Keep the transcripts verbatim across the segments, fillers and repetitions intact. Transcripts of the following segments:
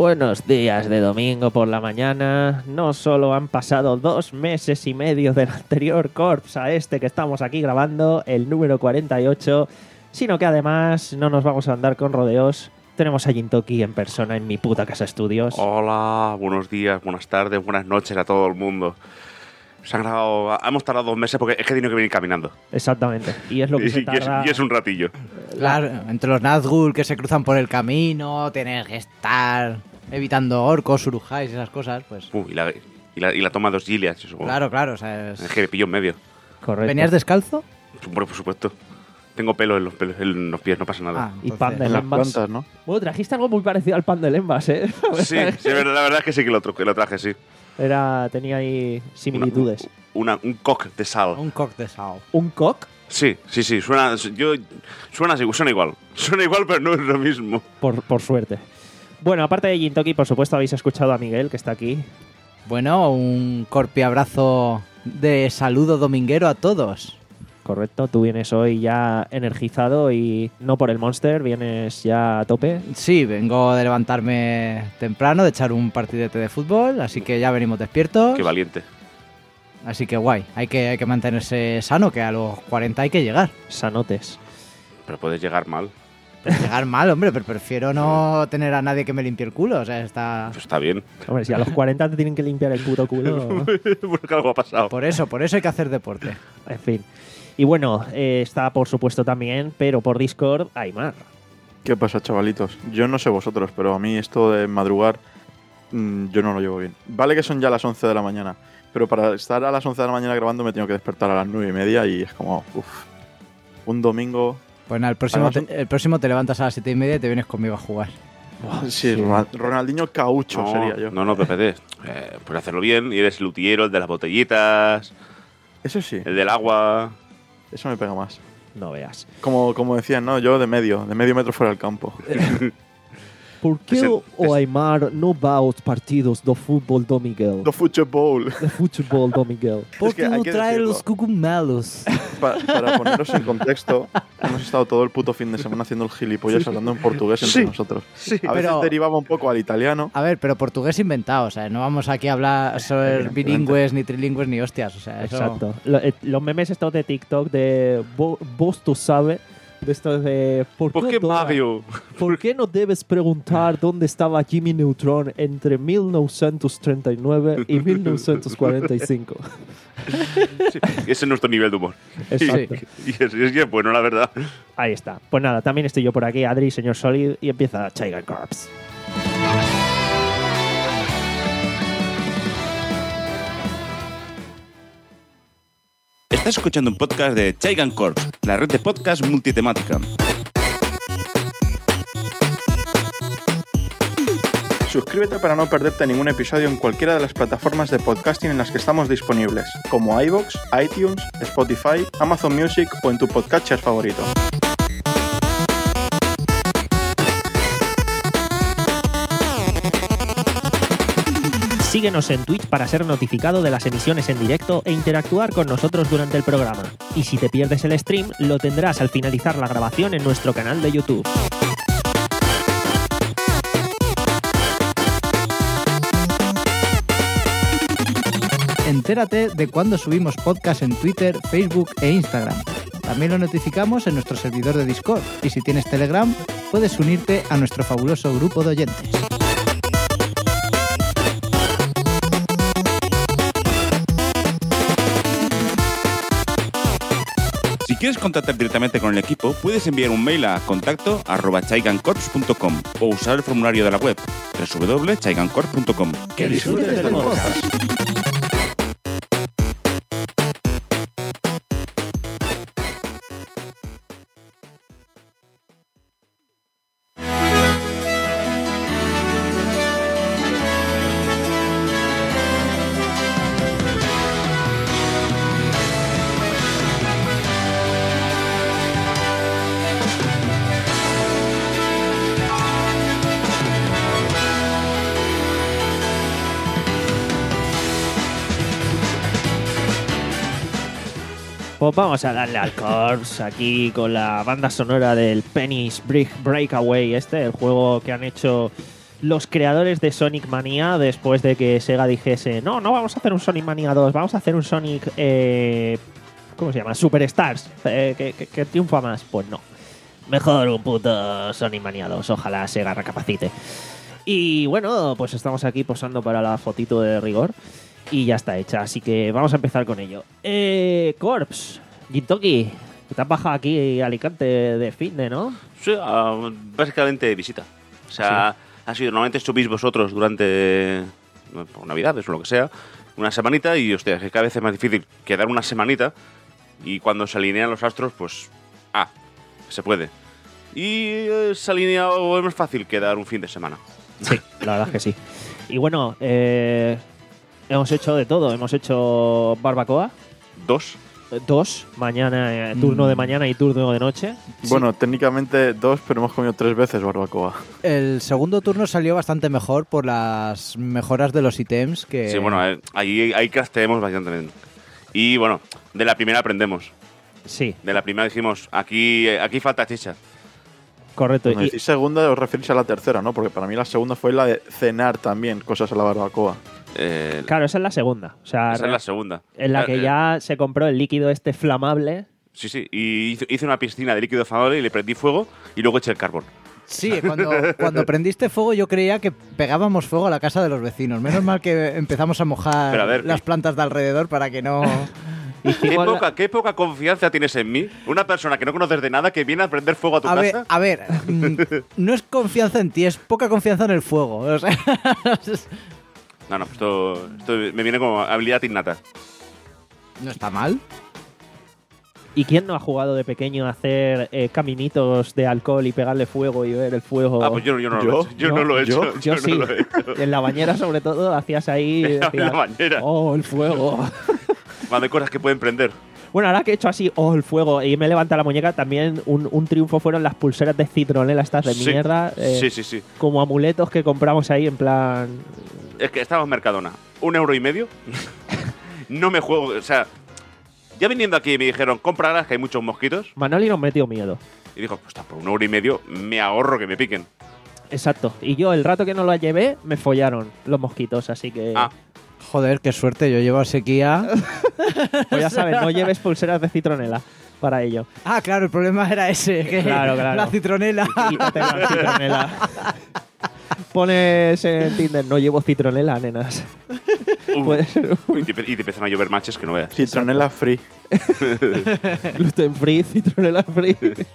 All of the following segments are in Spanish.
Buenos días de domingo por la mañana. No solo han pasado dos meses y medio del anterior Corps a este que estamos aquí grabando, el número cuarenta y ocho, sino que además no nos vamos a andar con rodeos. Tenemos a Jintoki en persona en mi puta casa estudios. Hola, buenos días, buenas tardes, buenas noches a todo el mundo. Se han grabado, hemos tardado dos meses porque es que he tenido que venir caminando. Exactamente. Y es lo que se tarda... y, es, y es un ratillo. Claro, entre los Nazgûl que se cruzan por el camino, tener que estar evitando orcos, urujais y esas cosas, pues... Uh, y, la, y, la, y la toma de dos Gileads. Eso, claro, claro. O sea, es... es que me pillo en medio. Correcto. ¿Venías descalzo? Por, por supuesto. Tengo pelo en los, pelos, en los pies, no pasa nada. Ah, y pan de En las lembas. plantas, ¿no? Bueno, trajiste algo muy parecido al pan de lembas, ¿eh? Sí, sí, la verdad es que sí que lo, que lo traje, sí. Era, tenía ahí similitudes. Una, una, un coc de sal. Un coc de sal. ¿Un coc? Sí, sí, sí, suena, yo, suena, suena igual. Suena igual, pero no es lo mismo. Por, por suerte. Bueno, aparte de Jintoki, por supuesto, habéis escuchado a Miguel, que está aquí. Bueno, un corpi abrazo de saludo dominguero a todos. Correcto, tú vienes hoy ya energizado y no por el Monster, vienes ya a tope. Sí, vengo de levantarme temprano, de echar un partidete de fútbol, así que ya venimos despiertos. Qué valiente. Así que guay, hay que, hay que mantenerse sano, que a los cuarenta hay que llegar. Sanotes. Pero puedes llegar mal. Llegar mal, hombre, pero prefiero no tener a nadie que me limpie el culo, o sea, está... Pues está bien. Hombre, si a los cuarenta te tienen que limpiar el puto culo. Porque algo ha pasado. Por eso, por eso hay que hacer deporte. En fin. Y bueno, eh, está por supuesto también, pero por Discord, Aymar. ¿Qué pasa, chavalitos? Yo no sé vosotros, pero a mí esto de madrugar, mmm, yo no lo llevo bien. Vale que son ya las once de la mañana, pero para estar a las once de la mañana grabando me tengo que despertar a las nueve y media y es como, uff, un domingo... Pues nada, el próximo, Además, te, el próximo te levantas a las siete y media y te vienes conmigo a jugar. Sí, Ronaldinho Caucho no, sería yo. No, no, P P T. Eh, puedes hacerlo bien y eres el lutiero, el de las botellitas, Eso sí, el del agua. eso me pega más. No veas. Como, como decían, ¿no? Yo de medio, de medio metro fuera del campo. ¿Por qué Ese- o ese- Aymar no va aos partidos do fútbol do Miguel? Do Football. De fútbol do Miguel. Es que hay que decirlo. cogumelos. Pa- para poneros en contexto, hemos estado todo el puto fin de semana haciendo el gilipollas hablando en portugués entre Sí. nosotros. Sí. A veces Pero- derivaba un poco al italiano. A ver, pero portugués inventado, o sea, no vamos aquí a hablar sobre Evidentemente. bilingües, ni trilingües, ni hostias, o sea, eso... Exacto. Lo- eh, los memes estos de TikTok de "Vo- vos tú sabes, de estos de ¿por ¿Por qué no- Mario? ¿Por qué no debes preguntar dónde estaba Jimmy Neutron entre mil novecientos treinta y nueve y mil novecientos cuarenta y cinco? Sí, ese es nuestro nivel de humor. Exacto. Y es, es que es bueno, la verdad. Ahí está. Pues nada, también estoy yo por aquí, Adri, señor Solid, y empieza Chaigan Corps. Estás escuchando un podcast de Chaigan Corps, la red de podcast multitemática. Suscríbete para no perderte ningún episodio en cualquiera de las plataformas de podcasting en las que estamos disponibles, como iVoox, iTunes, Spotify, Amazon Music o en tu podcatcher favorito. Síguenos en Twitch para ser notificado de las emisiones en directo e interactuar con nosotros durante el programa. Y si te pierdes el stream, lo tendrás al finalizar la grabación en nuestro canal de YouTube. Entérate de cuándo subimos podcast en Twitter, Facebook e Instagram. También lo notificamos en nuestro servidor de Discord. Y si tienes Telegram, puedes unirte a nuestro fabuloso grupo de oyentes. Si quieres contactar directamente con el equipo, puedes enviar un mail a contacto arroba chaigancorps punto com o usar el formulario de la web doble u doble u doble u punto chaigancorps punto com. ¡Que disfrutes del podcast! Pues vamos a darle al Corps aquí con la banda sonora del Penny's Brick Breakaway, este, el juego que han hecho los creadores de Sonic Mania, después de que Sega dijese, no, no vamos a hacer un Sonic Mania dos, vamos a hacer un Sonic, eh, ¿cómo se llama? Superstars, eh, que, que, que triunfa más. Pues no. Mejor un puto Sonic Mania dos, ojalá Sega recapacite. Y bueno, pues estamos aquí posando para la fotito de rigor y ya está hecha, así que vamos a empezar con ello. Eh, Corps, Gintoki, te has bajado aquí a Alicante de fin de, ¿no? Sí, uh, básicamente de visita. O sea, sí. Ha sido, normalmente subís vosotros durante por Navidades o lo que sea, una semanita y, hostia, que cada vez es más difícil quedar una semanita y cuando se alinean los astros, pues, ah, se puede. Y eh, se alinea o es más fácil quedar un fin de semana. Sí, la verdad es que sí. Y bueno, eh, hemos hecho de todo. Hemos hecho barbacoa. Dos. Dos, mañana, eh, turno de mañana y turno de noche. Bueno, sí. Técnicamente dos, pero hemos comido tres veces barbacoa. El segundo turno salió bastante mejor por las mejoras de los ítems que... Sí, bueno, eh, ahí, ahí crafteemos bastante. Y bueno, de la primera aprendemos. Sí. De la primera dijimos, aquí, aquí falta chicha. Correcto. Cuando decís segunda, os referís a la tercera, ¿no? Porque para mí la segunda fue la de cenar también, cosas a la barbacoa. Eh, claro, esa es la segunda. O sea, esa es la segunda. En la que eh, ya se compró el líquido este flamable. Sí, sí. Y hice, hice una piscina de líquido flamable y le prendí fuego y luego eché el carbón. Sí, cuando, cuando prendiste fuego yo creía que pegábamos fuego a la casa de los vecinos. Menos mal que empezamos a mojar a ver, las ¿qué? plantas de alrededor para que no... ¿Qué poca, ¿Qué poca confianza tienes en mí? Una persona que no conoces de nada que viene a prender fuego a tu a casa. Ver, a ver, no es confianza en ti, es poca confianza en el fuego. O sea, no, no, esto, esto me viene como habilidad innata. No está mal. ¿Y quién no ha jugado de pequeño a hacer eh, caminitos de alcohol y pegarle fuego y ver el fuego? Ah, pues yo, yo no ¿Yo? lo he hecho. Yo ¿No? no lo he yo, hecho. Yo, yo sí. No lo he hecho. En la bañera, sobre todo, hacías ahí. En la, decías, la bañera. Oh, el fuego. Más de cosas que pueden prender. Bueno, ahora que he hecho así, oh, el fuego, y me levanta la muñeca, también un, un triunfo fueron las pulseras de citronela estas de Sí. mierda. eh, Sí, sí, sí. Como amuletos que compramos ahí en plan... Es que estábamos en Mercadona. Un euro y medio. No me juego. O sea, ya viniendo aquí me dijeron, cómpralas, que hay muchos mosquitos. Manoli nos metió miedo. Y dijo, pues por un euro y medio me ahorro que me piquen. Exacto. Y yo, el rato que no lo llevé, me follaron los mosquitos, así que... Ah, Joder, qué suerte, yo llevo sequía. Pues ya sabes, no lleves pulseras de citronela para ello. Ah, claro, el problema era ese, que Claro, claro. la citronela. Quítate la citronela. Pones en Tinder, no llevo citronela, nenas. uh, Puede ser y, te, y te empiezan a llover matches que no veas. Citronela free. gluten free, citronela free.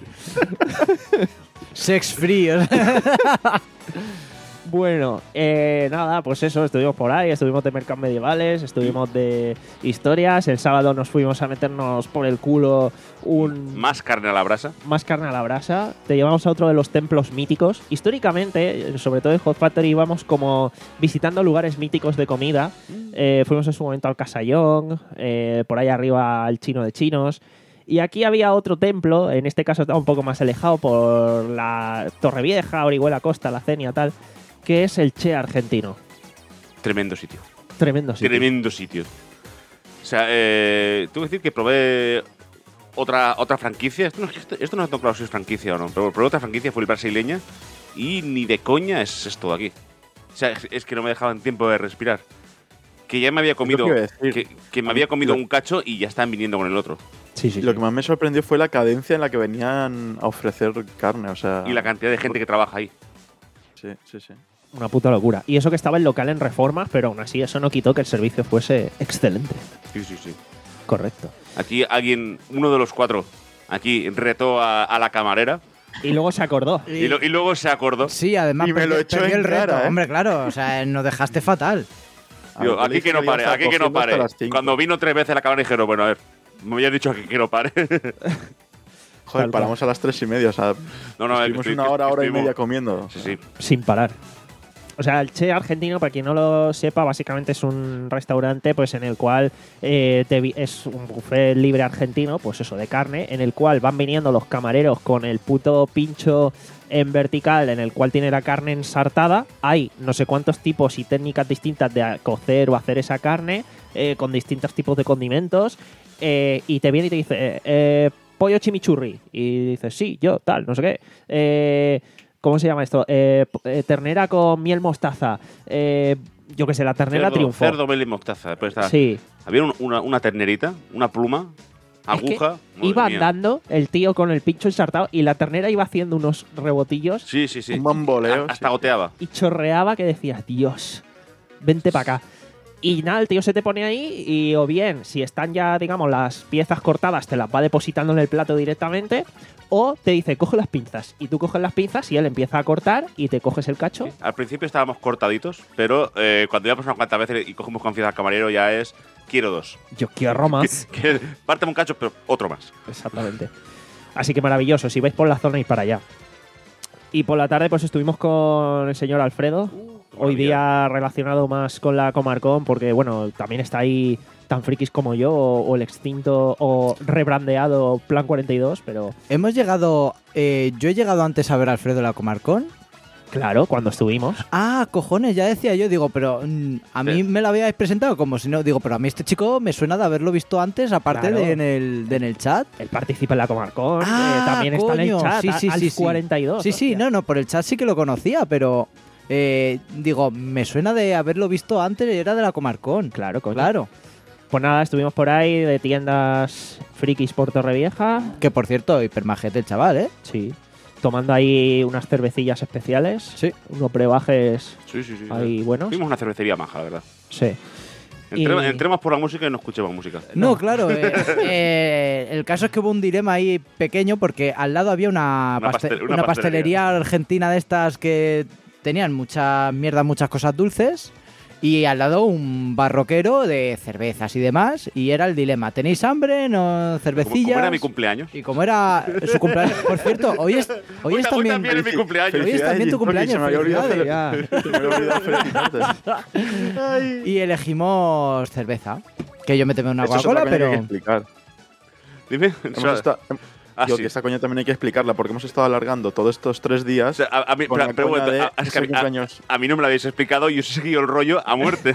Sex free. o sea. Bueno, eh, nada, pues eso, estuvimos por ahí, estuvimos de mercados medievales, estuvimos de historias, el sábado nos fuimos a meternos por el culo un... Más carne a la brasa. Más carne a la brasa, te llevamos a otro de los templos míticos. Históricamente, sobre todo en Hot Factory, íbamos como visitando lugares míticos de comida. Eh, fuimos en su momento al Casayón, eh, por ahí arriba al Chino de Chinos. Y aquí había otro templo, en este caso estaba un poco más alejado por la Torrevieja, Orihuela Costa, La Cenia, tal, que es el Che argentino. Tremendo sitio. Tremendo sitio. Tremendo sitio. O sea, eh, tengo que decir que probé otra, otra franquicia. Esto no, esto, esto no es tan claro si es franquicia o no, pero probé otra franquicia, fue el brasileña, y ni de coña es esto de aquí. O sea, es, es que no me dejaban tiempo de respirar. Que ya me había comido, que, que me había comido un cacho y ya estaban viniendo con el otro. Sí, sí, Lo sí. que más me sorprendió fue la cadencia en la que venían a ofrecer carne, o sea... Y la cantidad de gente que trabaja ahí. Sí, sí, sí. Una puta locura. Y eso que estaba el local en Reforma, pero aún así eso no quitó que el servicio fuese excelente. Sí, sí, sí. Correcto. Aquí alguien, uno de los cuatro, aquí retó a, a la camarera Y luego se acordó. y, lo- y luego se acordó. Sí, además Y me perdi- lo echó perdí en el reto. cara, ¿eh? Hombre, claro, o sea, nos dejaste fatal. Digo, A ver, aquí que no yo pare, estaba aquí que no cogiendo hasta pare. las cinco. Cuando vino tres veces la camarera dijeron, bueno, a ver, me habías dicho aquí que no pare. Joder, Tal paramos a las tres y media, o sea... No, no, estuvimos estoy- una hora, hora y estuvimos- media comiendo. Sí, sí. Sin parar. O sea, el Che argentino, para quien no lo sepa, básicamente es un restaurante pues en el cual eh, te vi- es un buffet libre argentino, pues eso, de carne, en el cual van viniendo los camareros con el puto pincho en vertical, en el cual tiene la carne ensartada. Hay no sé cuántos tipos y técnicas distintas de a- cocer o hacer esa carne, eh, con distintos tipos de condimentos, eh, y te viene y te dice... eh, pollo chimichurri. Y dices, sí, yo, tal, no sé qué. Eh, ¿Cómo se llama esto? Eh, eh, ternera con miel mostaza. Eh, yo qué sé, la ternera cerdo, triunfó. Cerdo, miel y mostaza. Después está, Sí. había un- una, una ternerita, una pluma, Es que aguja. madre iba mía. andando el tío con el pincho ensartado y la ternera iba haciendo unos rebotillos Sí, sí, sí. Un bamboleo. A- Hasta sí. goteaba. y chorreaba que decías, Dios, vente para acá. Y nada, el tío se te pone ahí y o bien, si están ya, digamos, las piezas cortadas, te las va depositando en el plato directamente, o te dice, coge las pinzas. Y tú coges las pinzas y él empieza a cortar y te coges el cacho. Sí. Al principio estábamos cortaditos, pero eh, cuando ya pasamos unas cuantas veces y cogemos confianza al camarero, ya es quiero dos. Yo quiero más. Que, párteme un cacho, pero otro más. Exactamente. Así que maravilloso, si vais por la zona, ir para allá. Y por la tarde pues estuvimos con el señor Alfredo, hoy día relacionado más con la Comarcón, porque bueno, también está ahí tan frikis como yo, o, o el extinto o rebrandeado Plan cuarenta y dos, pero Hemos llegado. eh, yo he llegado antes a ver a Alfredo en la Comarcón. claro, cuando estuvimos. Ah, cojones, ya decía yo, digo, pero mm, a mí Sí. me lo habíais presentado como si no, digo, pero a mí este chico me suena de haberlo visto antes, aparte Claro. de en el, de en el chat. Él participa en la Comarcón, Ah, eh, también está en el coño, chat, sí, sí, al sí, sí. cuarenta y dos. Sí, sí, hostia. no, no, por el chat sí que lo conocía, pero eh, digo, me suena de haberlo visto antes, era de la Comarcón. Claro, coño. Claro. Pues nada, estuvimos por ahí de tiendas frikis por Torrevieja. Que por cierto, hipermajete el chaval, ¿eh? Sí. Tomando ahí unas cervecillas especiales. Sí. Unos brebajes Sí, sí, sí. ahí buenos. Fuimos a una cervecería maja, la verdad. Sí. Entre- Y- Entremos por la música y no escuchemos música. No, claro. eh, eh, el caso es que hubo un dilema ahí pequeño porque al lado había una, Una paste- pastel- una una pastelería. pastelería argentina de estas que tenían mucha mierda, muchas cosas dulces. Y al lado un barroquero de cervezas y demás. Y era el dilema. ¿Tenéis hambre? ¿No? Como, ¿Cervecillas? como era mi cumpleaños. Y como era su cumpleaños. Por cierto, hoy es, hoy Hoy es ta- también. hoy también es mi cumpleaños. Hoy es también tu Felicidades, cumpleaños, Jim, se me había olvidado felicidades. fel- se me había olvidado felicitarte. Y elegimos cerveza. Que yo me tomé una Eso es otra Coca-Cola, coña que hay que pero. explicar. Dime. Hemos O sea, estado- ah, digo sí. que esta coña también hay que explicarla porque hemos estado alargando todos estos tres O días sea, a, a mí, con pero, la pero coña bueno, de a- es ese que a, mí- cumpleaños. a- a mí no me lo habéis explicado y yo he seguido el rollo a muerte.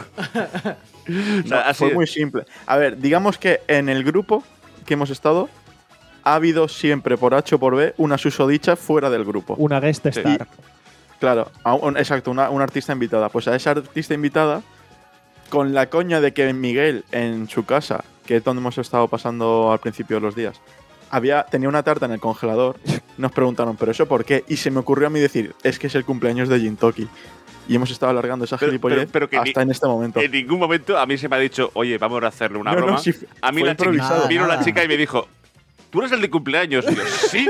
O sea, No, así- fue muy simple. A ver, digamos que en el grupo que hemos estado ha habido siempre por H o por B una susodicha fuera del grupo. Una guest Sí. star. Claro, a un- exacto, una, una artista invitada. Pues a esa artista invitada, con la coña de que Miguel en su casa, que es donde hemos estado pasando al principio de los días, había, tenía una tarta en el congelador, nos preguntaron, ¿pero eso por qué? Y se me ocurrió a mí decir, es que es el cumpleaños de Jintoki. Y hemos estado alargando esa Pero- gilipollez pero- pero que hasta ni- en este momento. En ningún momento a mí se me ha dicho, oye, vamos a hacerle una No, no, broma. sí, a mí fue la chica, improvisado. vino Nada, la chica nada. y me dijo, ¿tú eres el de cumpleaños? Y yo, sí.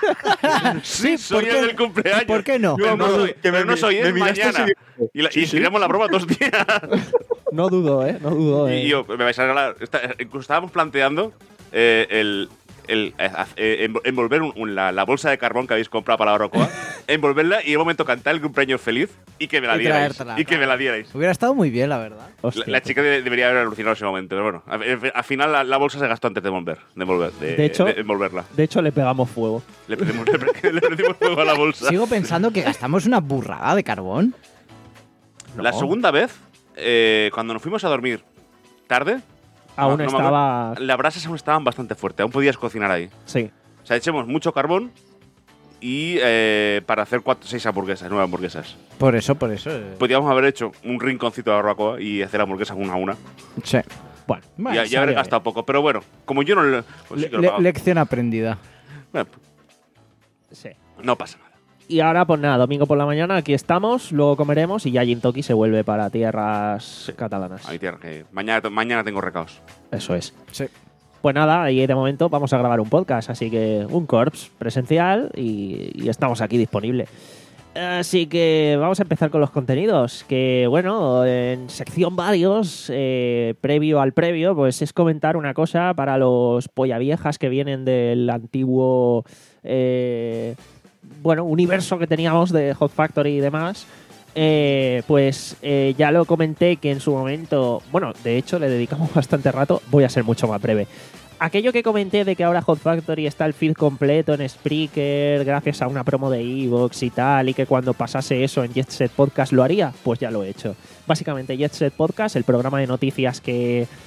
sí, soy ¿por qué- el del cumpleaños. ¿por qué no? Pero no, No, soy, que me pero no mi- soy, me es miraste mañana. así y- Y, la, Sí, y sí. giramos la broma dos días. No dudo, ¿eh? No dudo, ¿eh? Y yo, me vais a regalar. Está- incluso estábamos planteando eh, el, el eh, eh, envol- envolver un- un- la, la bolsa de carbón que habéis comprado para la barbacoa, envolverla y en un momento cantar el cumpleaños feliz y que me la Y dierais. traértela, Y que me la dierais. Hubiera estado muy bien, la verdad. La, Hostia, la chica de- debería haber alucinado ese momento, pero bueno, al, al final la, la bolsa se gastó antes de envolver, de, envolver, de, De hecho- de envolverla. De hecho, le pegamos fuego. Le prendimos, le pre- le prendimos fuego a la bolsa. Sigo pensando que gastamos una burrada de carbón. No. La segunda vez, eh, cuando nos fuimos a dormir tarde, Aún no- no me estaba. acuerdo, las brasas aún estaban bastante fuertes, aún podías cocinar ahí. Sí. O sea, echemos mucho carbón y eh, para hacer cuatro, seis hamburguesas, nueve hamburguesas. Por eso, por eso. eh. Podríamos haber hecho un rinconcito de barbacoa y hacer hamburguesas una a una. Sí. Bueno, y, Bueno, y haber salió gastado poco. Pero bueno, como yo no le. Pues sí Le- que lo le- pago. lección aprendida. Bueno, sí. no pasa nada. Y ahora, pues nada, domingo por la mañana, aquí estamos, luego comeremos y ya Jintoki se vuelve para tierras catalanas. Ahí tierra, que mañana, mañana tengo recaos. Eso es. Sí. Pues nada, y de momento vamos a grabar un podcast, así que un Corps presencial y, y estamos aquí disponible. Así que vamos a empezar con los contenidos, que bueno, en sección varios, eh, previo al previo, pues es comentar una cosa para los polla viejas que vienen del antiguo, eh, bueno, universo que teníamos de Hot Factory y demás. Eh, pues eh, ya lo comenté que en su momento, bueno, de hecho le dedicamos bastante rato, voy a ser mucho más breve. Aquello que comenté de que ahora Hot Factory está el feed completo en Spreaker gracias a una promo de Evox y tal, y que cuando pasase eso en Jet Set Podcast lo haría, pues ya lo he hecho. Básicamente Jet Set Podcast, el programa de noticias que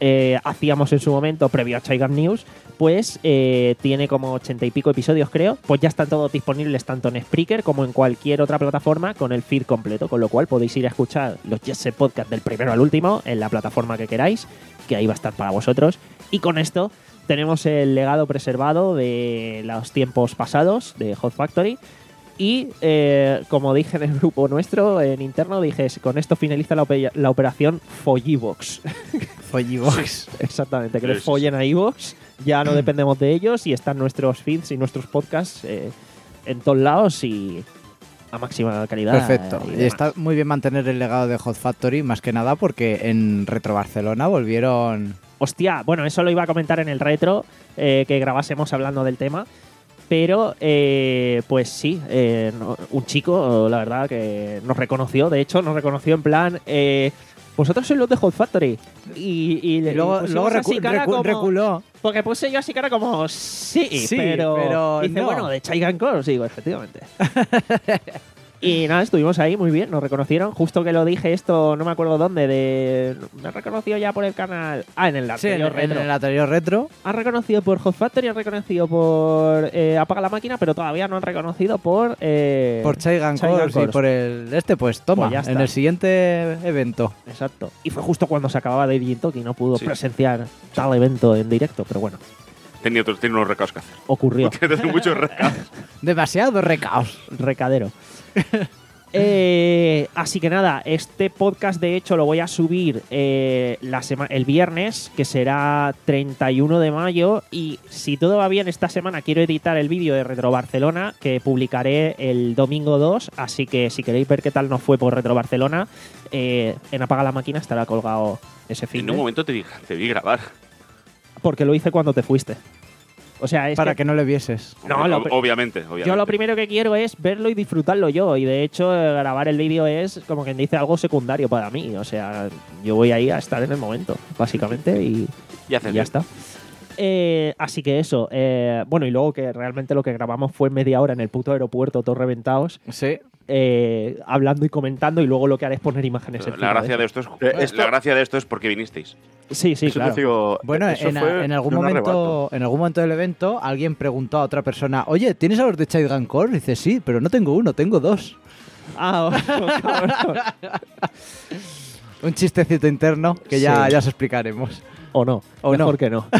eh, hacíamos en su momento, previo a Chaigan News, pues eh, tiene como ochenta y pico episodios, creo. Pues ya están todos disponibles tanto en Spreaker como en cualquier otra plataforma con el feed completo, con lo cual podéis ir a escuchar los Jet Set Podcast del primero al último en la plataforma que queráis, que ahí va a estar para vosotros. Y con esto tenemos el legado preservado de los tiempos pasados de Hot Factory. Y eh, como dije en el grupo nuestro, en interno, dije, con esto finaliza la, ope- la operación Follivox. Follivox. Exactamente, que Sí, les sí, follen a iVoox. Ya no dependemos de ellos y están nuestros feeds y nuestros podcasts eh, en todos lados y a máxima calidad. Perfecto. y Y demás. está muy bien mantener el legado de Hot Factory, más que nada porque en Retro Barcelona volvieron... Hostia, bueno, eso lo iba a comentar en el retro eh, que grabásemos hablando del tema. Pero, eh, pues sí, eh, no- un chico, la verdad, que nos reconoció. De hecho, nos reconoció en plan, eh, vosotros sois los de Hot Factory. Y, y, Y luego, pusimos luego así recu- cara recu- como- reculó. Porque puse yo así cara como, sí, Sí, pero... pero dice, no. bueno, de Chaigan Core, digo, efectivamente. Y nada, estuvimos ahí muy bien, nos reconocieron. Justo que lo dije esto, no me acuerdo dónde, de... Me reconoció ya por el canal... Ah, en el Sí, en, anterior en retro. el anterior retro. Han reconocido por Hot Factory, han reconocido por eh, Apaga la Máquina, pero todavía no han reconocido por... eh, Por Chaigan Chaigan Course y Course. por el este, pues toma, Pues ya está. en el siguiente evento. Exacto. Y fue justo cuando se acababa de Digitoki y no pudo Sí. presenciar tal evento en directo, pero bueno, Tenía, otros- tenía unos recados que hacer. ocurrió. Tenía muchos recados. Demasiado recaos. Recadero. Eh, así que nada, este podcast de hecho lo voy a subir eh, la sema- el viernes, que será treinta y uno de mayo, y si todo va bien esta semana quiero editar el vídeo de Retro Barcelona que publicaré el domingo dos, así que si queréis ver qué tal nos fue por Retro Barcelona, eh, en Apaga la Máquina estará colgado ese fin En de- un momento te vi, te vi grabar. porque lo hice cuando te fuiste. O sea, es Para que que no le vieses. No, Ob- lo ob- pri- obviamente, obviamente. yo lo primero que quiero es verlo y disfrutarlo yo. Y de hecho, eh, grabar el vídeo es, como quien dice, algo secundario para mí. O sea, yo voy ahí a estar en el momento, básicamente, y, Y haces y ya bien. está. Eh, así que eso. eh, bueno, y luego que realmente lo que grabamos fue media hora en el puto aeropuerto, todos reventados, Sí. eh, hablando y comentando. Y luego lo que haré es poner imágenes. La encima gracia de de esto es Eh, esto- la gracia de esto es porque vinisteis. eso. Sí, sí, Eso claro. te digo, Bueno, eso en, fue en algún de un momento, arrebato. en algún momento del evento, alguien preguntó a otra persona, oye, ¿tienes a los de Chaigan Core? Dice, sí, pero no tengo uno, tengo dos. Ah, cabrón. Un chistecito interno que ya, Sí. ya os explicaremos. O no, O mejor no. que no.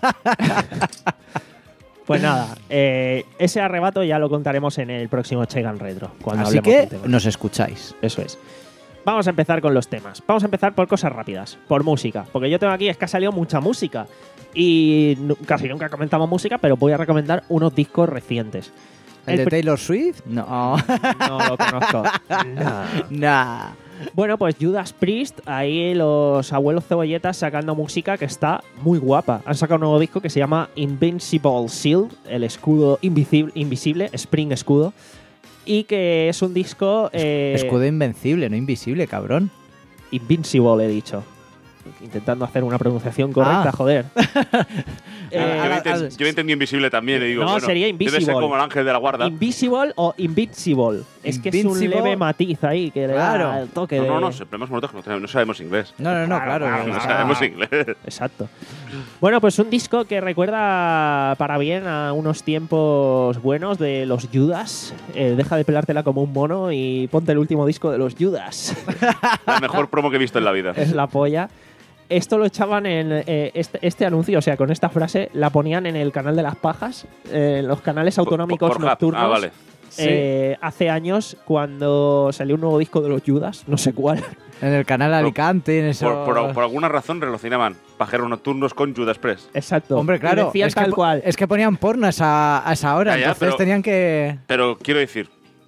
Pues nada, eh, ese arrebato ya lo contaremos en el próximo Chaigan Retro. Cuando Así hablemos que del tema. nos escucháis. Eso es. Vamos a empezar con los temas. Vamos a empezar por cosas rápidas, por música. Porque yo tengo aquí, es que ha salido mucha música. Y nu- casi nunca comentamos música, pero voy a recomendar unos discos recientes. ¿El, El de pr- Taylor Swift? No. No lo conozco. No. Nah. Bueno, pues Judas Priest, ahí los abuelos cebolletas sacando música que está muy guapa. Han sacado un nuevo disco que se llama Invincible Shield, el escudo invisible, invisible Spring Escudo. Y que es un disco... eh, Escudo invencible, no invisible, cabrón. Invincible, he dicho. Intentando hacer una pronunciación correcta, Ah. joder. Yo Eh, lo al- enten- al- yo lo entendí invisible también y digo, No, bueno, sería debe ser invisible. como el ángel de la guarda. Invisible o Invincible. Es que es un Invincible. leve matiz ahí que le da Claro. el toque No, de... no, no, siempre hemos notado que no, tenemos- no sabemos inglés. No, no, no, Claro, claro. claro, No está- sabemos inglés. Exacto. Bueno, pues un disco que recuerda para bien a unos tiempos buenos de los Judas. Eh, deja de pelártela como un mono y ponte el último disco de los Judas. La mejor promo que he visto en la vida. Es la polla. Esto lo echaban en eh, este, este anuncio, o sea, con esta frase la ponían en el canal de las pajas, eh, en los canales autonómicos Por- por Hub. nocturnos. Ah, vale. eh, hace años, cuando salió un nuevo disco de los Judas, no sé cuál. En el canal Alicante, en eso. Por, por- por alguna razón relacionaban pajeros nocturnos con Judas Priest. Exacto. Hombre, Y claro. decían Es tal que, po- cual. es que ponían porno a esa, a esa hora, Ya, ya, entonces pero- tenían que. Pero quiero decir,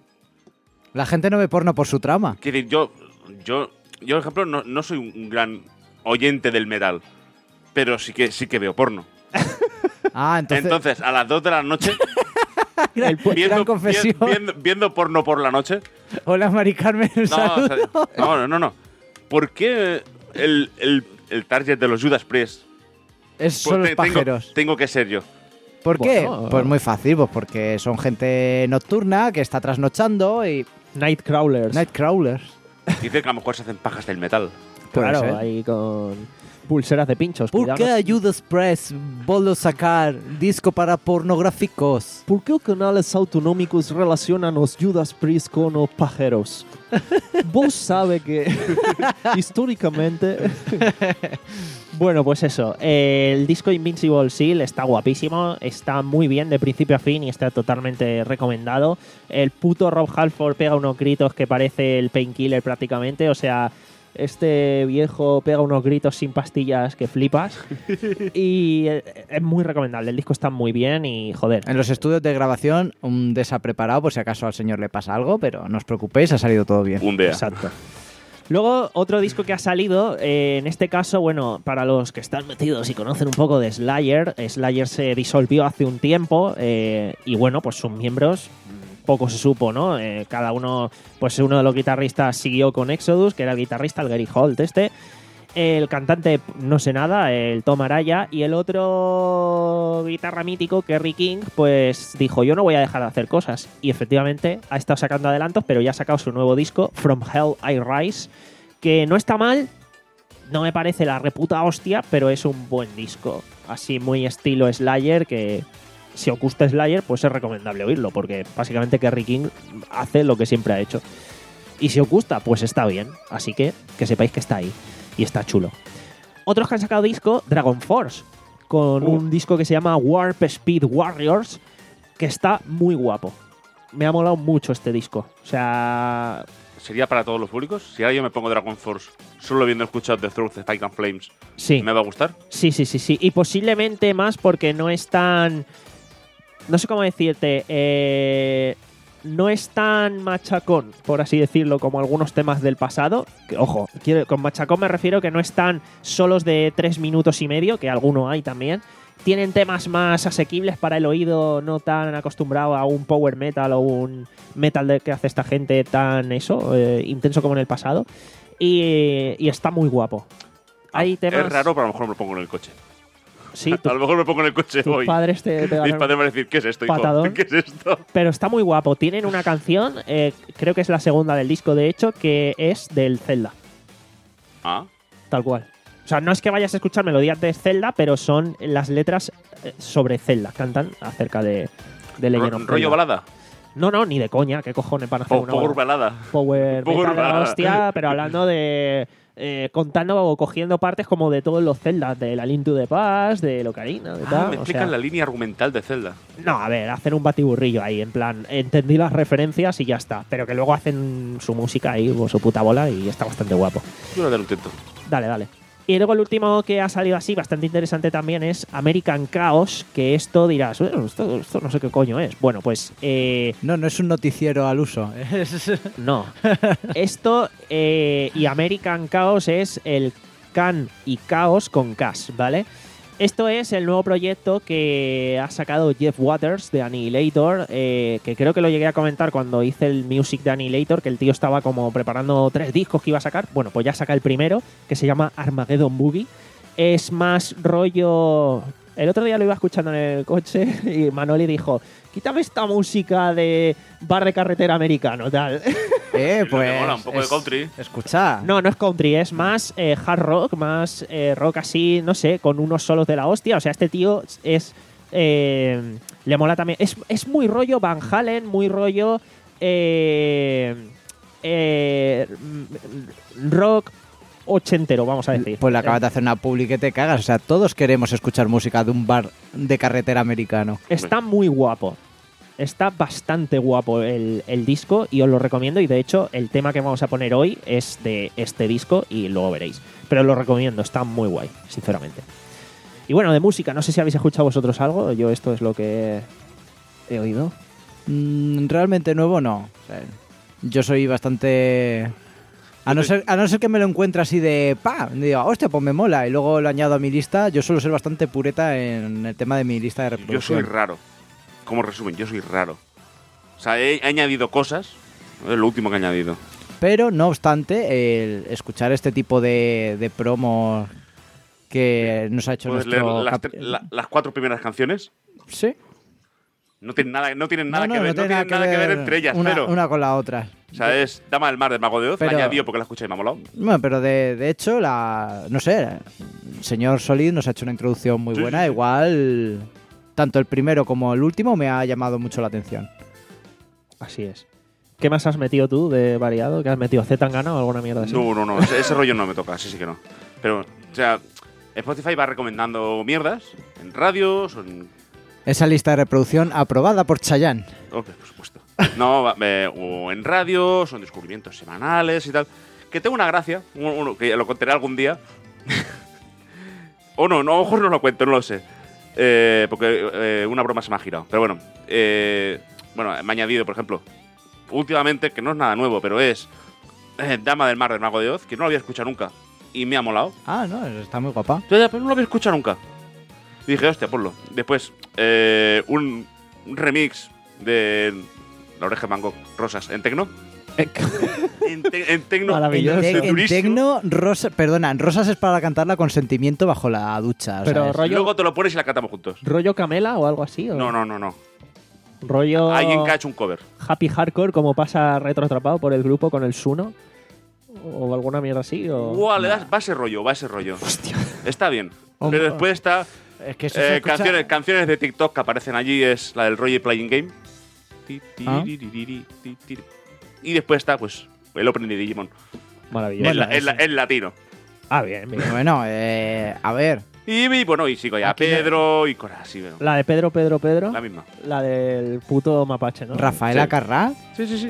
La gente no ve porno por su trama. quiero decir yo, yo, yo, por ejemplo, no, no soy un gran oyente del metal, pero sí que, sí que veo porno. Ah, entonces. Entonces, a las dos de la noche, El pu- viendo, gran confesión. vi- viendo, viendo porno por la noche. Hola, Mari Carmen. un No, saludo. o sea, no, no, no, no. ¿Por qué el, el, el target de los Judas Priest Es, son los Pues te- tengo, pajeros. tengo que ser yo? ¿Por qué? Bueno, Pues muy fácil, pues porque son gente nocturna que está trasnochando y. Nightcrawlers. Nightcrawlers. Dice que a lo mejor se hacen pajas del metal. Puede Claro, ser. ahí con... Pulseras de pinchos. ¿Por cuidado, qué ¿no? Judas Press volvió a sacar disco para pornográficos? ¿Por qué los canales autonómicos relacionan los Judas Priest con los pajeros? Vos sabe que históricamente... Bueno, pues eso. eh, el disco Invincible Seal está guapísimo, está muy bien de principio a fin y está totalmente recomendado. El puto Rob Halford pega unos gritos que parece el Painkiller prácticamente, o sea... Este viejo pega unos gritos sin pastillas que flipas. Y es muy recomendable. El disco está muy bien y, joder. En los estudios de grabación, un desa preparado por si acaso al señor le pasa algo, pero no os preocupéis, ha salido todo bien. Un día. Exacto. Luego, otro disco que ha salido, eh, en este caso, bueno, para los que están metidos y conocen un poco de Slayer, Slayer se disolvió hace un tiempo eh, y, bueno, pues sus miembros... poco se supo, ¿no? Eh, cada uno, pues uno de los guitarristas siguió con Exodus, que era el guitarrista, el Gary Holt este. El cantante, no sé nada, el Tom Araya. Y el otro guitarra mítico, Kerry King, pues dijo, yo no voy a dejar de hacer cosas. Y efectivamente ha estado sacando adelantos, pero ya ha sacado su nuevo disco, From Hell I Rise, que no está mal, no me parece la reputa hostia, pero es un buen disco. Así muy estilo Slayer, que... si os gusta Slayer, pues es recomendable oírlo, porque básicamente Kerry King hace lo que siempre ha hecho. Y si os gusta, pues está bien. Así que que sepáis que está ahí. Y está chulo. Otros que han sacado disco, Dragon Force, con Uh. un disco que se llama Warp Speed Warriors, que está muy guapo. Me ha molado mucho este disco. O sea... ¿Sería para todos los públicos? Si ahora yo me pongo Dragon Force solo viendo escuchado The Truth, Spike and Flames, sí. ¿me va a gustar? Sí, sí, sí, sí. Y posiblemente más porque no es tan... No sé cómo decirte, eh, no es tan machacón, por así decirlo, como algunos temas del pasado. Que, ojo, quiero, con machacón me refiero que no están solos de tres minutos y medio, que alguno hay también. Tienen temas más asequibles para el oído, no tan acostumbrado a un power metal o un metal de que hace esta gente tan eso, eh, intenso como en el pasado. Y, y está muy guapo. Hay temas... Es raro, pero a lo mejor me lo pongo en el coche. Sí, tu- A lo mejor me pongo en el coche tus hoy. padres te, te van Mis a- padres van a decir, ¿qué es esto, hijo? patadón. ¿Qué es esto? Pero está muy guapo. Tienen una canción, eh, creo que es la segunda del disco, de hecho, que es del Zelda. Ah, Tal cual. O sea, no es que vayas a escuchar melodías de Zelda, pero son las letras eh, sobre Zelda. Cantan acerca de, de Legend ro- of rollo Zelda. balada. No, no, ni de coña. ¿Qué cojones van a hacer O una power balada? balada. Power Power metal de la balada. hostia, pero hablando de... eh, contando o cogiendo partes como de todos los Zeldas, de la Link to the Past, de Ocarina, de Ah, tal. me o explican sea, la línea argumental de Zelda. no, a ver, hacen un batiburrillo ahí, en plan, entendí las referencias y ya está. Pero que luego hacen su música ahí, o su puta bola, y está bastante guapo. Yo lo daré un intento. Dale, dale. Y luego el último que ha salido así, bastante interesante también, es American Chaos, que esto dirás, "Bueno, esto, esto no sé qué coño es". Bueno, pues eh, No, no es un noticiero al uso. Es- no. Esto eh, y American Chaos es el Can y Chaos con Cash, ¿vale? Esto es el nuevo proyecto que ha sacado Jeff Waters de Annihilator, eh, que creo que lo llegué a comentar cuando hice el music de Annihilator, que el tío estaba como preparando tres discos que iba a sacar. Bueno, pues ya saca el primero, que se llama Armageddon Boogie. Es más rollo... El otro día lo iba escuchando en el coche y Manoli dijo, quítame esta música de bar de carretera americano, tal. eh, Lo que pues. mola, un poco de es- country. Escucha. No, no es country, es más eh, hard rock, más eh, rock así, no sé, con unos solos de la hostia. O sea, este tío es... eh, le mola también. Es, es muy rollo Van Halen, muy rollo... eh, eh, rock ochentero, vamos a decir. Pues le acabas de hacer una publi que te cagas. O sea, todos queremos escuchar música de un bar de carretera americano. Está muy guapo. Está bastante guapo el, el disco y os lo recomiendo. Y de hecho, el tema que vamos a poner hoy es de este disco y luego veréis. Pero os lo recomiendo, está muy guay, sinceramente. Y bueno, de música, no sé si habéis escuchado vosotros algo. Yo esto es lo que he oído. Mm, realmente nuevo no. O sea, yo soy bastante... A no, ser, a no ser que me lo encuentre así de pa, digo, hostia, pues me mola y luego lo añado a mi lista. Yo suelo ser bastante pureta en el tema de mi lista de Yo reproducción. soy raro. Como resumen, yo soy raro. O sea, he he añadido cosas. Es lo último que he añadido. Pero, no obstante, el escuchar este tipo de, de promos que nos ha hecho Puedes leer nuestro... las, cap- tre- la- las cuatro primeras canciones. Sí. No tienen nada, no tienen nada, No, no, que, ver, no no tiene tienen nada que ver entre ellas, una, pero una con la otra. O sea, es Dama del Mar del Mago de Oz, Pero- la añadido porque la escuché y me ha molado. Bueno, pero de, de hecho, la no sé, el señor Solid nos ha hecho una introducción muy Sí, buena. sí, sí. Igual, tanto el primero como el último me ha llamado mucho la atención. Así es. ¿Qué más has metido tú de variado? ¿Qué has metido? ¿Zetangana o alguna mierda así? No, no, no, ese, ese rollo no me toca, sí, sí que no. Pero, o sea, Spotify va recomendando mierdas en radios o en... Esa lista de reproducción aprobada por Chayanne. Oh, por supuesto. No, va- eh, o en radios, o en descubrimientos semanales y tal. Que tengo una gracia, uno, uno que lo contaré algún día. o no, no, a lo mejor no lo cuento, no lo sé. Eh, porque eh, una broma se me ha girado. Pero bueno, eh, bueno, me ha añadido, por ejemplo, últimamente, que no es nada nuevo, pero es eh, Dama del Mar del Mago de Oz, que no lo había escuchado nunca. Y me ha molado. Ah, no, está muy guapa. Ya, ya, pero no lo había escuchado nunca. Y dije, hostia, ponlo. Después, eh, un, un remix de La Oreja de Van Gogh, Rosas, en tecno. En, te- en tecno. Maravilloso. En, Yo te- soy en durísimo. tecno, rosa, perdona, en rosas es para cantarla con sentimiento bajo la ducha. Pero ¿sabes? rollo- Luego te lo pones y la cantamos juntos. ¿Rollo Camela o algo así? ¿o? No, no, no, no. ¿Rollo Alguien que ha hecho un cover. Happy Hardcore como pasa retroatrapado por el grupo con el Suno? ¿O alguna mierda así? O... Guau, le das, va ese rollo, va ese rollo. Hostia. Está bien. Hombre. Pero después está Es que eso se eh, escucha- canciones, canciones de TikTok que aparecen allí, es la del Roger Playing Game. Ti, ti, Ah. ri, ri, ri, ri, ti, ti. Y después está, pues, el opening de Digimon. Maravilloso. en, la- en la- en latino. Ah, bien, bien. Bueno, eh, a ver. Y, y, bueno, y sigo ya Aquí no- Pedro y cosas así, pero La de Pedro, Pedro, Pedro. la misma. La del puto mapache, ¿no? Rafael Sí. Acarrá. Sí, sí, sí.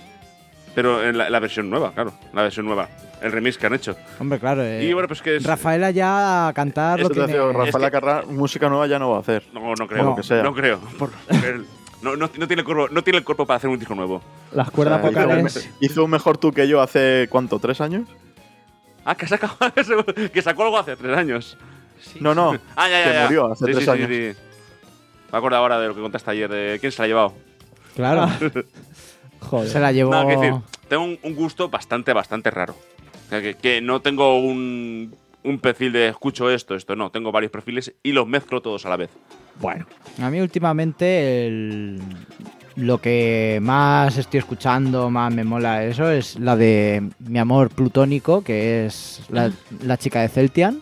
Pero en la, la versión nueva, claro. La versión nueva. El remix que han hecho. Hombre, claro. eh, y bueno, pues que es. Rafaela ya a cantar lo Esto Yo te tiene... digo, Rafael es que- Acarrá, música nueva ya no va a hacer. No, no creo. No. Lo que sea. No creo. Por- porque él no, no, no tiene el cuerpo, no tiene el cuerpo para hacer un disco nuevo. Las cuerdas O sea, hizo, un, vocales. hizo un mejor tú que yo hace, ¿cuánto? ¿Tres años? Ah, que, sacó, que sacó algo hace tres años. No, no. Ah, ya, ya, que ya. murió hace Sí, tres sí, años. Sí, sí. Me acuerdo ahora de lo que contaste ayer, de quién se la ha llevado. Claro, Joder. se la llevó... No, quiero decir, tengo un, un gusto bastante, bastante raro. O sea, que, que no tengo un, un perfil de escucho esto, esto, no. Tengo varios perfiles y los mezclo todos a la vez. Bueno. A mí últimamente el- lo que más estoy escuchando, más me mola eso, es la de Mi Amor Plutónico, que es la, la chica de Celtian.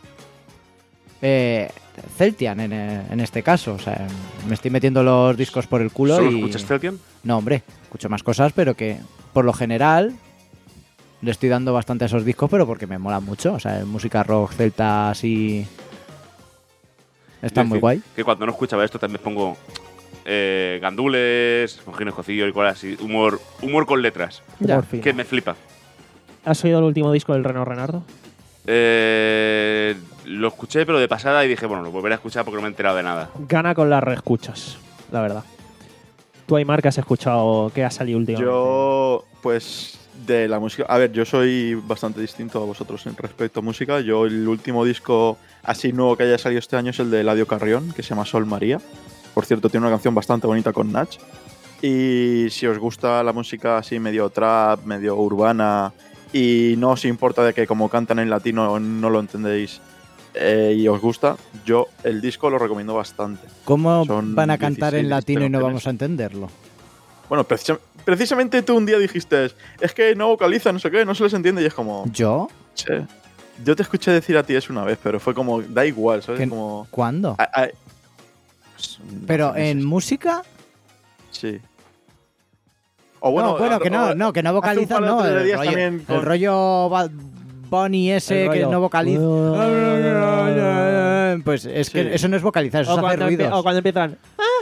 Eh, Celtian en, en este caso, o sea, me estoy metiendo los discos por el culo ¿Solo y... escuchas Celtian? No, hombre, escucho más cosas, pero que por lo general le estoy dando bastante a esos discos, pero porque me mola mucho. O sea, música rock, celta, así... Está Quiero muy decir guay. Que cuando no escuchaba esto también pongo eh, gandules, mojines cocidos y cosas así. Humor, humor con letras. Ya. Por fin. Que me flipa. ¿Has oído el último disco del Reno Renardo? Eh, lo escuché, pero de pasada y dije, bueno, lo volveré a escuchar porque no me he enterado de nada. Gana con las reescuchas, la verdad. ¿Tú, Aymar, que has escuchado que ha salido últimamente? Yo, pues, de la música. A ver, yo soy bastante distinto a vosotros en respecto a música. Yo, el último disco así nuevo que haya salido este año es el de Eladio Carrión, que se llama Sol María. Por cierto, tiene una canción bastante bonita con Nach. Y si os gusta la música así medio trap, medio urbana, y no os importa de que como cantan en latino no lo entendéis eh, y os gusta, yo el disco lo recomiendo bastante. ¿Cómo Son van a cantar en dieciséis latino y no canciones. vamos a entenderlo? Bueno, precisa- precisamente tú un día dijiste, es que no vocaliza, no sé qué, no se les entiende, y es como, ¿Yo? che, yo te escuché decir a ti eso una vez, pero fue como, da igual, ¿sabes? ¿Qué- Como... ¿Cuándo? ah, ah, Pero hace en meses. música... Sí. O bueno, no, bueno, o- que no, o- no, que no vocalizan, hace un no. par de El días rollo, también el con- rollo Bad Bunny ese El que rollo- no vocaliza. Pues es que Sí. eso no es vocalizar, eso O es hacer cuando, empie- ruidos. o cuando empiezan.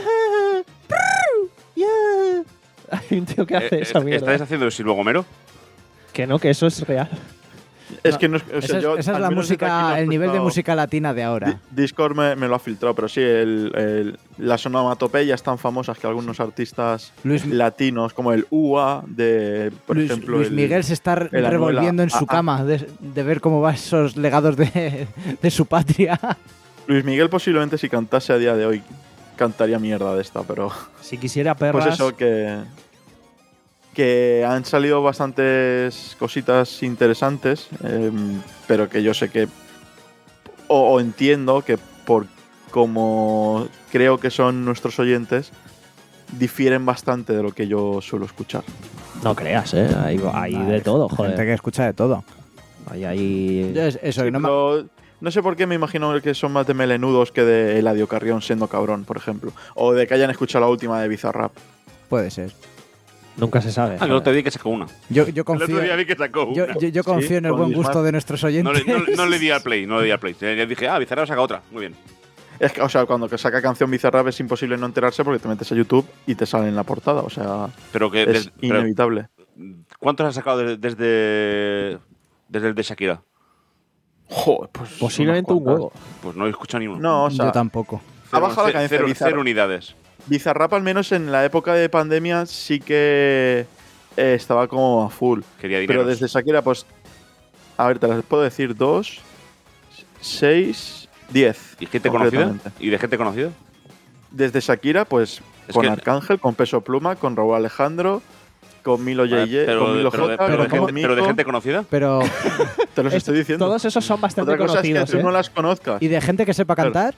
Hay un tío que hace Eh, esa est- mierda. ¿Estáis haciendo el Silvo Gomero? Que no, que eso es real. Es No, que no es, o sea, Esa es, yo, esa es al la menos desde aquí no música, he el nivel de escuchado- música latina de ahora. Di- Discord me, me lo ha filtrado, pero sí, el, el- las onomatopeyas tan famosas que algunos artistas Luis- latinos, como el U A de, por Luis, ejemplo, Luis el- Miguel se está re- el revolviendo Anuela. en su Ah, ah. cama de, de ver cómo van esos legados de, de su patria. Luis Miguel posiblemente si cantase a día de hoy cantaría mierda de esta, pero Si quisiera perras. pues eso que que han salido bastantes cositas interesantes, em, pero que yo sé que o, o entiendo que por como creo que son nuestros oyentes, difieren bastante de lo que yo suelo escuchar. No creas, ¿eh? Hay, hay de todo, Gente joder. que escucha de todo. Hay, hay... Yo es- Eso, Sí, que no me- pero no sé por qué me imagino que son más de melenudos que de Eladio Carrión siendo cabrón, por ejemplo. O de que hayan escuchado la última de Bizarrap. Puede ser. Nunca se sabe. Ah, que el otro día que sacó una. Yo, yo El confío, otro día vi que sacó una. yo, yo- yo confío Sí, en el con buen Lismar. gusto de nuestros No oyentes. le, no- no le di al play, no le di al play. Ya dije, ah, Bizarrap saca otra. Muy bien. Es que, o sea, cuando que saca canción Bizarrap es imposible no enterarse porque te metes a YouTube y te sale en la portada. O sea, Pero que es des- pero, inevitable. ¿cuántos has sacado de- desde desde el de Shakira? Joder, pues Posiblemente unas un cuantas. huevo. Pues no he escuchado ni uno. No, o sea, Yo tampoco. ha bajado la ce- cadencia cero, Bizarrap. cero unidades. Bizarrap, al menos en la época de pandemia, sí que eh, estaba como a full. Quería dinero. Pero desde Shakira, pues. A ver, te las puedo decir: dos, seis, diez. ¿Y gente conocida? concretamente. ¿Y de gente conocida? Desde Shakira, pues Es con que- Arcángel, con Peso Pluma, con Raúl Alejandro, con Milo Vale, J J, pero, con Milo pero de- J, pero de con gente, pero de Mico. gente conocida. Pero. Te los Es- estoy diciendo. Todos esos son bastante Otra cosa es que conocidos, tú ¿eh? no las conozcas. ¿Y de gente que sepa Claro. cantar?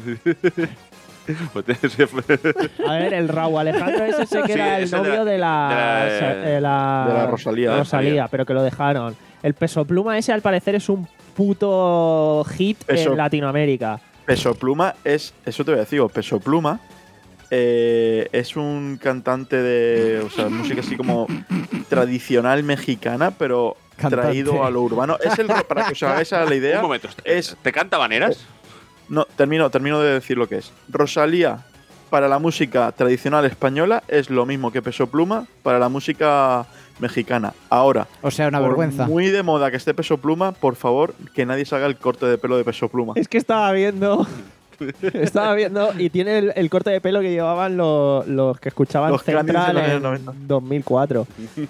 Pues te- se fue- A ver, el Raúl Alejandro ese sé que Sí, era el ese de novio la- de la, de la- de la, de la Rosalía, ¿eh? Rosalía, pero que lo dejaron. El Peso Pluma ese al parecer es un puto hit Peso- en Latinoamérica. Peso Pluma es. Eso te voy a decir, Peso Pluma eh, es un cantante de. O sea, música así como tradicional mexicana, pero Cantante. traído a lo urbano. Es el. Para que os hagáis a la idea. Un momento. ¿te- es- ¿Te canta baneras? No, termino, termino de decir lo que es. Rosalía, para la música tradicional española, es lo mismo que Peso Pluma para la música mexicana. Ahora, O sea, una por vergüenza. muy de moda que esté Peso Pluma, por favor, que nadie se haga el corte de pelo de Peso Pluma. Es que estaba viendo. Estaba viendo y tiene el, el corte de pelo que llevaban los, los que escuchaban Los Cranings Central en los años en noventa. dos mil cuatro.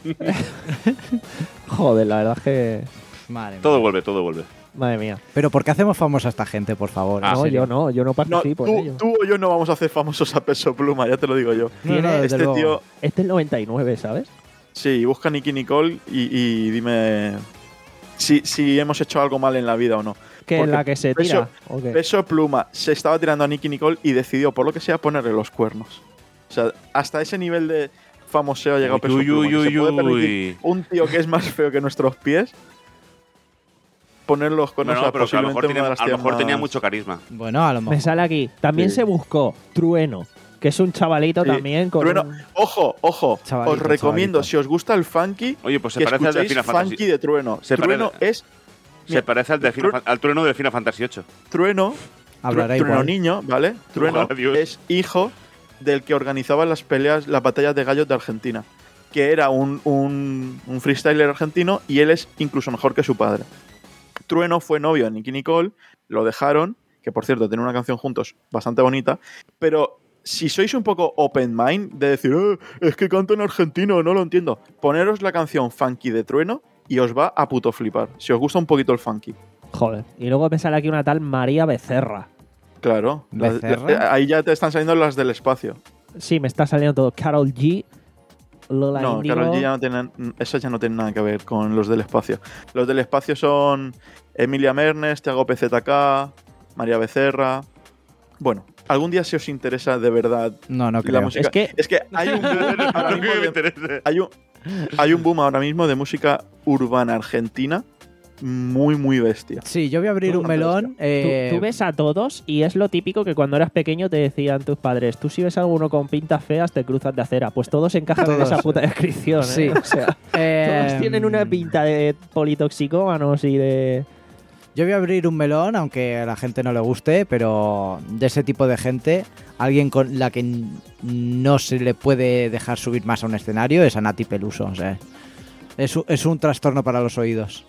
Joder, la verdad es que. Madre mía. Todo vuelve, todo vuelve. Madre mía. Pero ¿por qué hacemos famosa a esta gente, por favor? Ah, no, ¿En serio? yo no, yo no No, participo en tú, ello. tú o yo no vamos a hacer famosos a Peso Pluma, ya te lo digo yo. No, no, Tiene- desde Este luego. tío, Este es el noventa y nueve, ¿sabes? sí, busca a Nicky Nicole y, y dime si, si hemos hecho algo mal en la vida o no. Que es Porque la que se Peso- tira. ¿o qué? Peso Pluma se estaba tirando a Nicky Nicole y decidió, por lo que sea, ponerle los cuernos. O sea, hasta ese nivel de famoseo ha llegado Peso Uy, Pluma. uy, que se uy, puede uy. permitir un tío que es más feo que nuestros pies poner los cuernos Bueno, a pero que a lo posiblemente mejor, una tenía, de las a lo tías mejor tenía más- mucho carisma. Bueno, a lo mejor. Me sale aquí. También Sí. se buscó Trueno, que es un chavalito Sí. también con. Trueno, un- ojo, ojo, Chavalito, os recomiendo, chavalito. si os gusta el funky, Oye, pues se que parece al del escuchéis Final Fantasy. funky de Trueno. Se Trueno parece- es Se Mira, parece al, del Final Tru- Fan- al trueno del Final Fantasy ocho. Trueno, Hablará Tru- Trueno igual. niño, ¿vale? Trueno Ojalá, Dios. es hijo del que organizaba las peleas, las batallas de gallos de Argentina, que era un, un, un freestyler argentino y él es incluso mejor que su padre. Trueno fue novio de Nicky Nicole, lo dejaron, que por cierto tienen una canción juntos bastante bonita, pero si sois un poco open mind de decir, "Eh, es que canta en argentino, no lo entiendo", poneros la canción funky de Trueno y os va a puto flipar, si os gusta un poquito el funky. Joder. Y luego me sale aquí una tal María Becerra. Claro, las- ¿Becerra? la- ahí ya te están saliendo las del espacio. Sí, me está saliendo todo. Carol G. Lola No, Índigo. Karol G ya no tienen, esas ya no tienen nada que ver con los del espacio. Los del espacio son Emilia Mernes, Thiago P Z K, María Becerra. Bueno, algún día si os interesa de verdad No, no la creo. música. Es que- es que hay un boom ahora A mí mismo me de- interesa. hay un, hay un boom ahora mismo de música urbana argentina muy, muy bestia. Sí, yo voy a abrir un melón. Tú, eh, tú ves a todos y es lo típico que cuando eras pequeño te decían tus padres, tú si ves a alguno con pintas feas te cruzas de acera. Pues todos encajan en Todos. esa puta descripción. ¿eh? Sí. O sea, eh, todos tienen una pinta de politoxicómanos y de... Yo voy a abrir un melón, aunque a la gente no le guste, pero de ese tipo de gente, alguien con la que n- no se le puede dejar subir más a un escenario es a Nati Peluso. O sea, es, un- es un trastorno para los oídos.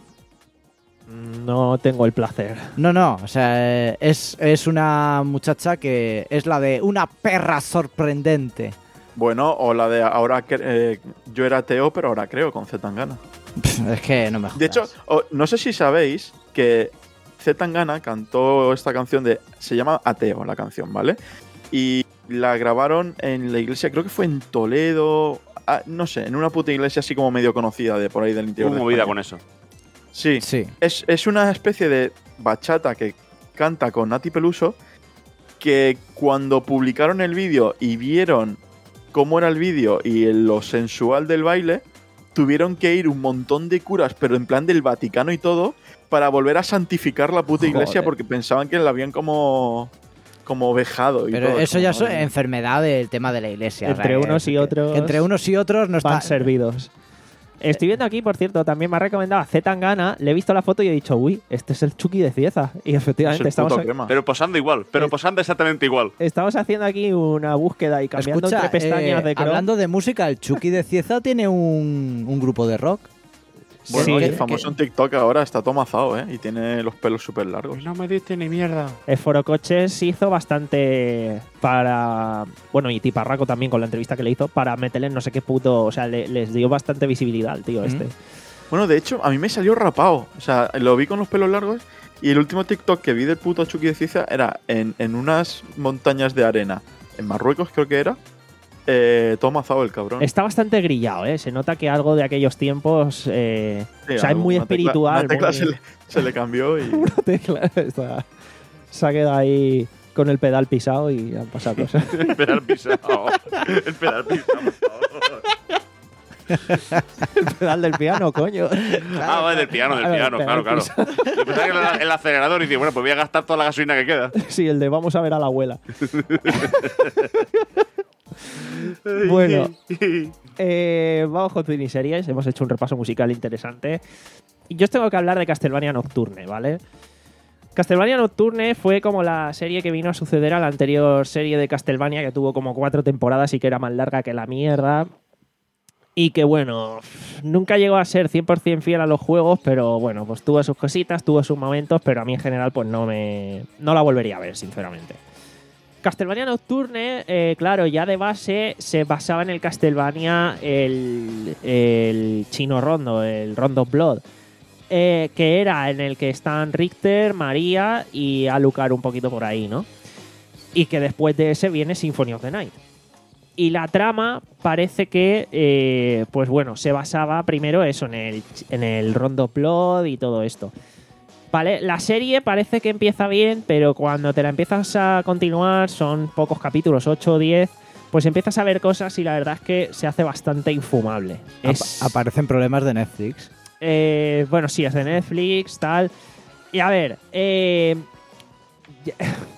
No tengo el placer. No, no, o sea, es, es una muchacha que es la de una perra sorprendente. Bueno, o la de ahora que eh, yo era ateo, pero ahora creo, con Z Tangana. Pff, es que no me jodas. De hecho, o- no sé si sabéis que Z Tangana cantó esta canción de. Se llama Ateo la canción, ¿vale? Y la grabaron en la iglesia, creo que fue en Toledo. Ah, no sé, en una puta iglesia así como medio conocida de por ahí del interior. Hubo de movida España. con eso. Sí. Sí. Es, es una especie de bachata que canta con Nati Peluso que cuando publicaron el vídeo y vieron cómo era el vídeo y el- lo sensual del baile, tuvieron que ir un montón de curas, pero en plan del Vaticano y todo, para volver a santificar la puta iglesia Joder. porque pensaban que la habían como, como vejado. Y Pero todo. eso Como, ya es madre mía. enfermedad del tema de la iglesia. Entre o sea, que- unos y que- otros que entre unos y otros no van está. servidos. Estoy viendo aquí, por cierto, también me ha recomendado a Zetangana. Le he visto la foto y he dicho, uy, este es el Chucky de Cieza. Y Es efectivamente, el estamos, puto a- crema. Pero posando igual, pero Eh, posando exactamente igual. estamos haciendo aquí una búsqueda y cambiando Escucha, entre pestañas eh, de Chrome. hablando de música, el Chucky de Cieza tiene un, un grupo de rock. Bueno, Sí, y que- el famoso en TikTok ahora está tomazado, ¿eh? Y tiene los pelos súper largos. No me diste ni mierda. El Foro Coches hizo bastante para. Bueno, y Tiparraco también con la entrevista que le hizo, para meterle en no sé qué puto. O sea, le- les dio bastante visibilidad al tío Mm. este. Bueno, de hecho, a mí me salió rapado. O sea, lo vi con los pelos largos y el último TikTok que vi del puto Chucky de Cieza era en, en unas montañas de arena. En Marruecos creo que era. Eh, todo mazado el cabrón. Está bastante grillado, ¿eh? Se nota que algo de aquellos tiempos. eh, Sí, o sea, es algo- muy una tecla- espiritual. Una tecla muy- se, le, se le cambió y... Una tecla, está- se ha quedado ahí con el pedal pisado y han pasado cosas. El pedal pisado. El pedal pisado, por favor. El pedal del piano, coño. Ah, vale, del piano, del A ver, piano, el claro, pedal claro. Yo pensaba que era el acelerador y digo, bueno, pues voy a gastar toda la gasolina que queda. Sí, el de vamos a ver a la abuela. Bueno, eh, vamos con cine y series. Hemos hecho un repaso musical interesante. Y yo os tengo que hablar de Castlevania Nocturne, ¿vale? Castlevania Nocturne fue como la serie que vino a suceder a la anterior serie de Castlevania, que tuvo como cuatro temporadas y que era más larga que la mierda. Y que, bueno, nunca llegó a ser cien por ciento fiel a los juegos, pero bueno, pues tuvo sus cositas, tuvo sus momentos, pero a mí en general pues no me no la volvería a ver, sinceramente. Castlevania Nocturne, eh, claro, ya de base se basaba en el Castlevania el, el chino rondo, el Rondo of Blood, eh, que era en el que están Richter, María y Alucard un poquito por ahí, ¿no? Y que después de ese viene Symphony of the Night. Y la trama parece que, eh, pues bueno, se basaba primero eso, en el, en el Rondo of Blood y todo esto. Vale, la serie parece que empieza bien, pero cuando te la empiezas a continuar, son pocos capítulos, ocho o diez, pues empiezas a ver cosas y la verdad es que se hace bastante infumable. Es, Apa- aparecen problemas de Netflix. eh, bueno, sí, es de Netflix, tal. Y a ver, eh, ya-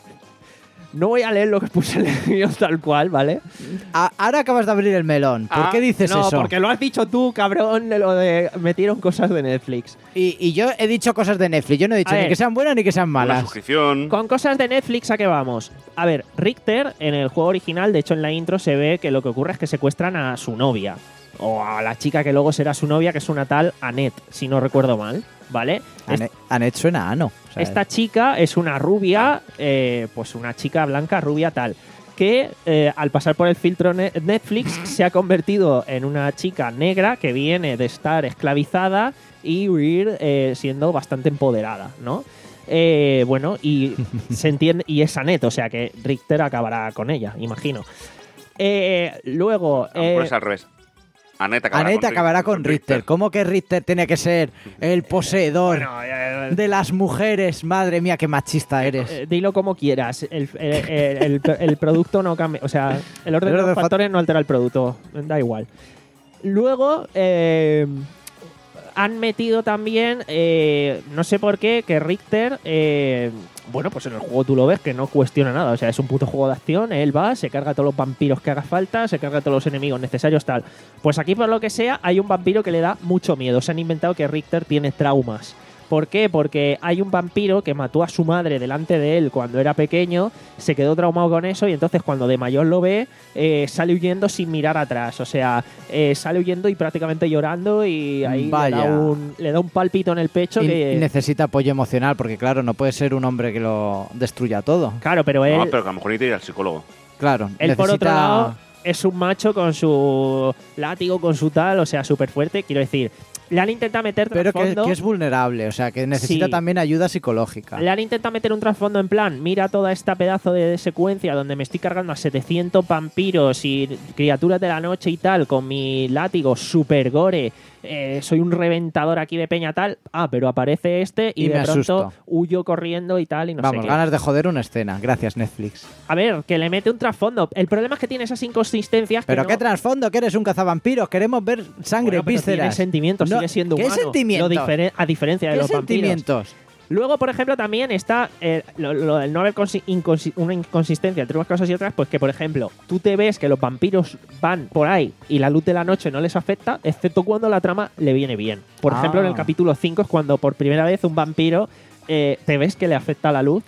no voy a leer lo que puse en el guión tal cual, ¿vale? A- ahora acabas de abrir el melón. ¿Por Ah, qué dices no, eso? porque lo has dicho tú, cabrón, de lo de metieron cosas de Netflix. Y, y yo he dicho cosas de Netflix. Yo no he dicho A ni ver. que sean buenas ni que sean Una malas. suscripción. Con cosas de Netflix, ¿a qué vamos? A ver, Richter, en el juego original, de hecho en la intro se ve que lo que ocurre es que secuestran a su novia. O a la chica que luego será su novia, que es una tal Annette, si no recuerdo mal, ¿vale? Ane- Annette suena a ano. O sea, Esta chica es una rubia, eh, pues una chica blanca, rubia tal, que eh, al pasar por el filtro ne- Netflix se ha convertido en una chica negra que viene de estar esclavizada y huir eh, siendo bastante empoderada, ¿no? Eh, bueno, y se entiende, y es Annette, o sea que Richter acabará con ella, imagino. Eh, luego... A lo mejor eh, es al revés. Annette acabará Annette con, acabará con Richter. ¿Cómo que Richter tiene que ser el poseedor bueno, eh, de las mujeres? Madre mía, qué machista eres. Eh, dilo como quieras. El, el- el- el- el producto no cambia. O sea, el orden El de orden los fa- factores no altera el producto. Da igual. Luego, eh, han metido también, eh, no sé por qué, que Richter, eh, bueno, pues en el juego tú lo ves que no cuestiona nada. O sea, es un puto juego de acción. Él va, se carga a todos los vampiros que haga falta, se carga a todos los enemigos necesarios, tal. Pues aquí, por lo que sea, hay un vampiro que le da mucho miedo. Se han inventado que Richter tiene traumas. ¿Por qué? Porque hay un vampiro que mató a su madre delante de él cuando era pequeño, se quedó traumado con eso y entonces cuando de mayor lo ve, eh, sale huyendo sin mirar atrás. O sea, eh, sale huyendo y prácticamente llorando y ahí le Vaya. da, un, le da un pálpito en el pecho Y, que... y necesita apoyo emocional, porque claro, no puede ser un hombre que lo destruya todo. Claro, pero él, No, pero que a lo mejor necesita ir al psicólogo. Claro, él por otro necesita- lado, es un macho con su látigo, con su tal, o sea, súper fuerte. Quiero decir, le han intentado meter Pero que, trasfondo. que es vulnerable, o sea, que necesita Sí. también ayuda psicológica. Le han intentado meter un trasfondo en plan, mira toda esta pedazo de secuencia donde me estoy cargando a setecientos vampiros y criaturas de la noche y tal, con mi látigo super gore eh, soy un reventador aquí de peña tal, ah, pero aparece este y, Y de me pronto asusto. huyo corriendo y tal y no Vamos, sé qué. ganas de joder una escena. Gracias, Netflix. A ver, que le mete un trasfondo. El problema es que tiene esas inconsistencias que ¿Pero no- qué trasfondo? ¿Que eres un cazavampiros? Queremos ver sangre, Bueno, pero tiene vísceras. sentimientos, No, sigue siendo ¿qué humano. sentimientos? Lo difere- a diferencia de ¿Qué los vampiros. sentimientos? Luego, por ejemplo, también está eh, lo, lo del no haber consi- inconsi- una inconsistencia entre unas cosas y otras, pues que, por ejemplo, tú te ves que los vampiros van por ahí y la luz de la noche no les afecta, excepto cuando la trama le viene bien. Por Ah. ejemplo, en el capítulo cinco es cuando por primera vez un vampiro eh, te ves que le afecta la luz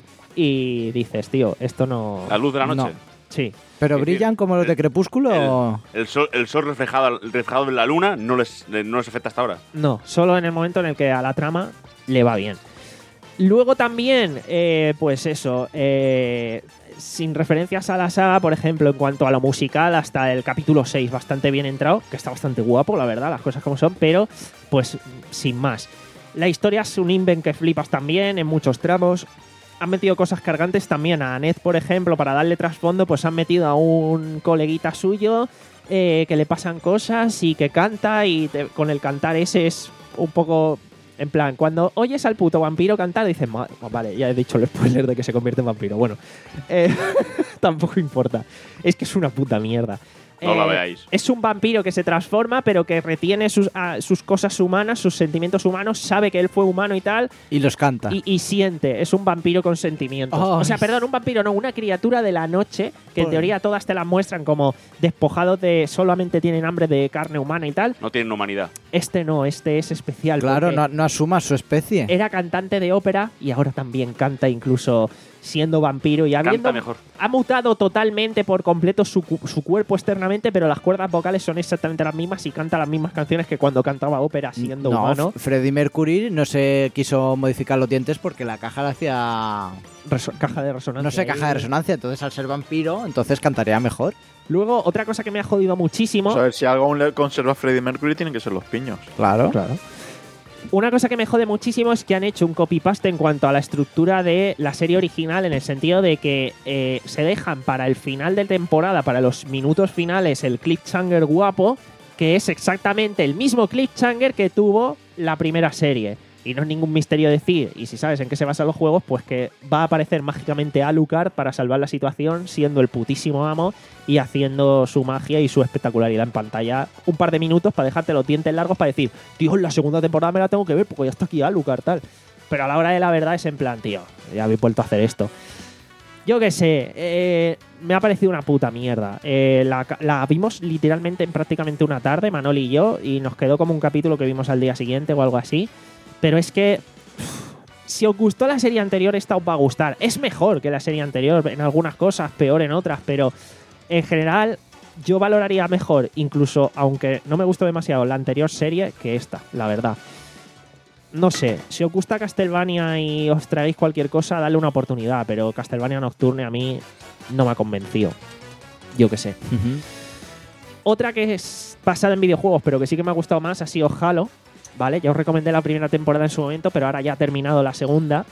y dices, tío, esto no... La luz de la noche. No. Sí. ¿Pero Es brillan decir, como los de el- Crepúsculo o...? El, el sol, el sol reflejado, reflejado en la luna no les, no les afecta hasta ahora. No, solo en el momento en el que a la trama le va bien. Luego también, eh, pues eso, eh, sin referencias a la saga, por ejemplo, en cuanto a lo musical, hasta el capítulo seis, bastante bien entrado, que está bastante guapo, la verdad, las cosas como son, pero pues sin más. La historia es un invent que flipas también en muchos tramos. Han metido cosas cargantes también a Ned, por ejemplo, para darle trasfondo, pues han metido a un coleguita suyo eh, que le pasan cosas y que canta y te- con el cantar ese es un poco... En plan, cuando oyes al puto vampiro cantar, dices, "Ma- vale, ya he dicho el spoiler de que se convierte en vampiro". Bueno, eh, tampoco importa. Es que es una puta mierda. No la veáis. Es un vampiro que se transforma, pero que retiene sus, ah, sus cosas humanas, sus sentimientos humanos, sabe que él fue humano y tal, Y los canta. y, y siente. Es un vampiro con sentimientos. Ay. O sea, perdón, un vampiro no, una criatura de la noche, que en Joder. teoría todas te la muestran como despojados de solamente tienen hambre de carne humana y tal. No tienen humanidad. Este no, este es especial. Claro, porque no, no asuma su especie. era cantante de ópera y ahora también canta, incluso siendo vampiro y habiendo Canta mejor. ha mutado totalmente por completo su, cu- su cuerpo externamente, pero las cuerdas vocales son exactamente las mismas y canta las mismas canciones que cuando cantaba ópera siendo no, humano. F- Freddie Mercury no se quiso modificar los dientes porque la caja le hacía... Reso- caja de resonancia. No sé, ahí. caja de resonancia. Entonces, al ser vampiro, entonces cantaría mejor. Luego, otra cosa que me ha jodido muchísimo. O sea, a ver, si algo aún le conserva a Freddie Mercury, tienen que ser los piños. Claro. Claro. Una cosa que me jode muchísimo es que han hecho un copy-paste en cuanto a la estructura de la serie original, en el sentido de que eh, se dejan para el final de temporada, para los minutos finales, el cliffhanger guapo, que es exactamente el mismo cliffhanger que tuvo la primera serie. Y no es ningún misterio decir, y si sabes en qué se basan los juegos, pues que va a aparecer mágicamente Alucard para salvar la situación, siendo el putísimo amo y haciendo su magia y su espectacularidad en pantalla. Un par de minutos para dejarte los dientes largos para decir, tío, en la segunda temporada me la tengo que ver porque ya está aquí Alucard, tal. Pero a la hora de la verdad es en plan, tío, ya habéis vuelto a hacer esto. Yo qué sé, eh, me ha parecido una puta mierda. Eh, la, la vimos literalmente en prácticamente una tarde, Manoli y yo, y nos quedó como un capítulo que vimos al día siguiente o algo así. Pero es que, uff, si os gustó la serie anterior, esta os va a gustar. Es mejor que la serie anterior en algunas cosas, peor en otras, pero en general yo valoraría mejor, incluso aunque no me gustó demasiado la anterior serie, que esta, la verdad. No sé, si os gusta Castlevania y os traéis cualquier cosa, dale una oportunidad, pero Castlevania Nocturne a mí no me ha convencido. Yo qué sé. Ujú. Otra que es basada en videojuegos, pero que sí que me ha gustado más, ha sido Halo. ¿Vale? Ya os recomendé la primera temporada en su momento, pero ahora ya ha terminado la segunda.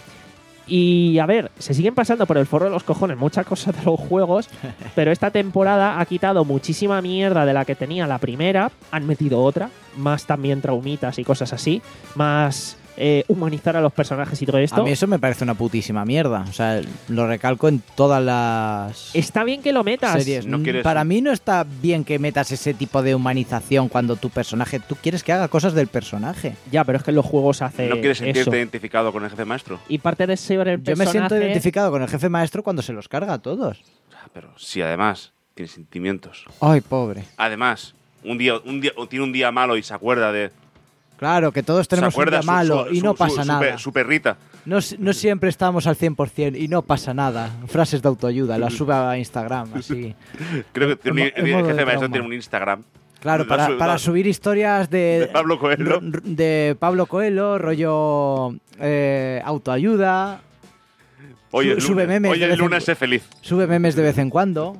Y a ver, se siguen pasando por el forro de los cojones muchas cosas de los juegos, pero esta temporada ha quitado muchísima mierda de la que tenía la primera, han metido otra, más también traumitas y cosas así, más eh, humanizar a los personajes y todo esto. A mí eso me parece una putísima mierda. O sea, lo recalco en todas las Está bien que lo metas. series. No Mm, quieres- Para mí no está bien que metas ese tipo de humanización cuando tu personaje... Tú quieres que haga cosas del personaje. Ya, pero es que en los juegos hace ¿No quieres sentirte eso. identificado con el jefe maestro? Y parte de ser el Yo me siento personaje- identificado con el jefe maestro cuando se los carga a todos. Ah, pero si además tiene sentimientos. Ay, pobre. Además, un día, un día, tiene un día malo y se acuerda de. Claro, que todos tenemos se un acuerda día su- malo su- y no su- pasa su- nada. Su, pe- su perrita. No, s- no siempre estamos al cien por cien y no pasa nada. Frases de autoayuda, las sube a Instagram, así. Creo que tiene un- En mo- en el modo de jefe maestro trauma. tiene un Instagram. Claro, Da para, su- para da- subir historias de, de Pablo Coelho. ro- de Pablo Coelho, rollo eh, autoayuda, Oye, Su- el sube lunes, memes oye, de el vez en lunes cu- sé feliz. sube memes de vez en cuando.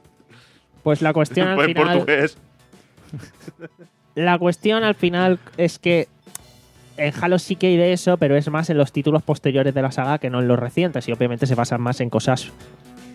Pues la cuestión al En final... portugués. La cuestión al final es que en Halo sí que hay de eso, pero es más en los títulos posteriores de la saga que no en los recientes. Y obviamente se basan más en cosas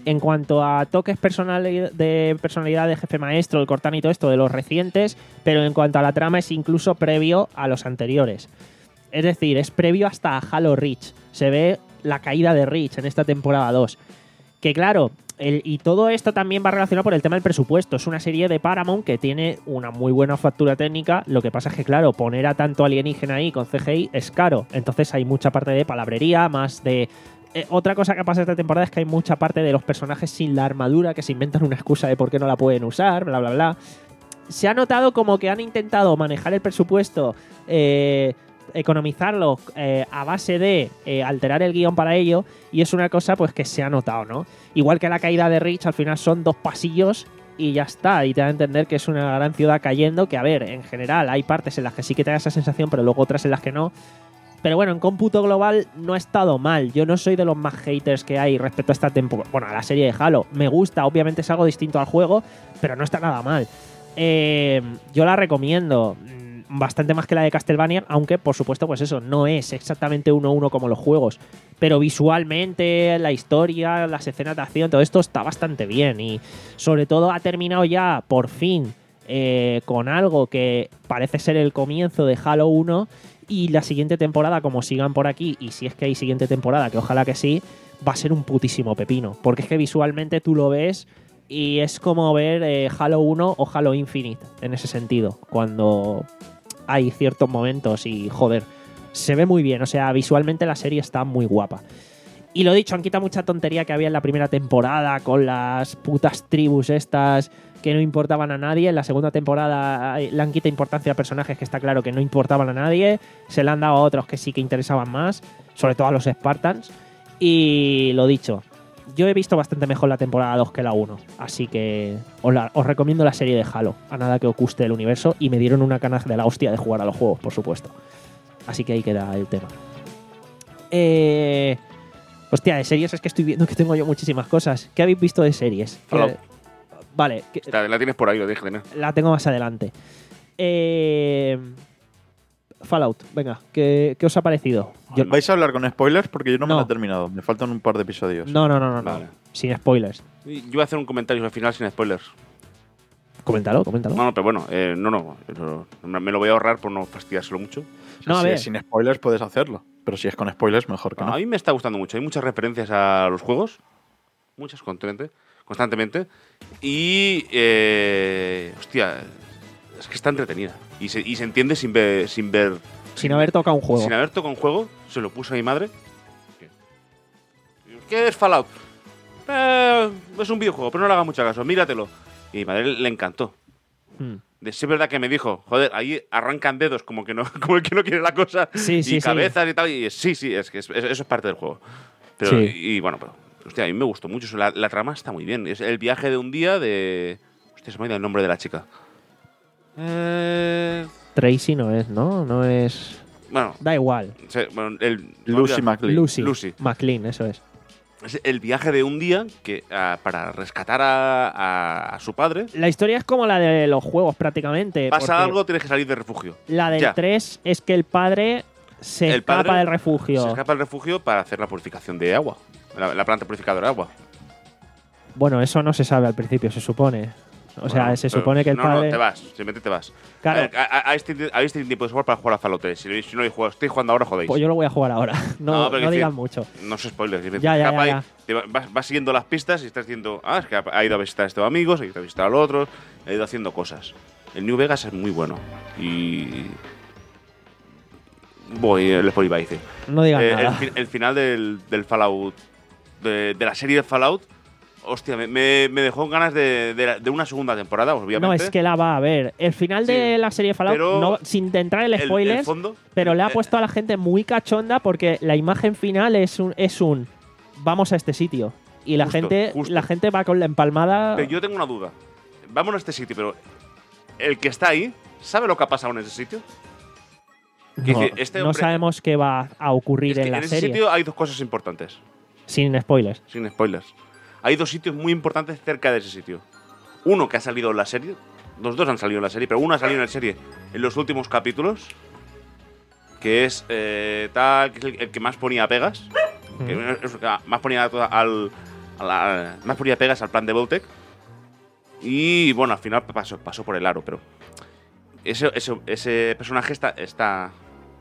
en cuanto a toques personali- de personalidad de jefe maestro, el Cortana y todo esto, de los recientes, pero en cuanto a la trama es incluso previo a los anteriores. Es decir, es previo hasta Halo Reach. Se ve la caída de Reach en esta temporada dos. Que claro, el, y todo esto también va relacionado por el tema del presupuesto. Es una serie de Paramount que tiene una muy buena factura técnica. Lo que pasa es que, claro, poner a tanto alienígena ahí con C G I es caro. Entonces hay mucha parte de palabrería, más de... Eh, otra cosa que pasa esta temporada es que hay mucha parte de los personajes sin la armadura que se inventan una excusa de por qué no la pueden usar, bla, bla, bla. Se ha notado como que han intentado manejar el presupuesto... Eh, economizarlo eh, a base de eh, alterar el guión para ello, y es una cosa pues que se ha notado, ¿no? Igual que la caída de Reach, al final son dos pasillos y ya está, y te da a entender que es una gran ciudad cayendo, que a ver, en general hay partes en las que sí que te da esa sensación, pero luego otras en las que no. Pero bueno, en cómputo global no ha estado mal. Yo no soy de los más haters que hay respecto a esta temporada, bueno, a la serie de Halo. Me gusta, obviamente es algo distinto al juego, pero no está nada mal. Eh, yo la recomiendo bastante más que la de Castlevania, aunque por supuesto pues eso, no es exactamente uno a uno como los juegos, pero visualmente, la historia, las escenas de acción, todo esto está bastante bien, y sobre todo ha terminado ya por fin eh, con algo que parece ser el comienzo de Halo uno, y la siguiente temporada, como sigan por aquí, y si es que hay siguiente temporada, que ojalá que sí, va a ser un putísimo pepino, porque es que visualmente tú lo ves y es como ver eh, Halo uno o Halo Infinite en ese sentido, cuando hay ciertos momentos y, joder, se ve muy bien. O sea, visualmente la serie está muy guapa. Y lo dicho, han quitado mucha tontería que había en la primera temporada con las putas tribus estas que no importaban a nadie. En la segunda temporada le han quitado importancia a personajes que está claro que no importaban a nadie. Se le han dado a otros que sí que interesaban más, sobre todo a los Spartans. Y lo dicho, yo he visto bastante mejor la temporada dos que la uno, así que os, la, os recomiendo la serie de Halo, a nada que os guste el universo, y me dieron una ganas de la hostia de jugar a los juegos, por supuesto. Así que ahí queda el tema. Eh, hostia, de series es que estoy viendo que tengo yo muchísimas cosas. ¿Qué habéis visto de series? Fallout. Que, vale. Que, La, la tienes por ahí, lo dije, ¿no? La tengo más adelante. Eh, Fallout, venga, ¿qué, qué os ha parecido? Yo, ¿Vais a hablar con spoilers? Porque yo no, No. me lo he terminado. Me faltan un par de episodios. no, no, no, no, no. Vale. Sin spoilers. Yo voy a hacer un comentario al final sin spoilers. Coméntalo, coméntalo. No, no, pero bueno, eh, no, no, pero me lo voy a ahorrar por no fastidiárselo mucho. No, a si ver. es sin spoilers puedes hacerlo. Pero si es con spoilers, mejor que no. A mí me está gustando mucho. Hay muchas referencias a los juegos. Muchas constantemente. constantemente y, eh, hostia, es que está entretenida. Y se, y se entiende sin ver... Sin, ver, sin haber tocado un juego. Sin haber tocado un juego. Se lo puso a mi madre. ¿Qué, ¿Qué es Fallout? Eh, es un videojuego, pero no le haga mucho caso. Míratelo. Y a mi madre le encantó. Hmm. De sí es verdad que me dijo, joder, ahí arrancan dedos como que no, como el que no quiere la cosa, Sí, sí, y cabezas sí. y tal, y sí, sí, es que es- eso es parte del juego. Pero, Sí. y, y bueno, pero, hostia, a mí me gustó mucho, la, la trama está muy bien. Es el viaje de un día de... Hostia, se me ha ido el nombre de la chica. Eh, Tracy no es, ¿no? No es... bueno, Da igual. se- bueno, el, Lucy McLean. Lucy. Lucy. McLean, eso es. Es el viaje de un día que ah, para rescatar a, a- a su padre. La historia es como la de los juegos prácticamente. Pasa porque algo, tienes que salir del refugio. La del Ya. tres es que el padre se El escapa padre del refugio. Se escapa del refugio para hacer la purificación de agua. La, la planta purificadora de agua. Bueno, eso no se sabe al principio, se supone. O sea, Bueno, se pero- supone que el no, padre... No, te vas, simplemente te vas. Claro. A ver, a- a- a este, a este tiempo de jugar para jugar a Fallout tres. Si, si no lo juego, estoy jugando ahora, jodéis. Pues yo lo voy a jugar ahora. No, No, no, pero que digan decir- mucho. No se spoilers. Si Ya, ya, escapa ya, ahí, ya. te va- vas, vas siguiendo las pistas y estás diciendo, ah, es que ha, ha ido a visitar a este amigo, se ha ido a visitar al otro, ha ido haciendo cosas. El New Vegas es muy bueno. Y. Voy, el spoiler va a decir. No digan Eh, el, nada. fi- el final del, del Fallout, de, de la serie de Fallout, hostia, me, me, me dejó ganas de, de, la- de una segunda temporada, obviamente. No, es que la va a ver. El final de Sí, la serie Fallout, pero no, sin entrar en el- el spoilers, fondo, pero le ha eh, puesto a la gente muy cachonda porque la imagen final es un, es un vamos a este sitio. Y la Justo, gente justo. la gente va con la empalmada. Pero yo tengo una duda. Vamos a este sitio, pero el que está ahí, ¿sabe lo que ha pasado en ese sitio? Que no, dice, este no hombre- sabemos qué va a ocurrir Es que en la en ese serie. sitio hay dos cosas importantes, Sin spoilers. sin spoilers. Hay dos sitios muy importantes cerca de ese sitio. Uno que ha salido en la serie, los dos han salido en la serie, pero uno ha salido en la serie en los últimos capítulos, que es eh, tal, que es el, el que más ponía pegas, que es el que más ponía a toda- al, a la, más por pegas al plan de Voltec. Y bueno, al final pasó, pasó por el aro, pero ese, ese, ese personaje está, está...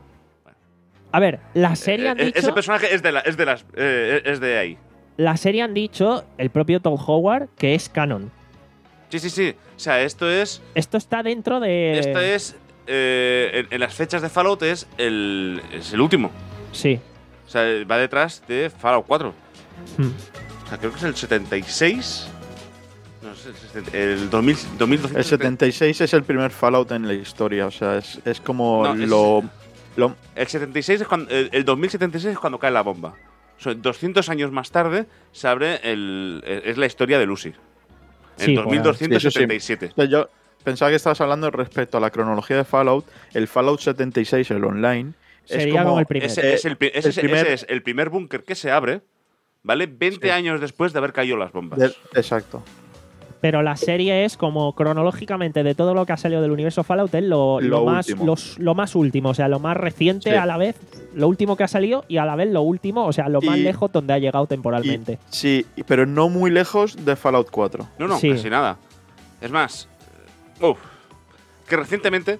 A ver, la serie han eh, dicho... Ese personaje es de, la, es de, las, eh, es de ahí. La serie han dicho, el propio Todd Howard, que es canon. Sí, sí, sí. O sea, esto es... Esto está dentro de... Esto es... Eh, en, en las fechas de Fallout es el, es el último. Sí. O sea, va detrás de Fallout cuatro. Hmm. O sea, creo que es el setenta y seis. No sé, el dos mil, dos mil doscientos. El setenta y seis es el primer Fallout en la historia. O sea, es, es como No, es- lo, lo. El setenta y seis es cuando, el, el dos mil setenta y seis es cuando cae la bomba. O sea, doscientos años más tarde se abre el, es la historia de Lucy. En Sí, dos mil doscientos setenta y Sí, siete. O sea, yo pensaba que estabas hablando respecto a la cronología de Fallout. El Fallout setenta y seis, el online, Sería es como, como el primero. Ese, es el, pri- ese el es- primer- ese es el primer búnker que se abre, ¿vale? veinte Sí. años después de haber caído las bombas. de- exacto. Pero la serie es como cronológicamente de todo lo que ha salido del universo Fallout, es lo, Lo lo más, último. los- lo más último, o sea, lo más reciente Sí. a la vez, lo último que ha salido y a la vez lo último, o sea, lo más Y- lejos donde ha llegado Y- temporalmente. sí, pero no muy lejos de Fallout cuatro. No, no, Sí. casi nada. Es más, eh, uf, que recientemente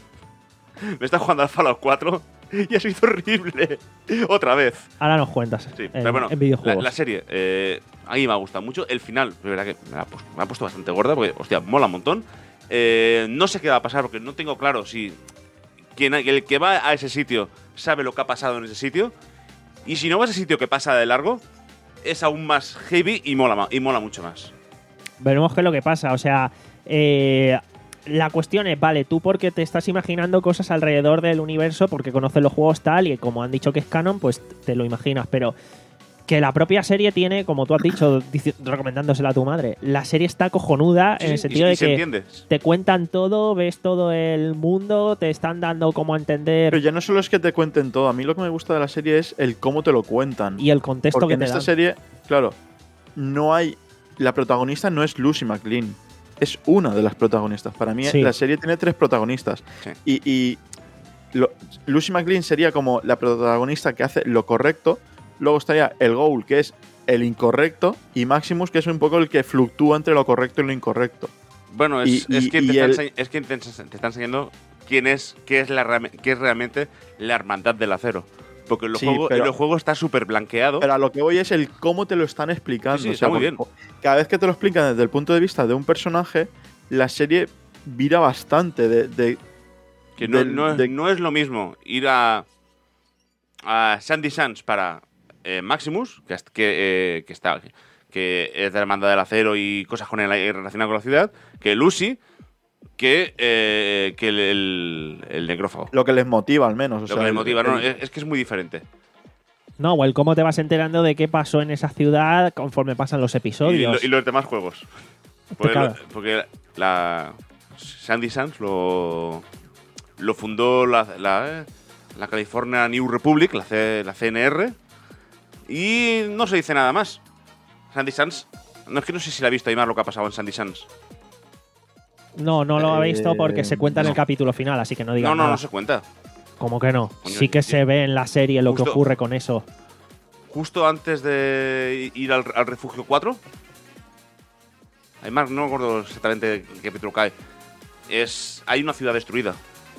me está jugando al Fallout cuatro y ha sido horrible. Otra vez. Ahora nos cuentas Sí, en, pero bueno, en la, videojuegos. la serie, eh, a mí me ha gustado mucho. El final, de verdad que me ha, puesto, me ha puesto bastante gorda porque, hostia, mola un montón. Eh, no sé qué va a pasar porque no tengo claro si quien, el que va a ese sitio sabe lo que ha pasado en ese sitio. Y si no va a ese sitio que pasa de largo, es aún más heavy y mola, ma- y mola mucho más. Veremos qué es lo que pasa, o sea, eh, la cuestión es, vale, tú porque te estás imaginando cosas alrededor del universo, porque conoces los juegos tal y como han dicho que es canon, pues te lo imaginas, pero que la propia serie tiene, como tú has dicho, dici- recomendándosela a tu madre, la serie está cojonuda en el Sí, sentido y- y de se que entiende. te cuentan todo, ves todo el mundo, te están dando cómo entender Pero ya no solo es que te cuenten todo. A mí lo que me gusta de la serie es el cómo te lo cuentan. y el contexto Porque que en te esta dan. serie, claro, no hay. La protagonista no es Lucy McLean. Es una de las protagonistas. Para mí, Sí. la serie tiene tres protagonistas. Sí. Y, y lo- Lucy McLean sería como la protagonista que hace lo correcto. Luego estaría el Ghoul, que es el incorrecto. Y Maximus, que es un poco el que fluctúa entre lo correcto y lo incorrecto. Bueno, es, Y- es y- que, y te, el- está, ense- es que te, ense- te está enseñando quién es, qué es, la, reame- qué es realmente la hermandad del acero. Porque en los, Sí, juegos, pero- en los juegos está súper blanqueado. Pero a lo que voy es el cómo te lo están explicando. Sí, sí, O está sea, muy porque cada vez que te lo explican desde el punto de vista de un personaje, la serie vira bastante de. de- que no, del- no es, de- no es lo mismo ir a, a Sandy Sands para eh, Maximus, que, est- que, eh, que está que es de la hermandad del acero y cosas con el, relacionadas con la ciudad, que Lucy, que, eh, que el, el, el necrófago. lo que les motiva, al menos. O Lo sea, que me el- motiva, no, el- es, es que es muy diferente. No, o el cómo te vas enterando de qué pasó en esa ciudad conforme pasan los Y, episodios. lo- y los demás juegos. Porque, claro. lo- porque la Sandy Sands lo, lo fundó la, la, eh, la California New Republic, la, C, la C N R, y no se dice nada más. Sandy Sands, no es que no sé si la ha visto Aymar lo que ha pasado en Sandy Sands. No, no lo he Eh, visto porque se cuenta en no. el capítulo final, así que no digas No, no, nada. no se cuenta. ¿Cómo que no? Coño, sí que sí. se ve en la serie lo que Justo- ocurre con eso. Justo antes de ir al, al refugio cuatro, Aymar, no me acuerdo exactamente en qué capítulo cae. Es, hay una ciudad destruida.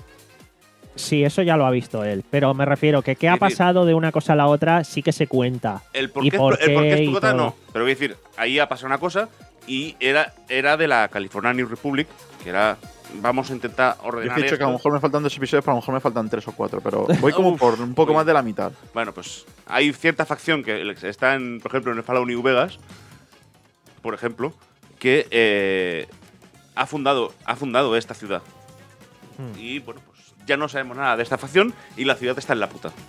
Sí, eso ya lo ha visto él. Pero me refiero que qué ha Es decir- pasado de una cosa a la otra sí que se cuenta. El por ¿Y qué, por el por qué qué es y Tucota, todo? no. Pero voy a decir, ahí ha pasado una cosa y era, era de la California New Republic, que era, vamos a intentar Yo ordenar he dicho que a lo esto. mejor me faltan dos episodios, pero a lo mejor me faltan tres o cuatro. Pero voy como Uf, por un poco muy más de la mitad. Bueno, pues hay cierta facción que está, en, por ejemplo, en el Fallout New Vegas, por ejemplo, que eh, ha, fundado, ha fundado esta ciudad. Hmm. Y bueno, pues ya no sabemos nada de esta facción y la ciudad está en la puta.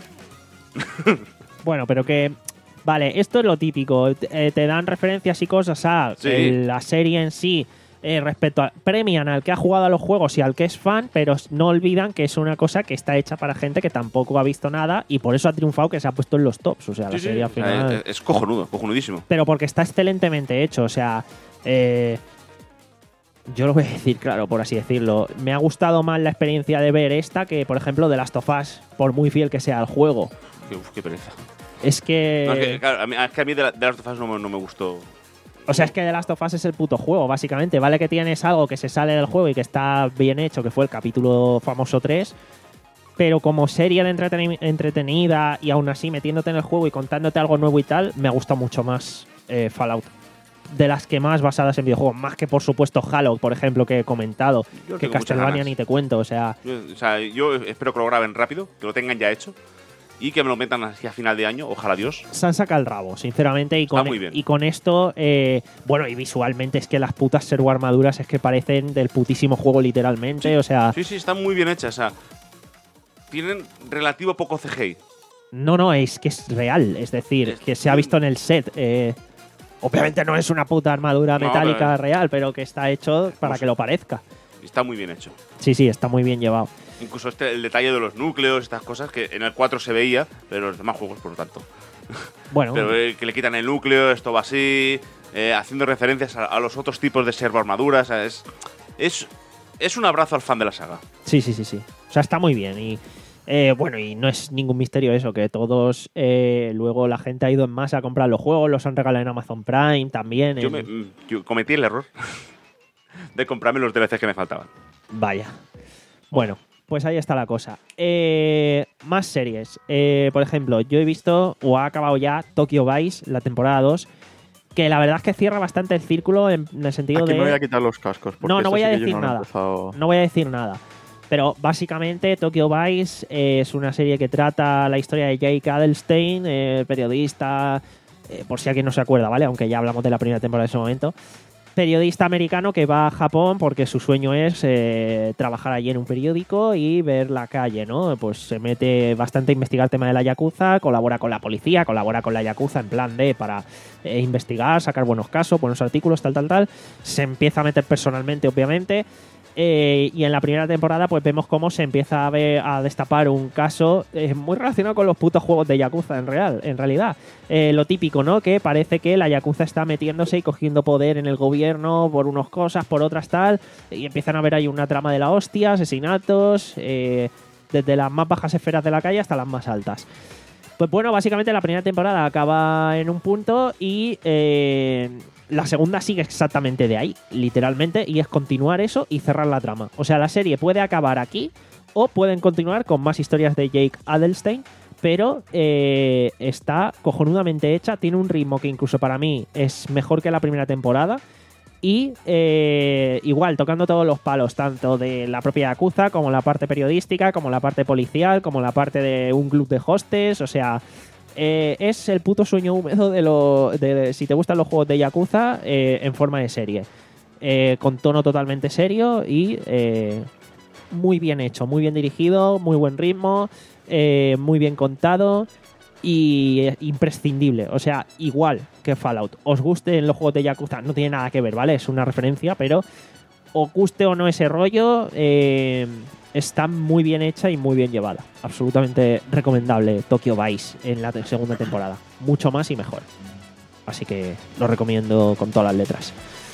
Bueno, pero que. Vale, esto es lo típico. Eh, te dan referencias y cosas a Sí. el- la serie en sí. eh, respecto a. Premian al que ha jugado a los juegos y al que es fan, pero no olvidan que es una cosa que está hecha para gente que tampoco ha visto nada y por eso ha triunfado que se ha puesto en los tops. O sea, la Sí, sí, serie al o sea, final. es, es cojonudo, cojonudísimo. Pero porque está excelentemente hecho. O sea, eh, yo lo voy a decir claro, por así decirlo. Me ha gustado más la experiencia de ver esta que, por ejemplo, The Last of Us, por muy fiel que sea el juego. Qué, uf, qué pereza. Es que... No, es que, claro, a mí, es que a mí de, The Last of Us no, me- no me gustó. O sea, es que The Last of Us es el puto juego, básicamente. Vale que tienes algo que se sale del juego y que está bien hecho, que fue el capítulo famoso tres, pero como serie de entreteni- entretenida y aún así metiéndote en el juego y contándote algo nuevo y tal, me gusta mucho más eh, Fallout. De las que más basadas en videojuegos, más que por supuesto Halo, por ejemplo, que he comentado, Yo que tengo muchas Castlevania ganas. ni te cuento, o sea, Yo, o sea, yo espero que lo graben rápido, que lo tengan ya hecho y que me lo metan así a final de año, ojalá Dios. se han sacado el rabo, sinceramente, y Está con, muy bien. y con esto, eh, bueno, y visualmente es que las putas servo armaduras es que parecen del putísimo juego literalmente, o sea, Sí, sí, están muy bien hechas. O sea, tienen relativo poco C G I. no, no, es que es real, es decir, Es- que se ha visto en el set. eh, obviamente no es una puta armadura No, metálica pero- real, pero que está hecho para Pues- que lo parezca. Está muy bien hecho. Sí, sí, está muy bien llevado. Incluso este, el detalle de los núcleos, estas cosas que en el cuatro se veía, pero en los demás juegos, por lo tanto. Bueno, Pero eh, que le quitan el núcleo, esto va así, eh, haciendo referencias a, a los otros tipos de servo armaduras. Es, es, es un abrazo al fan de la saga. sí, sí, sí, sí. O sea, está muy bien. Y eh, bueno, y no es ningún misterio eso, que todos eh, luego la gente ha ido en masa a comprar los juegos, los han regalado en Amazon Prime también. Yo, en- me, mm, yo cometí el error de comprarme los D L Cs que me faltaban. Vaya. Bueno, pues ahí está la cosa. Eh, más series. Eh, por ejemplo, yo he visto, o ha acabado ya, Tokyo Vice, la temporada dos, que la verdad es que cierra bastante el círculo en, en el sentido Aquí de... me voy a quitar los cascos. Porque No, no esta voy sí a que yo decir no la he nada. empezado. No voy a decir nada. Pero básicamente Tokyo Vice eh, es una serie que trata la historia de Jake Adelstein, eh, periodista, eh, por si alguien no se acuerda, ¿vale? Aunque ya hablamos de la primera temporada en ese momento. Periodista americano que va a Japón porque su sueño es eh, trabajar allí en un periódico y ver la calle, ¿no? Pues se mete bastante a investigar el tema de la Yakuza, colabora con la policía, colabora con la Yakuza en plan de para eh, investigar, sacar buenos casos, buenos artículos, tal, tal, tal. Se empieza a meter personalmente, obviamente. Eh, y en la primera temporada pues vemos cómo se empieza a, ver, a destapar un caso eh, muy relacionado con los putos juegos de Yakuza en, real, en realidad. Eh, lo típico, ¿no? Que parece que la Yakuza está metiéndose y cogiendo poder en el gobierno por unas cosas, por otras tal, y empiezan a ver ahí una trama de la hostia, asesinatos, eh, desde las más bajas esferas de la calle hasta las más altas. Pues bueno, básicamente la primera temporada acaba en un punto y eh, la segunda sigue exactamente de ahí, literalmente, y es continuar eso y cerrar la trama. O sea, la serie puede acabar aquí o pueden continuar con más historias de Jake Adelstein, pero eh, está cojonudamente hecha, tiene un ritmo que incluso para mí es mejor que la primera temporada. Y eh, igual, tocando todos los palos, tanto de la propia Yakuza, como la parte periodística, como la parte policial, como la parte de un club de hostes. O sea, eh, es el puto sueño húmedo de, lo, de si te gustan los juegos de Yakuza eh, en forma de serie. Eh, con tono totalmente serio y eh, muy bien hecho, muy bien dirigido, muy buen ritmo, eh, muy bien contado. Y eh, imprescindible, o sea, igual que Fallout. Os gusten los juegos de Yakuza, no tiene nada que ver, ¿vale? Es una referencia, pero os guste o no ese rollo, eh, está muy bien hecha y muy bien llevada. Absolutamente recomendable Tokyo Vice en la te- segunda temporada. Mucho más y mejor. Así que lo recomiendo con todas las letras.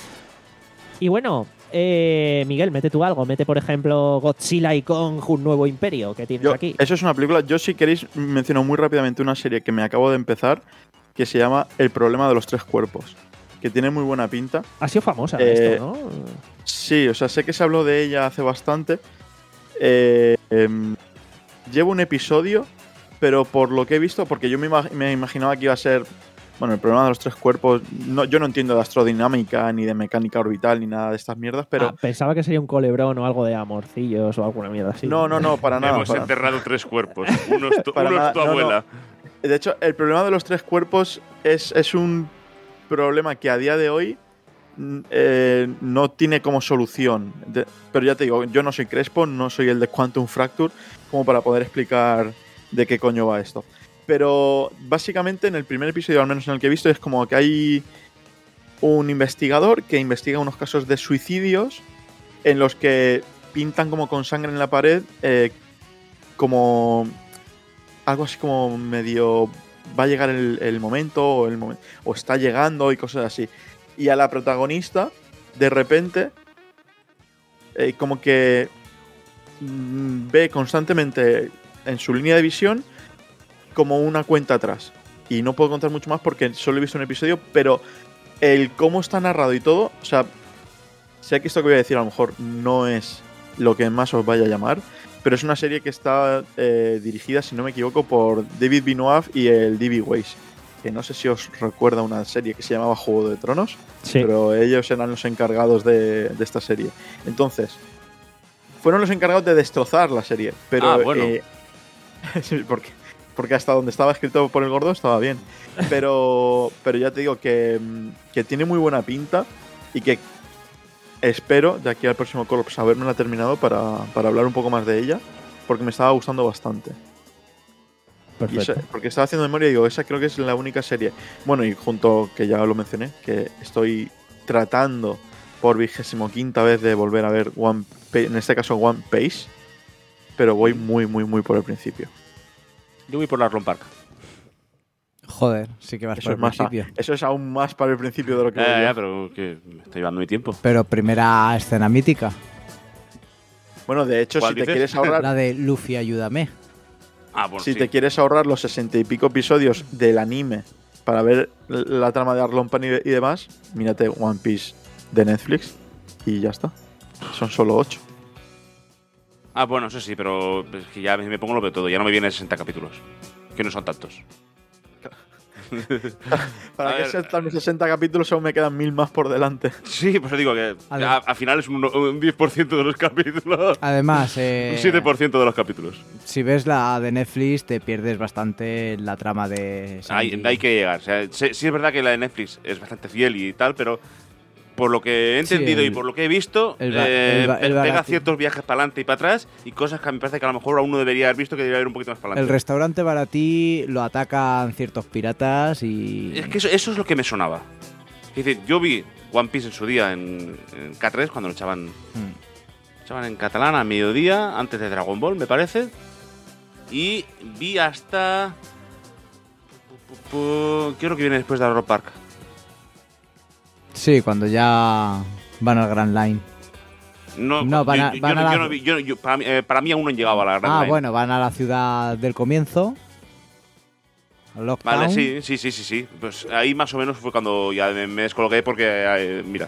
Y bueno, eh, Miguel, mete tú algo. Mete, por ejemplo, Godzilla y Kong, un nuevo imperio que tienes Yo- aquí. Eso es una película. Yo, si queréis, menciono muy rápidamente una serie que me acabo de empezar que se llama El problema de los tres cuerpos, que tiene muy buena pinta. Ha sido famosa Eh, esto, ¿no? Sí, o sea, sé que se habló de ella hace bastante. Eh, em, llevo un episodio, pero por lo que he visto, porque yo me, ima- me imaginaba que iba a ser, bueno, el problema de los tres cuerpos. No, yo no entiendo de astrodinámica, ni de mecánica orbital, ni nada de estas mierdas, pero Ah, pensaba que sería un colebrón o algo de amorcillos o alguna mierda así. no, no, no, para nada. Hemos para- enterrado tres cuerpos. Uno es tu, Para uno es nada, tu no, no. abuela. De hecho, el problema de los tres cuerpos es, es un problema que a día de hoy mm, eh, no tiene como solución. De- pero ya te digo, yo no soy Crespo, no soy el de Quantum Fracture, como para poder explicar de qué coño va esto. Pero básicamente en el primer episodio, al menos en el que he visto, es como que hay un investigador que investiga unos casos de suicidios en los que pintan como con sangre en la pared, eh, como algo así como medio va a llegar el, el momento o, el momen- o está llegando y cosas así. Y a la protagonista, de repente, eh, como que mm, ve constantemente en su línea de visión como una cuenta atrás. y no puedo contar mucho más porque solo he visto un episodio, pero el cómo está narrado y todo, o sea, sé que esto que voy a decir a lo mejor no es lo que más os vaya a llamar, pero es una serie que está eh, dirigida, si no me equivoco, por David Benioff y el D B Weiss, que no sé si os recuerda una serie que se llamaba Juego de Tronos, Sí. pero ellos eran los encargados de, de esta serie. Entonces, fueron los encargados de destrozar la serie, pero Ah, bueno. eh, sí, porque, porque hasta donde estaba escrito por el gordo estaba bien. Pero, pero ya te digo que, que tiene muy buena pinta y que espero de aquí al próximo Corps habérmela terminado para, para hablar un poco más de ella, porque me estaba gustando bastante. Y Perfecto. esa- porque estaba haciendo memoria y digo, esa creo que es la única serie. Bueno, y junto, que ya lo mencioné, que estoy tratando por vigésimo quinta vez de volver a ver One Piece, en este caso One Piece, pero voy muy, muy, muy por el principio. Yo voy por la Ron Park. Joder, sí que vas Eso por es, el más a- principio. eso es aún más para el principio de lo que Ya, voy ya, yo. ya, pero que me está llevando mi tiempo. Pero primera escena mítica, Bueno, de hecho, ¿Cuál si te dices? quieres ahorrar, la de Luffy, ayúdame. Ah, bueno, si sí. te quieres ahorrar los sesenta y pico episodios del anime para ver la trama de Arlong Pan y y demás, mírate One Piece de Netflix y ya está. Son solo ocho. Ah, bueno, eso sí, pero es que ya me me pongo lo de todo. Ya no me vienen sesenta capítulos. Que no son tantos. Para A que ver. sean tan sesenta capítulos aún me quedan mil más por delante. Sí, pues digo que A ver. a- al final es un, un diez por ciento de los capítulos. Además, eh, Un siete por ciento de los capítulos. si ves la de Netflix, te pierdes bastante la trama de Hay, Sanji. hay que llegar. O sea, sí, sí es verdad que la de Netflix es bastante fiel y tal, pero por lo que he Sí, entendido el- y por lo que he visto, el ba- eh, el ba- el pe- pega barato. ciertos viajes para adelante y para atrás y cosas que me parece que a lo mejor uno debería haber visto que debería haber un poquito más para El adelante. restaurante baratí lo atacan ciertos piratas y... Es que eso, eso es lo que me sonaba. Es decir, yo vi One Piece en su día en, en K tres cuando lo echaban, Mm. echaban en catalán a mediodía, antes de Dragon Ball, me parece. Y vi hasta... pu- pu- pu- Creo que viene después de Arrow Park. Sí, cuando ya van al Grand Line. No, No, van yo- a- yo, van yo a no- la- yo no vi- yo- yo- para, mí, eh, para mí aún no han llegado a la Grand Ah, Line. bueno, van a la ciudad del comienzo. a Lockdown. Vale, sí, sí, sí, sí, sí. Pues ahí más o menos fue cuando ya me, me descoloqué porque, eh, mira,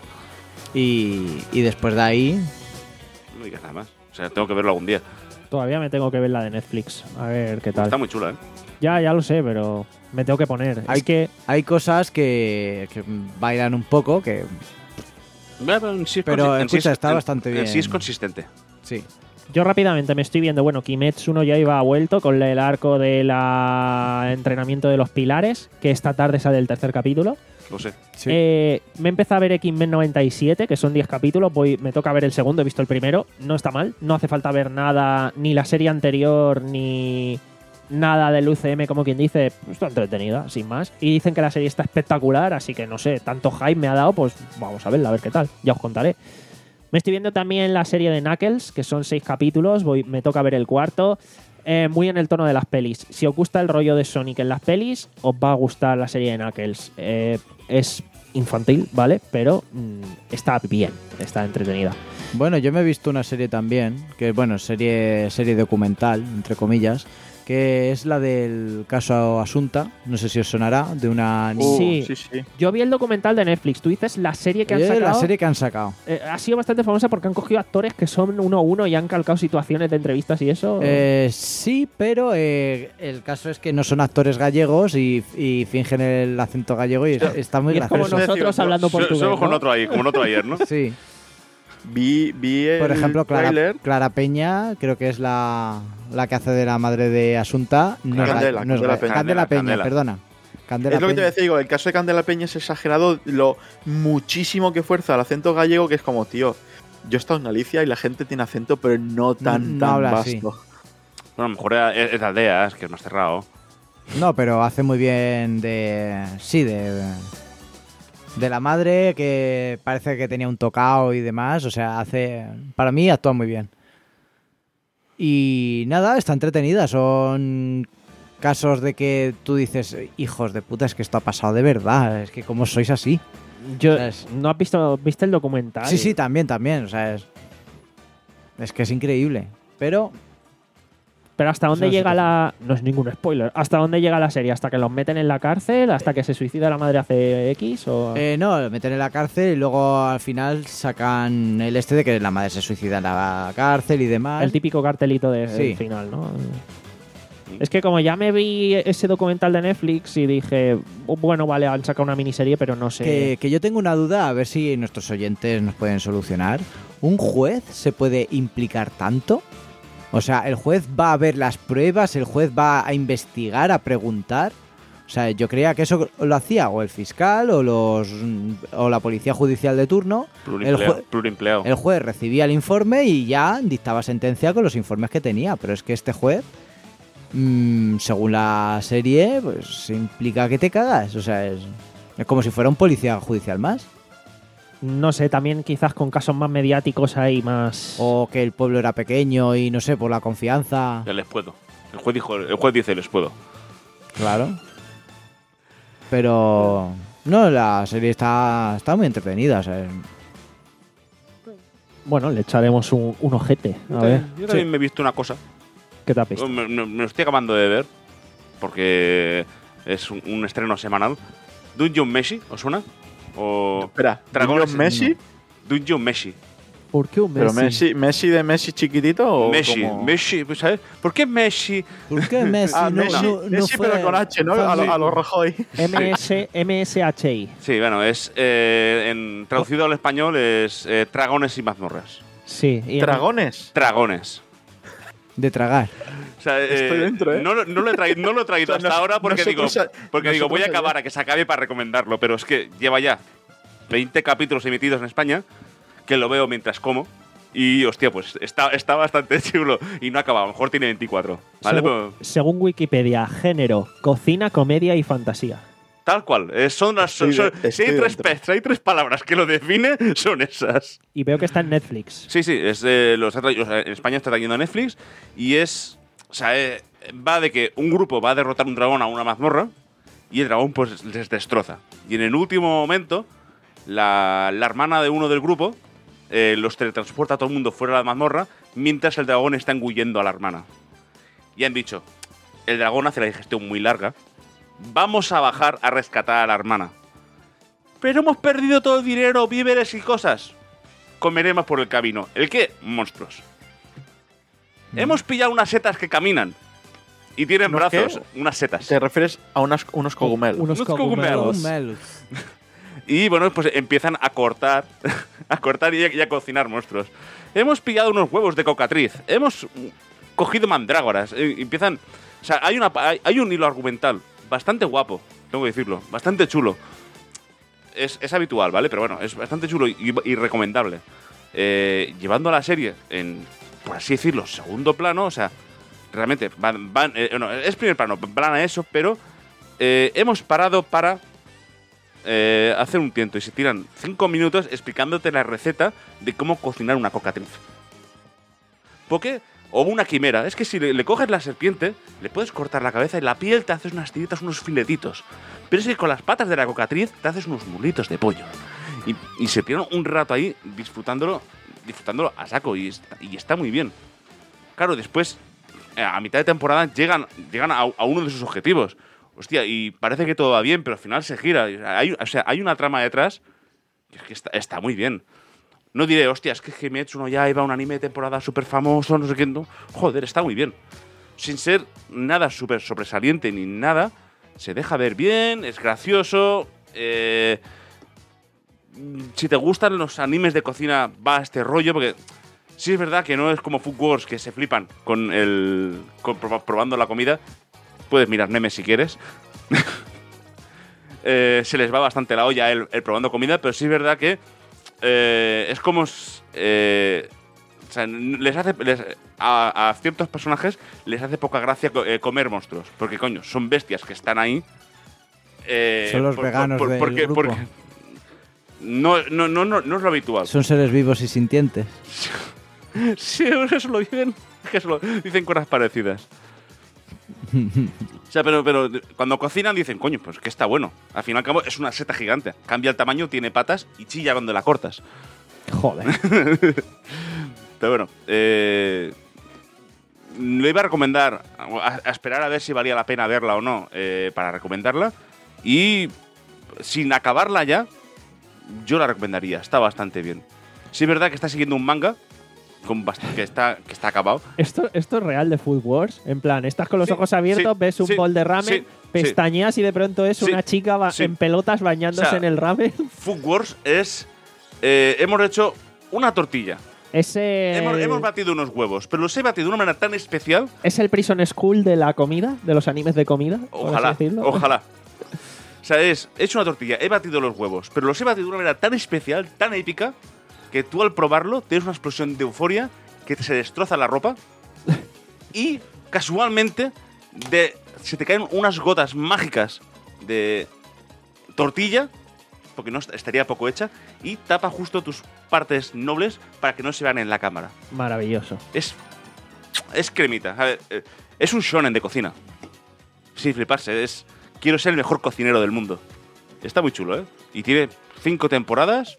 Y, y después de ahí... no digas nada más. O sea, tengo que verlo algún día. Todavía me tengo que ver la de Netflix. A ver qué tal. Está muy chula, ¿eh? Ya, ya lo sé, pero me tengo que poner. Hay Es que Hay cosas que, que bailan un poco, que Bueno, pero en sí es Pero, consi- en sí escucha, es- está en- bastante en bien. sí es consistente. sí. yo rápidamente me estoy viendo, bueno, Kimetsu no ya iba vuelto con el arco del entrenamiento de los pilares, que esta tarde sale el tercer capítulo. Lo sé. Sí. Eh, me he empezado a ver X-Men noventa y siete, que son diez capítulos. Voy, me toca ver el segundo, he visto el primero. No está mal. No hace falta ver nada, ni la serie anterior, ni nada del U C M, como quien dice. Está entretenida, sin más. Y dicen que la serie está espectacular, así que no sé, tanto hype me ha dado, pues vamos a verla, a ver qué tal. Ya os contaré. Me estoy viendo también la serie de Knuckles, que son seis capítulos. Voy, me toca ver el cuarto. Eh, muy en el tono de las pelis. Si os gusta el rollo de Sonic en las pelis, os va a gustar la serie de Knuckles. Eh, es infantil, ¿vale? Pero mm, está bien, está entretenida. Bueno, yo me he visto una serie también, que bueno, serie, serie documental, entre comillas, que es la del caso Asunta, no sé si os sonará, de una niña. Uh, Sí. sí, sí. Yo vi el documental de Netflix. Tú dices la serie que han Eh, sacado. la serie que han sacado. eh, ha sido bastante famosa porque han cogido actores que son uno a uno y han calcado situaciones de entrevistas y eso. Eh, sí, pero eh, el caso es que no son actores gallegos y, y fingen el acento gallego y es- está muy y es como gracioso. nosotros hablando So- portugués. Somos con ¿no? otro ahí, como otro ayer, ¿no? Sí. Vi, vi el Por ejemplo, Clara, tráiler. Clara Peña, creo que es la, la que hace de la madre de Asunta. No es Candela, ga- no es Candela ga- Peña. Candela Peña, Candela. perdona. Candela Es lo que te voy a Peña. decir, digo, el caso de Candela Peña es exagerado lo muchísimo que fuerza el acento gallego, que es como, tío, yo he estado en Galicia y la gente tiene acento, pero no tan, No tan habla vasto. así. Bueno, a lo mejor era- es, es de aldeas, que es más cerrado. No, pero hace muy bien de. Sí, de. De la madre que parece que tenía un tocado y demás. O sea, hace. Para mí actúa muy bien. Y nada, está entretenida. Son casos de que tú dices, hijos de puta, es que esto ha pasado de verdad. Es que, ¿cómo sois así? Yo, ¿Sabes? ¿No has visto viste el documental? Sí, sí, también, también. O sea, es. Es que es increíble. Pero. Pero ¿hasta dónde Eso no se llega te- la...? No es ningún spoiler. ¿Hasta dónde llega la serie? ¿Hasta que los meten en la cárcel? ¿Hasta que se suicida la madre hace X? ¿O...? Eh, no, lo meten en la cárcel y luego al final sacan el este de que la madre se suicida en la cárcel y demás. El típico cartelito del Sí. final, ¿no? Es que como ya me vi ese documental de Netflix y dije, "Oh, bueno, vale, han sacado una miniserie, pero no sé... Que, que yo tengo una duda, a ver si nuestros oyentes nos pueden solucionar. ¿Un juez se puede implicar tanto? O sea, el juez va a ver las pruebas, el juez va a investigar, a preguntar. O sea, yo creía que eso lo hacía o el fiscal o los o la policía judicial de turno. El, Pluriempleo. jue- pluriempleo. el juez recibía el informe y ya dictaba sentencia con los informes que tenía. Pero es que este juez, mm, según la serie, pues implica que te cagas. O sea, es, es como si fuera un policía judicial más. No sé, también quizás con casos más mediáticos hay más... O que el pueblo era pequeño y no sé, por la confianza. Ya les puedo. El juez, dijo, el juez dice, les puedo. Claro. Pero no, la serie está, está muy entretenida. O sea, Bueno, le echaremos un, un ojete. A ver, Yo también me he visto una cosa. ¿qué te ha visto? Me, me- me lo estoy acabando de ver. Porque es un, un estreno semanal. Dungeon Meshi, ¿os suena? O Espera, Dragones ¿Dungeon Messi? Dungeon Meshi. ¿Por qué un ¿Pero Messi, Messi de Messi chiquitito o Meshi, como- Meshi, pues, ¿sabes? ¿Por qué Meshi? ¿por qué Messi Ah, no, Messi, no- no Messi fue pero con H, ¿no? A, lo- a los Rajoy. M S, M S H I. Sí, bueno, es eh, en, traducido al español es eh, Dragones y mazmorras. Sí. y en- ¿Dragones? Dragones. de tragar? O sea, Estoy eh, dentro, ¿eh? no, lo- no lo he traído, no lo he traído O sea, hasta nos- ahora porque digo, nosotros a- porque digo voy a nosotros acabar allá. a que se acabe para recomendarlo, pero es que lleva ya veinte capítulos emitidos en España que lo veo mientras como y hostia, pues está, está bastante chulo y no acaba, a lo mejor tiene veinticuatro, ¿vale? Según, Pero según Wikipedia, género, cocina, comedia y fantasía. tal cual, eh, son las son, Estoy son- de- si hay estoy tres dentro. pe- si hay tres palabras que lo definen son esas. Y veo que está en Netflix. Sí, sí, es de los, ha traído- o sea, en España está trayendo Netflix y es. O sea, eh, va de que un grupo va a derrotar un dragón a una mazmorra y el dragón pues les destroza. Y en el último momento, la, la hermana de uno del grupo eh, los teletransporta a todo el mundo fuera de la mazmorra mientras el dragón está engullendo a la hermana. Y han dicho: el dragón hace la digestión muy larga, vamos a bajar a rescatar a la hermana. Pero hemos perdido todo el dinero, víveres y cosas. Comeremos por el camino. ¿El qué? Monstruos. Hemos pillado unas setas que caminan. Y tienen ¿Unos qué? brazos. Unas setas. Te refieres a unas, unos cogumelos. Unos Unos cogumelos. Cogumelos. Y bueno, pues empiezan a cortar. a cortar y a, y a cocinar monstruos. Hemos pillado unos huevos de cocatriz. Hemos mm, cogido mandrágoras. Eh, empiezan. O sea, hay, una, hay, hay un hilo argumental bastante guapo, tengo que decirlo. Bastante chulo. Es, es habitual, ¿vale? Pero bueno, es bastante chulo y, y recomendable. Eh, llevando a la serie en, por así decirlo, segundo plano, o sea, realmente van, van eh, no, es primer plano, van a eso, pero eh, hemos parado para eh, hacer un tiento y se tiran cinco minutos explicándote la receta de cómo cocinar una cocatriz. Porque, o una quimera, es que si le, le coges la serpiente, le puedes cortar la cabeza y la piel te haces unas tiritas, unos filetitos. Pero es que con las patas de la cocatriz te haces unos mulitos de pollo. Y, y se tiran un rato ahí disfrutándolo, disfrutándolo a saco y está, y está muy bien. Claro, después, eh, a mitad de temporada, llegan, llegan a, a uno de sus objetivos. Hostia, y parece que todo va bien, pero al final se gira. Hay, o sea, hay una trama detrás que, es que está, está muy bien. No diré, hostia, es que Kimetsu no Yaiba, un anime de temporada súper famoso, no sé qué. No. Joder, está muy bien. Sin ser nada súper sobresaliente ni nada, se deja ver bien, es gracioso. Eh, si te gustan los animes de cocina, va a este rollo, porque sí es verdad que no es como Food Wars, que se flipan con el con, probando la comida. Puedes mirar memes si quieres. eh, se les va bastante la olla el, el probando comida, pero sí es verdad que eh, es como... Eh, o sea, les hace, les, a, a ciertos personajes les hace poca gracia eh, comer monstruos, porque coño, son bestias que están ahí. Eh, Son los veganos del porque, grupo. porque no, no, no, no, no es lo habitual. Son seres vivos y sintientes. Sí, eso lo dicen, que eso lo dicen cosas parecidas. O sea, pero, pero cuando cocinan dicen, coño, pues que está bueno. Al fin y al cabo es una seta gigante. Cambia el tamaño, tiene patas y chilla cuando la cortas. Joder. Pero bueno, eh, lo iba a recomendar, a, a esperar a ver si valía la pena verla o no, eh, para recomendarla. Y sin acabarla ya, yo la recomendaría, está bastante bien. Sí es verdad que está siguiendo un manga con bast- que, está, que está acabado. ¿Esto, ¿Esto es real de Food Wars? En plan, estás con los Sí, ojos abiertos, sí, ves un sí, bol de ramen, sí, pestañeas y de pronto es Sí, una chica ba- sí. en pelotas bañándose O sea, en el ramen. Food Wars es... eh, hemos hecho una tortilla. Ese Hemos, hemos batido unos huevos, pero los he batido de una manera tan especial. ¿Es el Prison School de la comida? ¿De los animes de comida? por Ojalá, así decirlo? ojalá. O sea, es, he hecho una tortilla, he batido los huevos, pero los he batido de una manera tan especial, tan épica, que tú al probarlo tienes una explosión de euforia, que te se destroza la ropa y casualmente de, se te caen unas gotas mágicas de tortilla, porque no est- estaría poco hecha, y tapa justo tus partes nobles para que no se vean en la cámara. Maravilloso. Es, es cremita. A ver, eh, es un shonen de cocina. Sí, fliparse. Es, quiero ser el mejor cocinero del mundo. Está muy chulo, ¿eh? Y tiene cinco temporadas.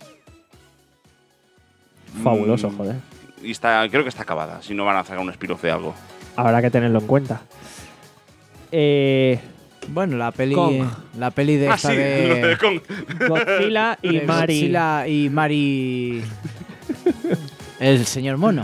Fabuloso, Mm, joder. Y está, creo que está acabada. Si no van a sacar un spin-off de algo. Habrá que tenerlo en cuenta. Eh, Bueno, la peli, Kong. la peli de Ah, esta sí, lo de de, Kong. Godzilla y de Mari. Godzilla y Mari, el señor mono.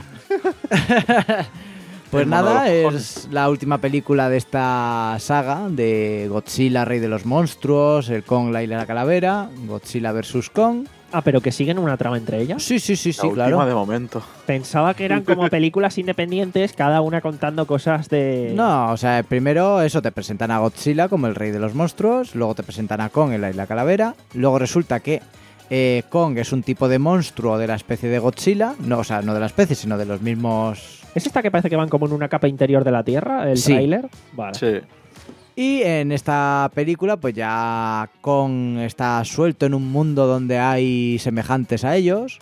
Pues El mono nada, de los es la última película de esta saga de Godzilla, rey de los monstruos, el Kong, la isla de la calavera, Godzilla versus Kong. Ah, pero que siguen una trama entre ellas. Sí, sí, sí, sí, la última claro. de momento. Pensaba que eran como películas independientes, cada una contando cosas de... No, o sea, primero eso, te presentan a Godzilla como el rey de los monstruos, luego te presentan a Kong en la isla calavera, luego resulta que eh, Kong es un tipo de monstruo de la especie de Godzilla, no, o sea, no de la especie, sino de los mismos... ¿Es esta que parece que van como en una capa interior de la Tierra, el Sí. tráiler? Vale. Sí. Y en esta película, pues ya Kong está suelto en un mundo donde hay semejantes a ellos.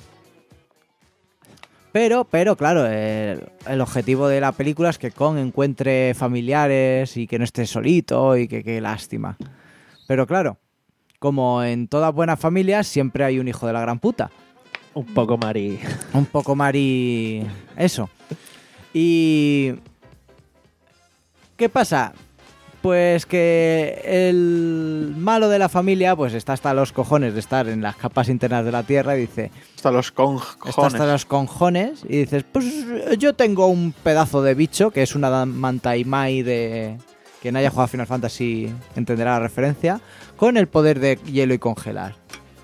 Pero, pero claro, el, el objetivo de la película es que Kong encuentre familiares y que no esté solito y que qué lástima. Pero claro, como en todas buenas familias, siempre hay un hijo de la gran puta. Un poco Mari. Un poco Mari... Eso. Y... ¿Qué pasa? Pues que el malo de la familia pues está hasta los cojones de estar en las capas internas de la Tierra y dice... Hasta los Está cojones. hasta los cojones y dices, pues yo tengo un pedazo de bicho que es una Mantaimai de... Quien haya jugado a Final Fantasy entenderá la referencia, con el poder de hielo y congelar.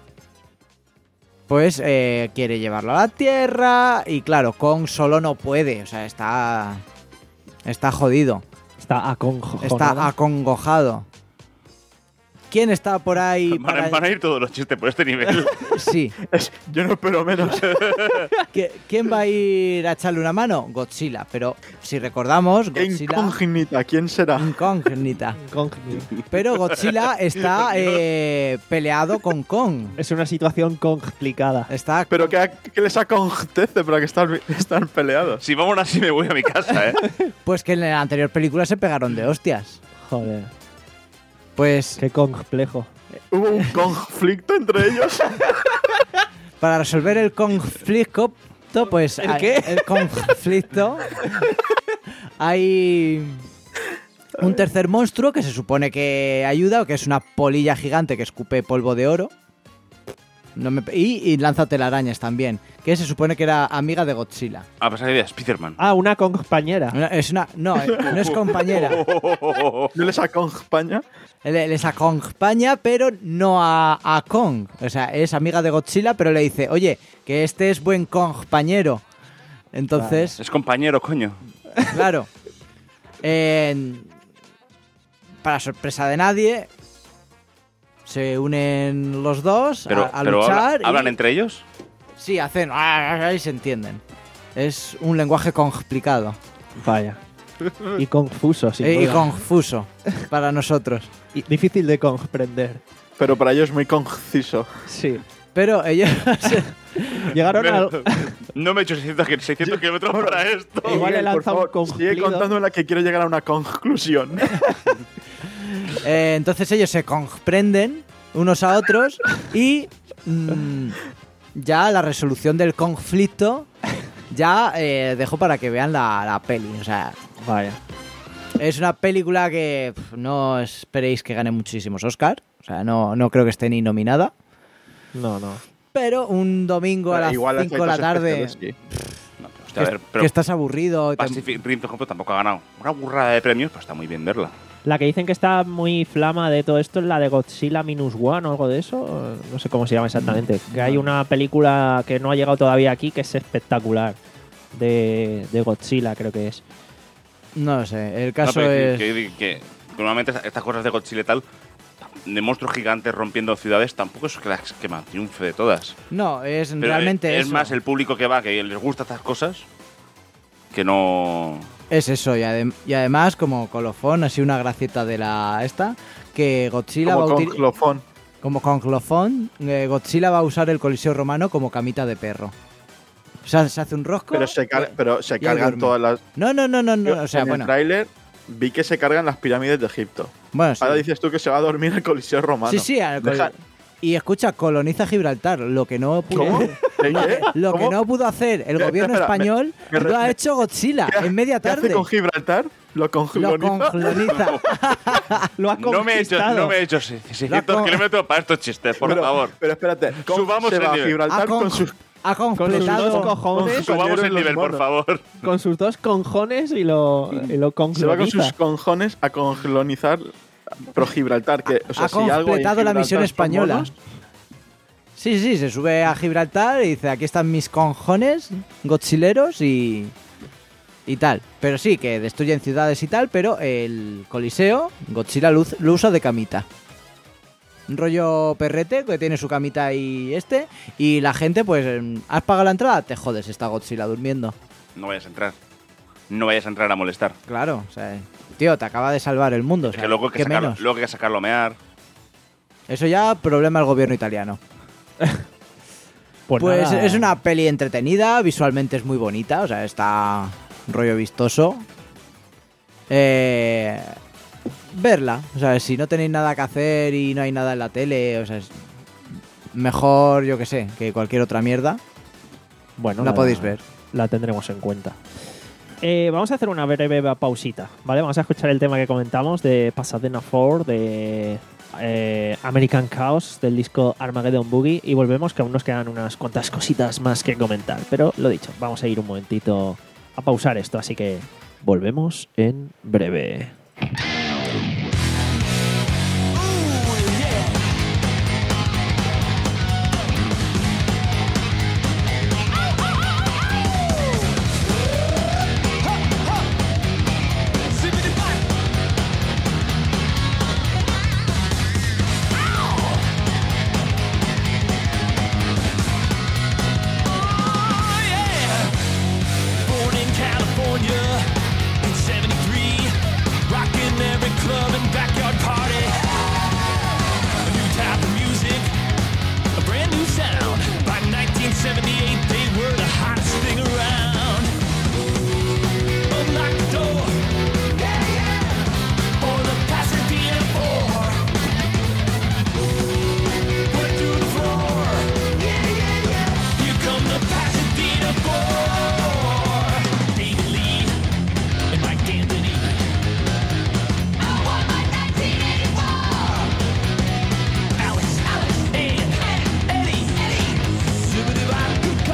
Pues eh, quiere llevarlo a la Tierra y claro, Kong solo no puede, o sea, está... Está jodido. Está aconjojonado. Está acongojado. ¿Quién está por ahí? Van, a- para- van a ir todos los chistes por este nivel. Sí. Es- yo no espero menos. ¿Qui- ¿Quién va a ir a echarle una mano? Godzilla. Pero si recordamos, ¿Qué Godzilla... incógnita? ¿Quién será? Incógnita. Incógnito. Pero Godzilla está eh, peleado con Kong. Es una situación complicada. Está... ¿Pero qué, qué les acontece para que están, están peleados? Si vamos así me voy a mi casa, ¿eh? Pues que en la anterior película se pegaron de hostias. Joder, Pues qué complejo. ¿Hubo un conflicto entre ellos? para resolver el conflicto, pues... ¿El hay- qué? El conflicto... Hay... un tercer monstruo que se supone que ayuda, que es una polilla gigante que escupe polvo de oro. No me- y, y lanza telarañas también, que se supone que era amiga de Godzilla. A pasar de Spiderman. Ah, una compañera. Una- Es una, no, eh, no es compañera. ¿No les acompaña? Le- Les acompaña, pero no a, a Kong. O sea, es amiga de Godzilla, pero le dice, oye, que este es buen compañero. Entonces, Es compañero, coño. claro. en- para sorpresa de nadie, se unen los dos Pero, a, a pero luchar. habla- y- ¿hablan entre ellos? Sí, hacen... y se entienden. Es un lenguaje complicado Vaya. Y confuso, sin eh, y duda. confuso para nosotros. Y difícil de comprender. Pero para ellos muy conciso. Sí. Pero ellos... Llegaron al... No me he hecho seiscientos, seiscientos kilómetros para esto. Igual le Miguel, por lanza un favor, sigue cumplido. contando la que quiero llegar a una conclusión. Eh, entonces ellos se comprenden unos a otros y mm, ya la resolución del conflicto ya eh, dejo para que vean la, la peli. O sea, Vaya. es una película que pf, no esperéis que gane muchísimos Oscar. O sea, no, no creo que esté ni nominada. No, no. Pero un domingo a las Igual cinco de la efectos tarde, especiales, sí. No, pero, hostia, a que, ver, pero que estás aburrido. y te- Pacific Rim, por ejemplo, tampoco ha ganado una burrada de premios, pero está muy bien verla. La que dicen que está muy flama de todo esto es la de Godzilla Minus One o algo de eso. No sé cómo se llama exactamente. Que hay una película que no ha llegado todavía aquí que es espectacular. De, de Godzilla, creo que es. No lo sé, el No, caso pero es... que, que- que normalmente estas cosas de Godzilla y tal, de monstruos gigantes rompiendo ciudades, tampoco es que las que más triunfe de todas. No, es Pero realmente es, es eso. más el público que va, que les gusta estas cosas, que no... Es eso, y, adem- y además, como colofón, así una gracieta de la esta, que Godzilla Como va a con util- Clofón. como con colofón, eh, Godzilla va a usar el Coliseo Romano como camita de perro. O sea, se hace un rosco. Pero se, car- pero se y ahí cargan duerme. todas las. No, no, no, no, no. Yo O sea, en bueno. el tráiler vi que se cargan las pirámides de Egipto. Bueno, sí. Ahora dices tú que se va a dormir el Coliseo Romano. Sí, sí, al col- Deja- y escucha, coloniza Gibraltar, lo que no pudo, ¿Cómo? ¿Eh, qué? lo que ¿Cómo? no pudo hacer el Espera, gobierno espera, me- español me re- lo ha me- hecho Godzilla ¿Qué ha- en media ¿Qué hace tarde. con Gibraltar? Lo Lo congloniza. coloniza. Lo ha No me he hecho, conquistado. no me he hecho seiscientos con- kilómetros para estos chistes, por pero, favor. Pero espérate, ¿cómo Subamos se el va a nivel. Gibraltar Ha, con, con- sus ha Con sus completado. dos cojones. con- Subamos el compañeros nivel, los por monos. favor. Con sus dos cojones y lo, y lo se va con sus congloniza. cojones a conglonizar pro Gibraltar? Que, o sea, ha si algo hay en completado la Gibraltar misión son española. monos, Sí, sí, se sube a Gibraltar y dice, aquí están mis cojones godzileros y, y tal. Pero sí, que destruyen ciudades y tal, pero el Coliseo, Godzilla lo, lo usa de camita. Un rollo perrete que tiene su camita y este, y la gente, pues, em, ¿has pagado la entrada? Te jodes, está Godzilla durmiendo. No vayas a entrar. No vayas a entrar a molestar. Claro, o sea, tío, te acaba de salvar el mundo. O Es sea, que luego hay que, ¿qué sacarlo, menos? luego hay que sacarlo a mear. Eso ya problema del gobierno italiano. Pues, Pues nada. es una peli entretenida, visualmente es muy bonita, o sea, está rollo vistoso. Eh, verla, o sea, si no tenéis nada que hacer y no hay nada en la tele, o sea, es mejor, yo que sé, que cualquier otra mierda, Bueno, la podéis ver. La tendremos en cuenta. Eh, vamos a hacer una breve pausita, ¿vale? Vamos a escuchar el tema que comentamos de Pasadena cuatro, de eh, American Chaos, del disco Armageddon Boogie, y volvemos, que aún nos quedan unas cuantas cositas más que comentar. Pero lo dicho, vamos a ir un momentito a pausar esto, así que volvemos en breve. Born in California in seventy-three, rocking every club and backyard party. A new type of music, a brand new sound. By nineteen seventy-eight, they were the hottest thing around. Unlock the door, or the Pasadena Four. Put it through the floor. Here come the Pasadena Four. David Lee and Mike D'Antoni. I want my nineteen eighty-four. Alex, Alex, and Eddie, Eddie. Super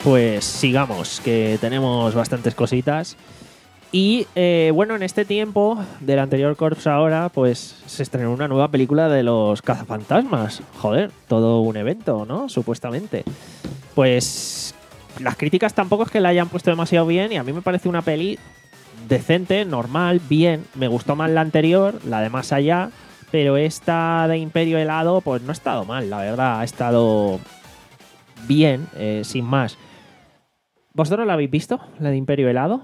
pues sigamos, que tenemos bastantes cositas. Y eh, bueno, en este tiempo del anterior Corps ahora, pues se estrenó una nueva película de los cazafantasmas. Joder, todo un evento, ¿no? Supuestamente. Pues las críticas tampoco es que la hayan puesto demasiado bien y a mí me parece una peli decente, normal, bien. Me gustó más la anterior, la de Más Allá, pero esta de Imperio Helado pues no ha estado mal, la verdad. Ha estado bien, eh, sin más. ¿Vosotros la habéis visto, la de Imperio Helado?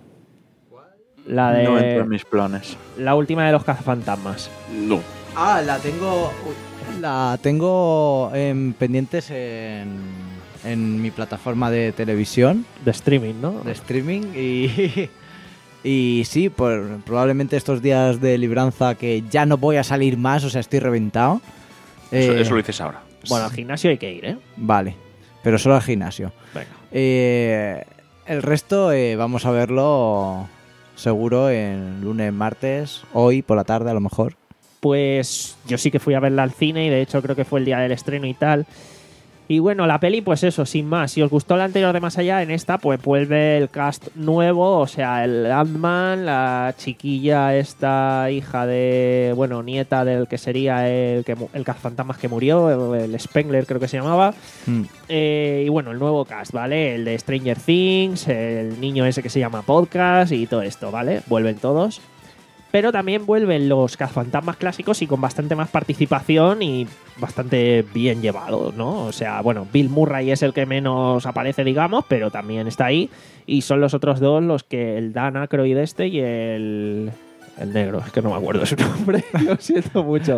La de No entra en mis planes. la última de los cazafantasmas. No. Ah, la tengo. La tengo en pendientes en, en mi plataforma de televisión, De streaming, ¿no? de streaming. Y, y sí, por, probablemente estos días de libranza que ya no voy a salir más, o sea, estoy reventado. Eso, Eh, eso lo dices ahora. Bueno, al gimnasio hay que ir, ¿eh? Vale, pero solo al gimnasio. Venga. Eh, el resto eh, vamos a verlo seguro en lunes, martes, hoy por la tarde a lo mejor. Pues yo sí que fui a verla al cine y de hecho creo que fue el día del estreno y tal. Y bueno, la peli, pues eso, sin más. Si os gustó la anterior de Más Allá, en esta pues vuelve el cast nuevo, o sea, el Ant-Man, la chiquilla esta hija de, bueno, nieta del que sería el, que, mu- el cazafantasmas que murió, el Spengler creo que se llamaba. Mm. Eh, y bueno, el nuevo cast, ¿vale? El de Stranger Things, el niño ese que se llama Podcast y todo esto, ¿vale? Vuelven todos. Pero también vuelven los cazafantasmas clásicos y con bastante más participación y bastante bien llevado, ¿no? O sea, bueno, Bill Murray es el que menos aparece, digamos, pero también está ahí. Y son los otros dos los que el Dan Aykroyd este y el... El negro, es que no me acuerdo su nombre, lo siento mucho.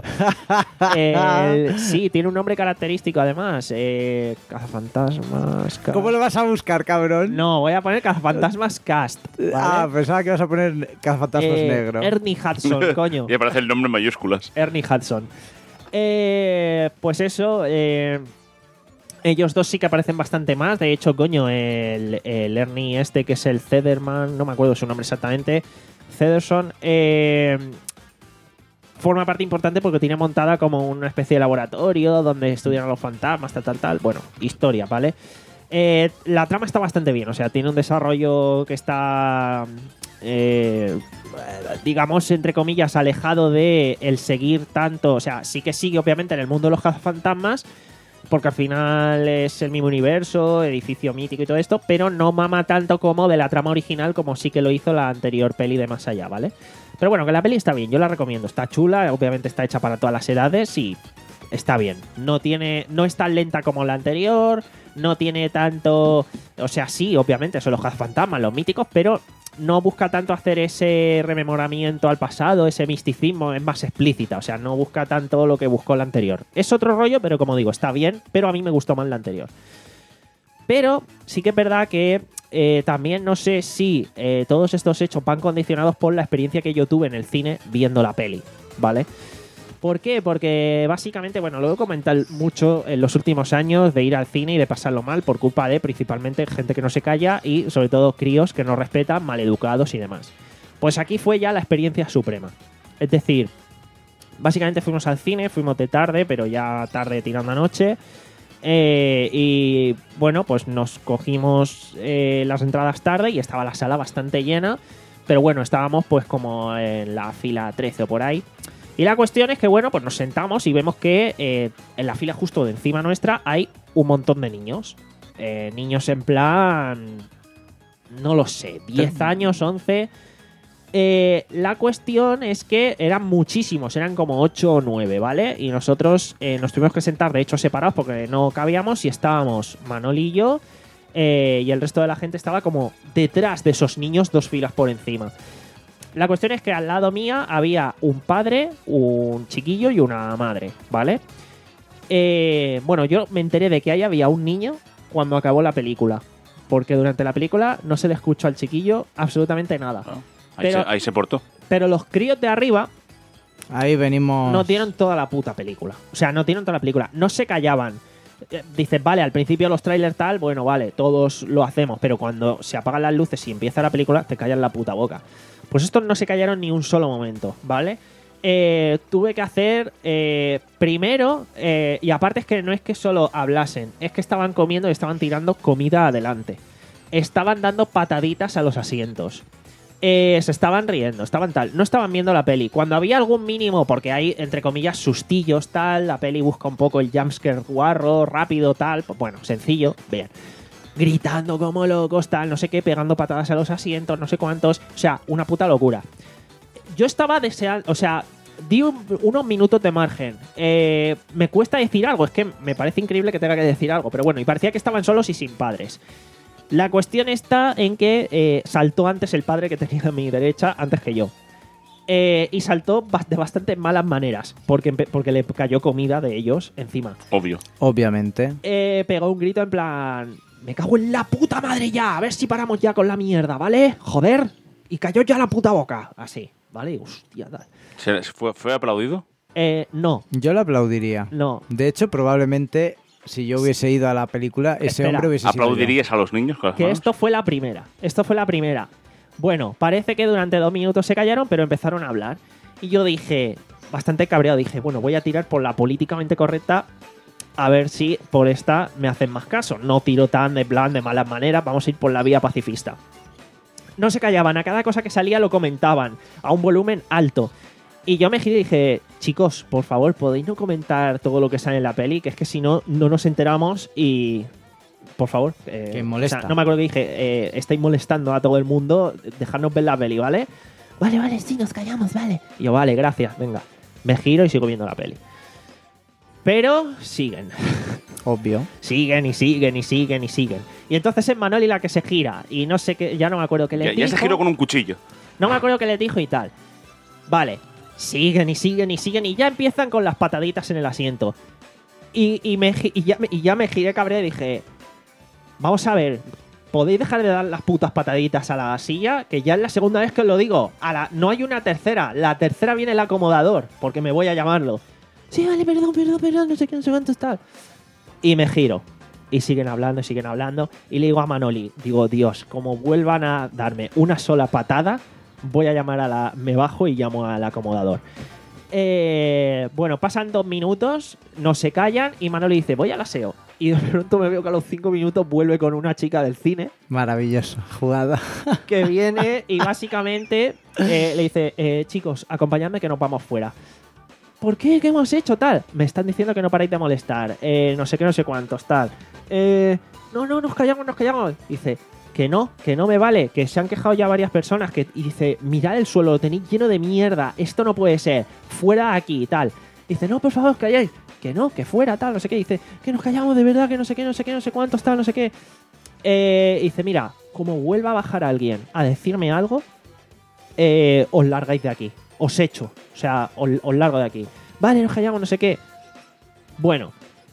El- sí, tiene un nombre característico además. Eh, cazafantasmas... ca- ¿Cómo lo vas a buscar, cabrón? No, voy a poner cazafantasmas cast. ¿vale? Ah, pensaba que ibas a poner cazafantasmas Eh, negro. Ernie Hudson, coño. Y aparece el nombre en mayúsculas. Ernie Hudson. Eh, pues eso, eh, ellos dos sí que aparecen bastante más. De hecho, coño, el, el Ernie este, que es el Cederman, no me acuerdo su nombre exactamente, Cederson, eh, forma parte importante porque tiene montada como una especie de laboratorio donde estudian a los fantasmas, tal, tal, tal. Bueno, historia, ¿vale? Eh, la trama está bastante bien, o sea, tiene un desarrollo que está, eh, digamos, entre comillas, alejado de el seguir tanto. O sea, sí que sigue, obviamente, en el mundo de los cazafantasmas, porque al final es el mismo universo, edificio mítico y todo esto, pero no mama tanto como de la trama original, como sí que lo hizo la anterior peli de Más Allá, ¿vale? Pero bueno, que la peli está bien, yo la recomiendo, está chula, obviamente está hecha para todas las edades y está bien. No tiene, no es tan lenta como la anterior, no tiene tanto, o sea, sí, obviamente son los cazafantasmas, los míticos, pero no busca tanto hacer ese rememoramiento al pasado, ese misticismo, es más explícita, o sea, no busca tanto lo que buscó la anterior. Es otro rollo, pero como digo, está bien, pero a mí me gustó más la anterior. Pero sí que es verdad que eh, también no sé si eh, todos estos hechos van condicionados por la experiencia que yo tuve en el cine viendo la peli, ¿vale? ¿Por qué? Porque básicamente, bueno, lo he comentado mucho en los últimos años de ir al cine y de pasarlo mal por culpa de principalmente gente que no se calla y sobre todo críos que no respetan, maleducados y demás. Pues aquí fue ya la experiencia suprema. Es decir, básicamente fuimos al cine, fuimos de tarde, pero ya tarde tirando a noche. Eh, y bueno, pues nos cogimos eh, las entradas tarde y estaba la sala bastante llena. Pero bueno, estábamos pues como en la fila trece o por ahí. Y la cuestión es que, bueno, pues nos sentamos y vemos que eh, en la fila justo de encima nuestra hay un montón de niños. Eh, niños en plan... No lo sé, diez años, once... Eh, la cuestión es que eran muchísimos, eran como ocho o nueve, ¿vale? Y nosotros eh, nos tuvimos que sentar, de hecho, separados porque no cabíamos y estábamos Manol y yo eh, y el resto de la gente estaba como detrás de esos niños, dos filas por encima. La cuestión es que al lado mía había un padre, un chiquillo y una madre, ¿vale? Eh, bueno, yo me enteré de que ahí había un niño cuando acabó la película, porque durante la película no se le escuchó al chiquillo absolutamente nada. Ah, ahí, Pero- se, ahí se portó. Pero los críos de arriba Ahí venimos. no tienen toda la puta película. O sea, no tienen toda la película. No se callaban. Eh, Dices, vale, al principio los trailers tal, bueno, vale, todos lo hacemos, pero cuando se apagan las luces y empieza la película, te callan la puta boca. Pues estos no se callaron ni un solo momento, ¿vale? Eh, tuve que hacer eh, primero, eh, y aparte es que no es que solo hablasen, es que estaban comiendo y estaban tirando comida adelante. estaban dando pataditas a los asientos. Eh, se estaban riendo, estaban tal, no estaban viendo la peli. Cuando había algún mínimo, porque hay, entre comillas, sustillos, tal, la peli busca un poco el jumpscare guarro, rápido, tal, pues bueno, sencillo, bien. Gritando como locos, tal, no sé qué, pegando patadas a los asientos, no sé cuántos, o sea, una puta locura. Yo estaba deseando, o sea, di un, unos minutos de margen. Eh, me cuesta decir algo, es que me parece increíble que tenga que decir algo, pero bueno, y parecía que estaban solos y sin padres. La cuestión está en que eh, saltó antes el padre que tenía a mi derecha, antes que yo. Eh, y saltó de bastante malas maneras, porque, porque le cayó comida de ellos encima. Obvio. Obviamente. Eh, pegó un grito en plan... Me cago en la puta madre ya, a ver si paramos ya con la mierda, ¿vale? Joder. Y cayó ya la puta boca. Así, ¿vale? Hostia, tal. ¿Se- ¿Fue, fue aplaudido? Eh, no, Yo lo aplaudiría. no. De hecho, probablemente, si yo hubiese ido a la película, ese Espera. hombre hubiese sido yo. ¿Aplaudirías a los niños con las Que manos? esto fue la primera. Esto fue la primera. Bueno, parece que durante dos minutos se callaron, pero empezaron a hablar. Y yo dije, bastante cabreado, dije, bueno, voy a tirar por la políticamente correcta a ver si por esta me hacen más caso. No tiro tan de plan, de malas maneras, vamos a ir por la vía pacifista. No se callaban, a cada cosa que salía lo comentaban, a un volumen alto. Y yo me giré y dije, chicos, por favor, ¿podéis no comentar todo lo que sale en la peli? Que es que si no, no nos enteramos y... Por favor. Eh, Que molesta. o sea, no me acuerdo que dije, eh, estáis molestando a todo el mundo, dejadnos ver la peli, ¿vale? Vale, vale, sí, nos callamos, vale. Y yo, vale, gracias, venga. Me giro y sigo viendo la peli. Pero siguen. Obvio. Siguen y siguen y siguen y siguen. Y entonces es Manoli la que se gira. Y no sé qué, ya no me acuerdo qué le Ya, dijo. ya se giró con un cuchillo. No me acuerdo qué le dijo y tal. Vale. Siguen y siguen y siguen. Y ya empiezan con las pataditas en el asiento. Y, y, me, gi- y, ya, me- y ya me giré cabreado y dije... Vamos a ver. ¿Podéis dejar de dar las putas pataditas a la silla? Que ya es la segunda vez que os lo digo. A la, no hay una tercera. La tercera viene el acomodador. Porque me voy a llamarlo. Sí, vale, perdón, perdón, perdón. No sé qué, no sé cuánto está. Y me giro. Y siguen hablando, y siguen hablando. Y le digo a Manoli, digo, Dios, como vuelvan a darme una sola patada, voy a llamar a la... Me bajo y llamo al acomodador. Eh, bueno, pasan dos minutos, no se callan y Manoli dice, voy al aseo. Y de pronto me veo que a los cinco minutos vuelve con una chica del cine Maravilloso. Jugada. que viene y básicamente eh, le dice, eh, chicos, acompañadme que nos vamos fuera. ¿Por qué? ¿Qué hemos hecho? Tal. Me están diciendo que no paráis de molestar. Eh, no sé qué, no sé cuántos, tal. Eh, no, no, nos callamos, nos callamos. Dice, que no, que no me vale, que se han quejado ya varias personas. Que, y dice, mirad el suelo, lo tenéis lleno de mierda. Esto no puede ser. Fuera aquí y tal. Dice, no, por favor, os calláis. Que no, que fuera, tal, no sé qué. Dice, que nos callamos de verdad, que no sé qué, no sé qué, no sé cuántos, tal, no sé qué. Eh, dice, mira, como vuelva a bajar alguien a decirme algo, eh, os largáis de aquí. Os echo. O sea, os, os largo de aquí. Vale, nos callamos, no sé qué. Bueno.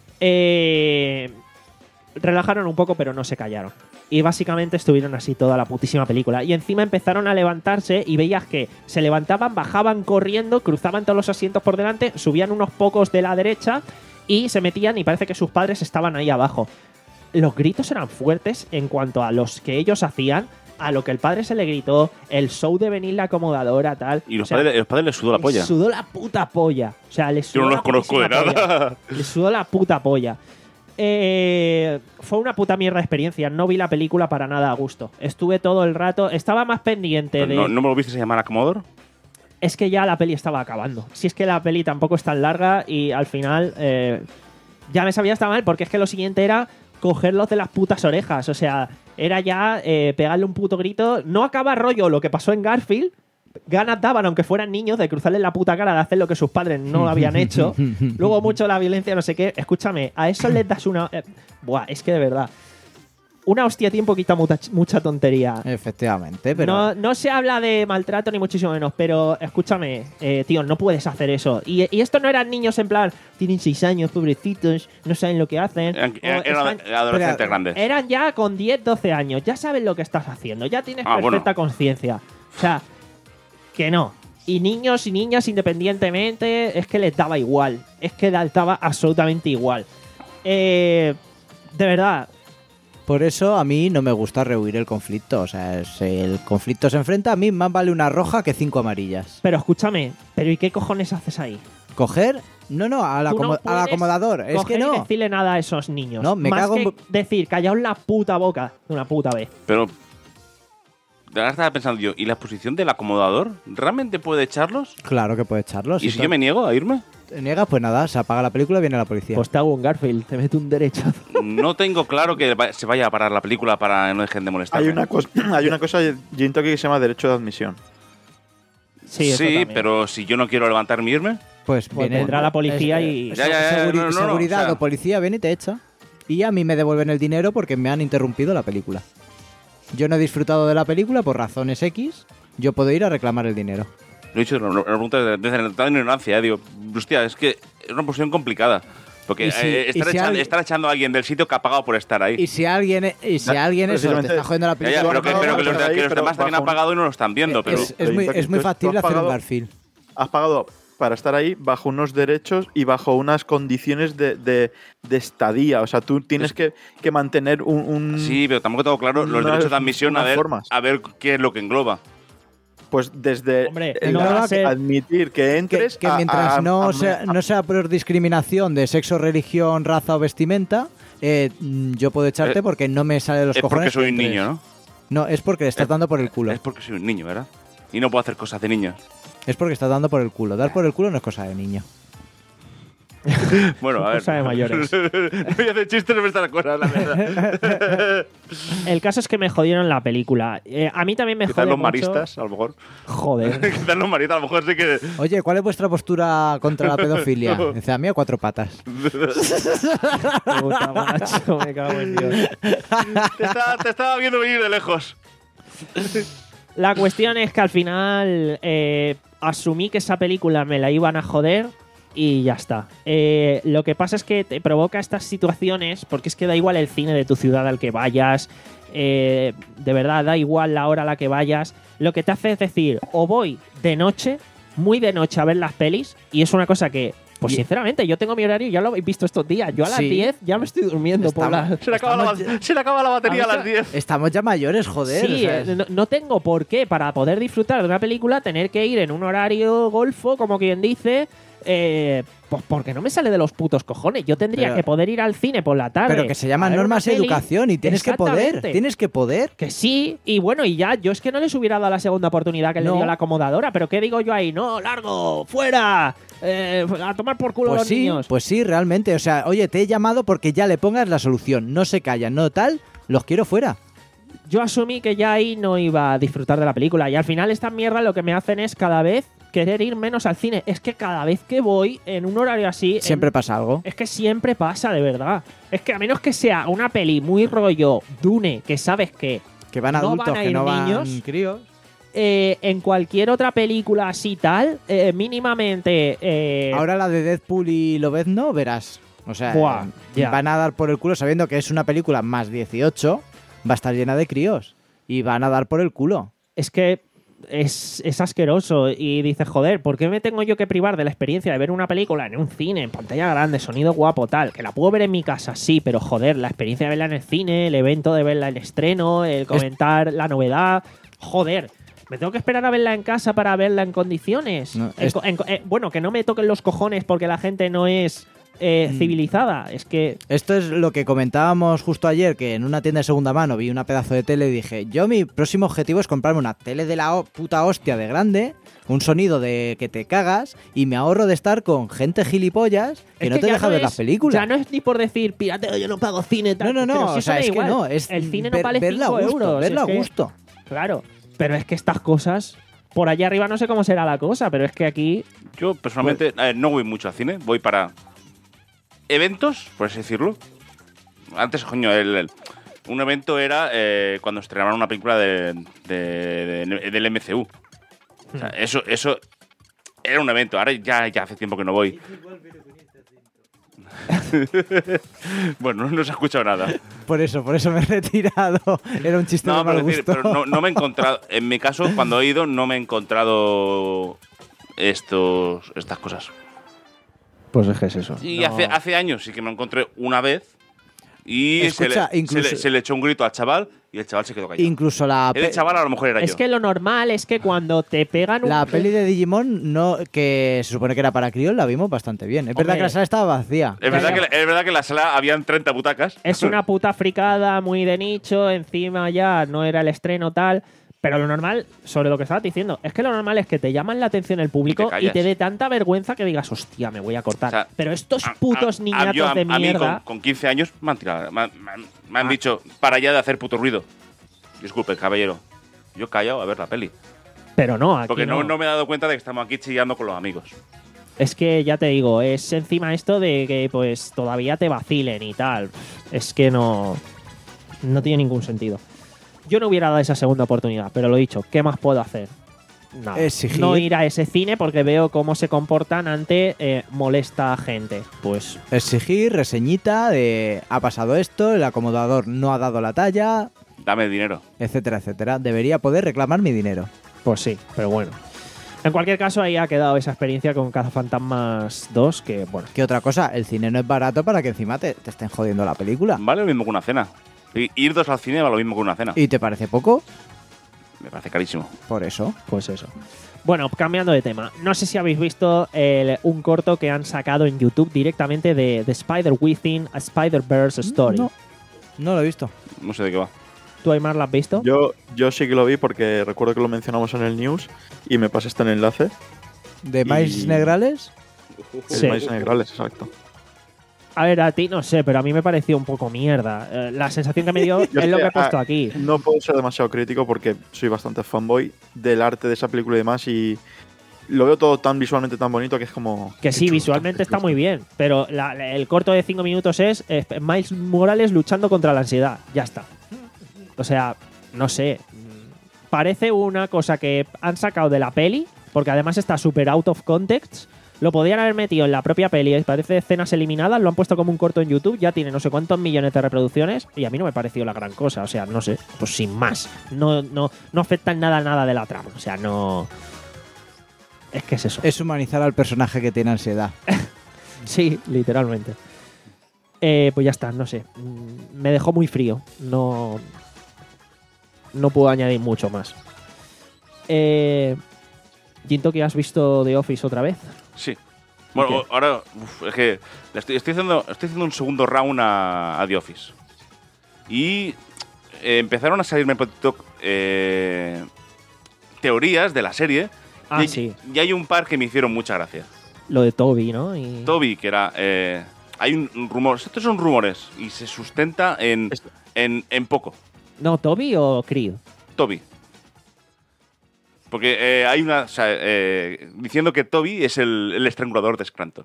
Eh, relajaron un poco, pero no se callaron. Y básicamente estuvieron así toda la putísima película. Y encima empezaron a levantarse y veías que se levantaban, bajaban corriendo, cruzaban todos los asientos por delante, subían unos pocos de la derecha y se metían y parece que sus padres estaban ahí abajo. Los gritos eran fuertes en cuanto a los que ellos hacían, a lo que el padre se le gritó, el show de venir la acomodadora, tal. Y los, O sea, padres, los padres les sudó la le polla. sudó la puta polla. O sea, le Yo sudó no la los conozco de putísima nada. polla. Le sudó la puta polla. Eh, fue una puta mierda de experiencia. No vi la película para nada a gusto. Estuve todo el rato. Estaba más pendiente de. ¿No, ¿No me lo viste llamar a Commodore? Es que ya la peli estaba acabando. Si es que la peli tampoco es tan larga y al final eh, ya me sabía hasta mal porque es que lo siguiente era cogerlos de las putas orejas. O sea, era ya eh, pegarle un puto grito. No acaba rollo lo que pasó en Garfield. Ganas daban, aunque fueran niños, de cruzarle la puta cara de hacer lo que sus padres no habían hecho. Luego mucho la violencia, no sé qué. Escúchame, a eso les das una... eh, buah, es que de verdad. Una hostia a tiempo quita mucha, mucha tontería. Efectivamente, pero... No, no se habla de maltrato ni muchísimo menos, pero escúchame, eh, tío, no puedes hacer eso. Y, y esto no eran niños en plan, tienen seis años, pobrecitos, no saben lo que hacen. Eran, o eran- eran están- adolescentes Pero- grandes. eran ya con diez, doce años, ya sabes lo que estás haciendo, ya tienes Ah, perfecta bueno. conciencia. O sea, que no. Y niños y niñas independientemente, es que les daba igual. Es que les daba absolutamente igual. Eh, de verdad, Por eso a mí no me gusta rehuir el conflicto. O sea, si el conflicto se enfrenta, a mí más vale una roja que cinco amarillas. pero escúchame, pero ¿y qué cojones haces ahí? Coger, No, no, al, Tú no acomo- al puedes acomodador. Es coger que y no. decirle nada a esos niños. No, me Más cago que en- decir, callaos la puta boca de una puta vez. Pero. Ahora estaba pensando yo, ¿y la posición del acomodador? ¿Realmente puede echarlos? Claro que puede echarlos. ¿Y si yo me niego a irme? te niegas, pues nada, se apaga la película y viene la policía. Pues te hago un Garfield, te mete un derechazo. No tengo claro que va- se vaya a parar la película para que no dejen de molestarme. Hay una, cosa, hay una cosa, Gintoki, que se llama derecho de admisión. Sí, eso Sí, también. pero si yo no quiero levantarme y irme. Pues Pues viene vendrá la policía es- y- es- Ya, ya, ya, seguri- no, no, no, seguridad o sea- o policía viene y te echa. Y a mí me devuelven el dinero porque me han interrumpido la película. Yo no he disfrutado de la película por razones X. Yo puedo ir a reclamar el dinero. Lo he dicho, la la pregunta desde, desde toda ignorancia, eh. Digo, hostia, es que es una posición complicada. Porque Y si- eh, y estar, si echan- alguien- estar echando a alguien del sitio que ha pagado por estar ahí. Y si alguien, y si alguien eso, te precisamente- está jodiendo la Ya, ya, película, pero que, no, pero que no, los, pero que ahí, los pero demás también han bajo un- pagado y no lo están viendo. Pero es, es muy, Gintoki, es muy tú- tú has factible hacer un pagado- Garfield. Has pagado para estar ahí bajo unos derechos y bajo unas condiciones de, de, de estadía. O sea, tú tienes que, que mantener un, un- sí, pero tampoco tengo claro los unas- derechos de admisión a unas ver, formas. a ver qué es lo que engloba. Pues desde Hombre, el no va a ser- admitir que Que, entres que a- mientras a- no, a- sea, no sea por discriminación de sexo, religión, raza o vestimenta, eh, mm, yo puedo echarte Eh, porque no me sale de los Es cojones. porque soy que un entres. niño, ¿no? No, es porque le estás Es- dando por el culo. Es porque soy un niño, ¿verdad? Y no puedo hacer cosas de niños. Es porque estás dando por el culo. Dar por el culo no es cosa de niño. Bueno, a ver. Cosa de mayores. No voy a hacer chistes de estas cosas, la verdad. El caso es que me jodieron la película. Eh, a mí también me Quizás jode los mucho- maristas, a lo mejor. Joder. Quizás los maristas, a lo mejor sí que. Oye, ¿cuál es vuestra postura contra la pedofilia? Dice, a mí a cuatro patas. Puta, macho, me cago en Dios. Te estaba, te estaba viendo venir de lejos. La cuestión es que al final eh, asumí que esa película me la iban a joder y ya está. Eh, lo que pasa es que te provoca estas situaciones, porque es que da igual el cine de tu ciudad al que vayas, eh, de verdad, da igual la hora a la que vayas. Lo que te hace es decir, o voy de noche, muy de noche a ver las pelis, y es una cosa que, pues Y- sinceramente, yo tengo mi horario, ya lo habéis visto estos días. Yo a las Sí. diez ya me estoy durmiendo por Estamos- la... Se le acaba, la, Estamos ba- se le acaba la batería a las diez. Estamos ya mayores, joder. Sí, o sea, eh, no, no tengo por qué, para poder disfrutar de una película, tener que ir en un horario golfo, como quien dice, eh, pues porque no me sale de los putos cojones. Yo tendría Pero- que poder ir al cine por la tarde. pero que se a llaman ver una normas de peli. educación y tienes que poder. Exactamente. Tienes que poder. Que sí, y bueno, y ya, yo es que no les hubiera dado la segunda oportunidad que le No. dio la acomodadora, pero ¿qué digo yo ahí? No, largo, fuera, eh, a tomar por culo Pues los sí, niños. pues sí, realmente. O sea, oye, te he llamado porque ya le pongas la solución. No se callan, no tal. Los quiero fuera. Yo asumí que ya ahí no iba a disfrutar de la película. Y al final estas mierdas lo que me hacen es cada vez querer ir menos al cine. Es que cada vez que voy en un horario así... en- Siempre pasa algo. Es que siempre pasa, de verdad. Es que a menos que sea una peli muy rollo Dune, que sabes que Que van no adultos, van a que ir no van niños. críos. eh, en cualquier otra película así tal, eh, mínimamente... eh, Ahora la de Deadpool y Lobezno, verás. O sea, Buah, eh, ya. van a dar por el culo sabiendo que es una película más dieciocho. Va a estar llena de críos. Y van a dar por el culo. es que es, es asqueroso y dices, joder, ¿por qué me tengo yo que privar de la experiencia de ver una película en un cine, en pantalla grande, sonido guapo, tal? Que la puedo ver en mi casa, sí, pero joder, la experiencia de verla en el cine, el evento de verla en estreno, el comentar la novedad, joder. ¿Me tengo que esperar a verla en casa para verla en condiciones? No, En es- co- en co- eh, bueno, que no me toquen los cojones porque la gente no es eh, Mm. civilizada. Es que Esto es lo que comentábamos justo ayer, que en una tienda de segunda mano vi una pedazo de tele y dije, yo mi próximo objetivo es comprarme una tele de la ho- puta hostia de grande, un sonido de que te cagas, y me ahorro de estar con gente gilipollas que Es no te ya deja ver es- las películas. Ya no es ni por decir, pirateo, yo no pago cine. Tal, no, no, pero no, si o eso sea, da es igual. que no, es el cine no ver- vale verla a cinco gusto, euros. verla es a que- gusto. Claro, pero es que estas cosas, por allá arriba no sé cómo será la cosa, pero es que aquí... Yo personalmente eh, no voy mucho al cine, voy para eventos, por así decirlo. Antes, coño, el, el- un evento era eh, cuando estrenaban una película de, de- de- del M C U. O sea, eso, eso era un evento. Ahora ya, ya hace tiempo que no voy. Bueno, no se ha escuchado nada. Por eso, por eso me he retirado. Era un chiste No, de mal pero, decir, gusto. pero no, no me he encontrado. En mi caso, cuando he ido, no me he encontrado estos, estas cosas. Pues es que es eso. Y No. hace, hace años sí que me encontré una vez. Y Escucha, se, le, incluso- se, le, se le echó un grito al chaval y el chaval se quedó callado. Incluso la, El pe- chaval a lo mejor era Es yo. que lo normal es que cuando te pegan un... la peli de Digimon, no, que se supone que era para críos, la vimos bastante bien. Es verdad Hombre. que la sala estaba vacía. Es verdad, Ya, que, ya. la- es verdad que en la sala habían treinta butacas. Es una puta fricada muy de nicho, encima ya no era el estreno tal, pero lo normal, sobre lo que estabas diciendo, es que lo normal es que te llaman la atención el público Y y te te, callas. dé tanta vergüenza que digas, hostia, me voy a cortar. O sea, pero estos A- putos a- a- niñatos yo a- de a mí mierda... con, con quince años me han tirado. Me han, me han- me han Ah. dicho, para ya de hacer puto ruido. Disculpe, caballero. Yo he callado a ver la peli. Pero no, aquí Porque no. no. no me he dado cuenta de que estamos aquí chillando con los amigos. Es que ya te digo, es encima esto de que pues todavía te vacilen y tal. Es que no. No tiene ningún sentido. Yo no hubiera dado esa segunda oportunidad, pero lo dicho, ¿qué más puedo hacer? Nada. Exigir. No ir a ese cine porque veo cómo se comportan ante eh, molesta gente. Pues, Exigir, reseñita de ha pasado esto, el acomodador no ha dado la talla, Dame dinero. etcétera, etcétera. Debería poder reclamar mi dinero. pues sí, pero bueno. En cualquier caso, ahí ha quedado esa experiencia con Cazafantasmas dos, que bueno. ¿Qué otra cosa? El cine no es barato para que encima te, te estén jodiendo la película. Vale lo mismo que una cena. Y ir dos al cine vale lo mismo que una cena. ¿Y te parece poco? Me parece carísimo. Por eso. Pues eso. Bueno, cambiando de tema. No sé si habéis visto el- un corto que han sacado en YouTube directamente de The Spider Within, a Spider-Verse Story. No, no lo he visto. No sé de qué va. ¿Tú, Aymar, la has visto? Yo, yo sí que lo vi porque recuerdo que lo mencionamos en el news y me pasaste el enlace. ¿De Miles Y- Negrales? Sí. El Miles Negrales, exacto. A ver, a ti no sé, pero a mí me pareció un poco mierda. Eh, la sensación que me dio Yo es lo sé, que he puesto ah, aquí. No puedo ser demasiado crítico porque soy bastante fanboy del arte de esa película y demás y lo veo todo tan visualmente tan bonito que es como... Que qué sí, chulo, visualmente qué está chulo. muy bien, pero la- la- el corto de cinco minutos es eh, Miles Morales luchando contra la ansiedad. Ya está. O sea, no sé. mm, Parece una cosa que han sacado de la peli, porque además está súper out of context. Lo podían haber metido en la propia peli, ¿eh? Parece escenas eliminadas, lo han puesto como un corto en YouTube, ya tiene no sé cuántos millones de reproducciones y a mí no me pareció la gran cosa, o sea, no sé, pues sin más. No, no, no afecta en nada nada de la trama, o sea, no... Es que es eso. Es humanizar al personaje que tiene ansiedad. Sí, literalmente. Eh, pues ya está, no sé. Mm, Me dejó muy frío. No. No puedo añadir mucho más. Eh. Ginto, ¿que has visto The Office otra vez? Sí. Bueno, qué? ahora uf, es que le estoy, estoy, haciendo, estoy haciendo un segundo round a, a The Office. Y eh, empezaron a salirme por TikTok eh, teorías de la serie. Ah, y, sí. y hay un par que me hicieron mucha gracia. Lo de Toby, ¿no? Y... Toby, que era... eh, hay un, un rumor, estos son rumores y se sustenta en, Esto. en, en poco. No, ¿Toby o Creed? Toby. Porque eh, hay una... O sea, eh, diciendo que Toby es el, el estrangulador de Scranton.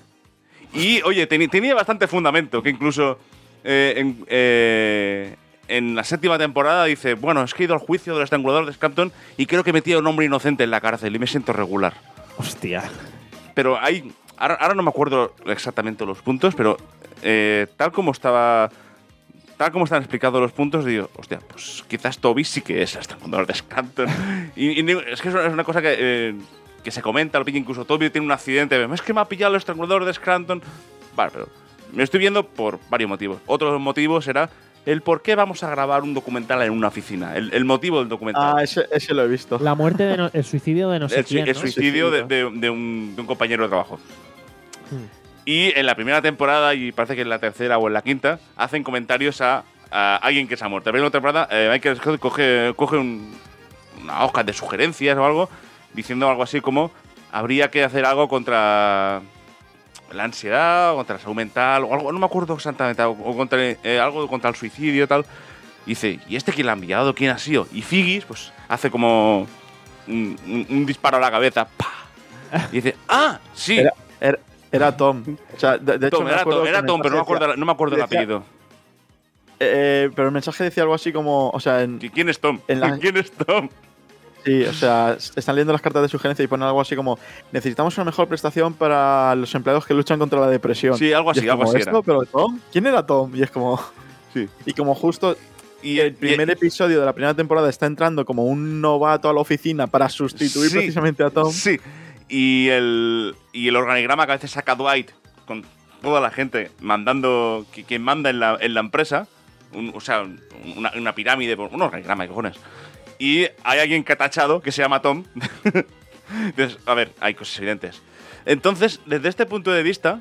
Y, oye, teni- tenía bastante fundamento, que incluso eh, en, eh, en la séptima temporada dice, bueno, es que he ido al juicio del estrangulador de Scranton y creo que metí a un hombre inocente en la cárcel y me siento regular. Hostia. Pero hay... Ahora, ahora no me acuerdo exactamente los puntos, pero eh, tal como estaba... Tal como están explicados los puntos, digo, hostia, pues quizás Toby sí que es el estrangulador de Scranton. y, y es que es una, es una cosa que, eh, que se comenta, lo pilla incluso Toby tiene un accidente, es que me ha pillado el estrangulador de Scranton. Vale, pero me estoy viendo por varios motivos. Otro motivo será el por qué vamos a grabar un documental en una oficina. El, el motivo del documental. Ah, ese, ese lo he visto. La muerte de no- el suicidio de no sé el, sui- quién, el ¿no? suicidio de, Suicidio. de- de un, de un compañero de trabajo. Hmm. Y en la primera temporada, y parece que en la tercera o en la quinta, hacen comentarios a, a alguien que se ha muerto. En la primera temporada, eh, Michael Scott coge, coge un- una hoja de sugerencias o algo, diciendo algo así como: habría que hacer algo contra la ansiedad, contra la salud mental, o algo, no me acuerdo exactamente, o, o contra, eh, algo contra el suicidio y tal. Y dice: ¿y este quién lo ha enviado? ¿Quién ha sido? Y Figgis, pues, hace como un, un- un disparo a la cabeza. ¡Pah! Y dice: ¡ah! ¡Sí! Era, era, era Tom. O sea, de, de hecho, Tom, me era acuerdo Tom, que era el Tom, pero no me mensaje acuerdo, decía- no me acuerdo el decía- apellido. eh, pero el mensaje decía algo así como, o sea, en, ¿Quién es Tom? En la- ¿Quién es Tom? sí, o sea, están leyendo las cartas de sugerencia y ponen algo así como: necesitamos una mejor prestación para los empleados que luchan contra la depresión. Sí, algo Y es así, algo como, así ¿esto? era. Pero Tom, ¿quién era Tom? Y es como, Sí. y como justo Y el primer episodio de la primera temporada está entrando como un novato a la oficina para sustituir Sí. precisamente a Tom. Sí. Y el, y el organigrama que a veces saca Dwight con toda la gente mandando, que, que manda en la, en la empresa, un, o sea, una, una pirámide, un organigrama, cojones. Y hay alguien que ha tachado que se llama Tom. Entonces, a ver, hay cosas evidentes. Entonces, desde este punto de vista,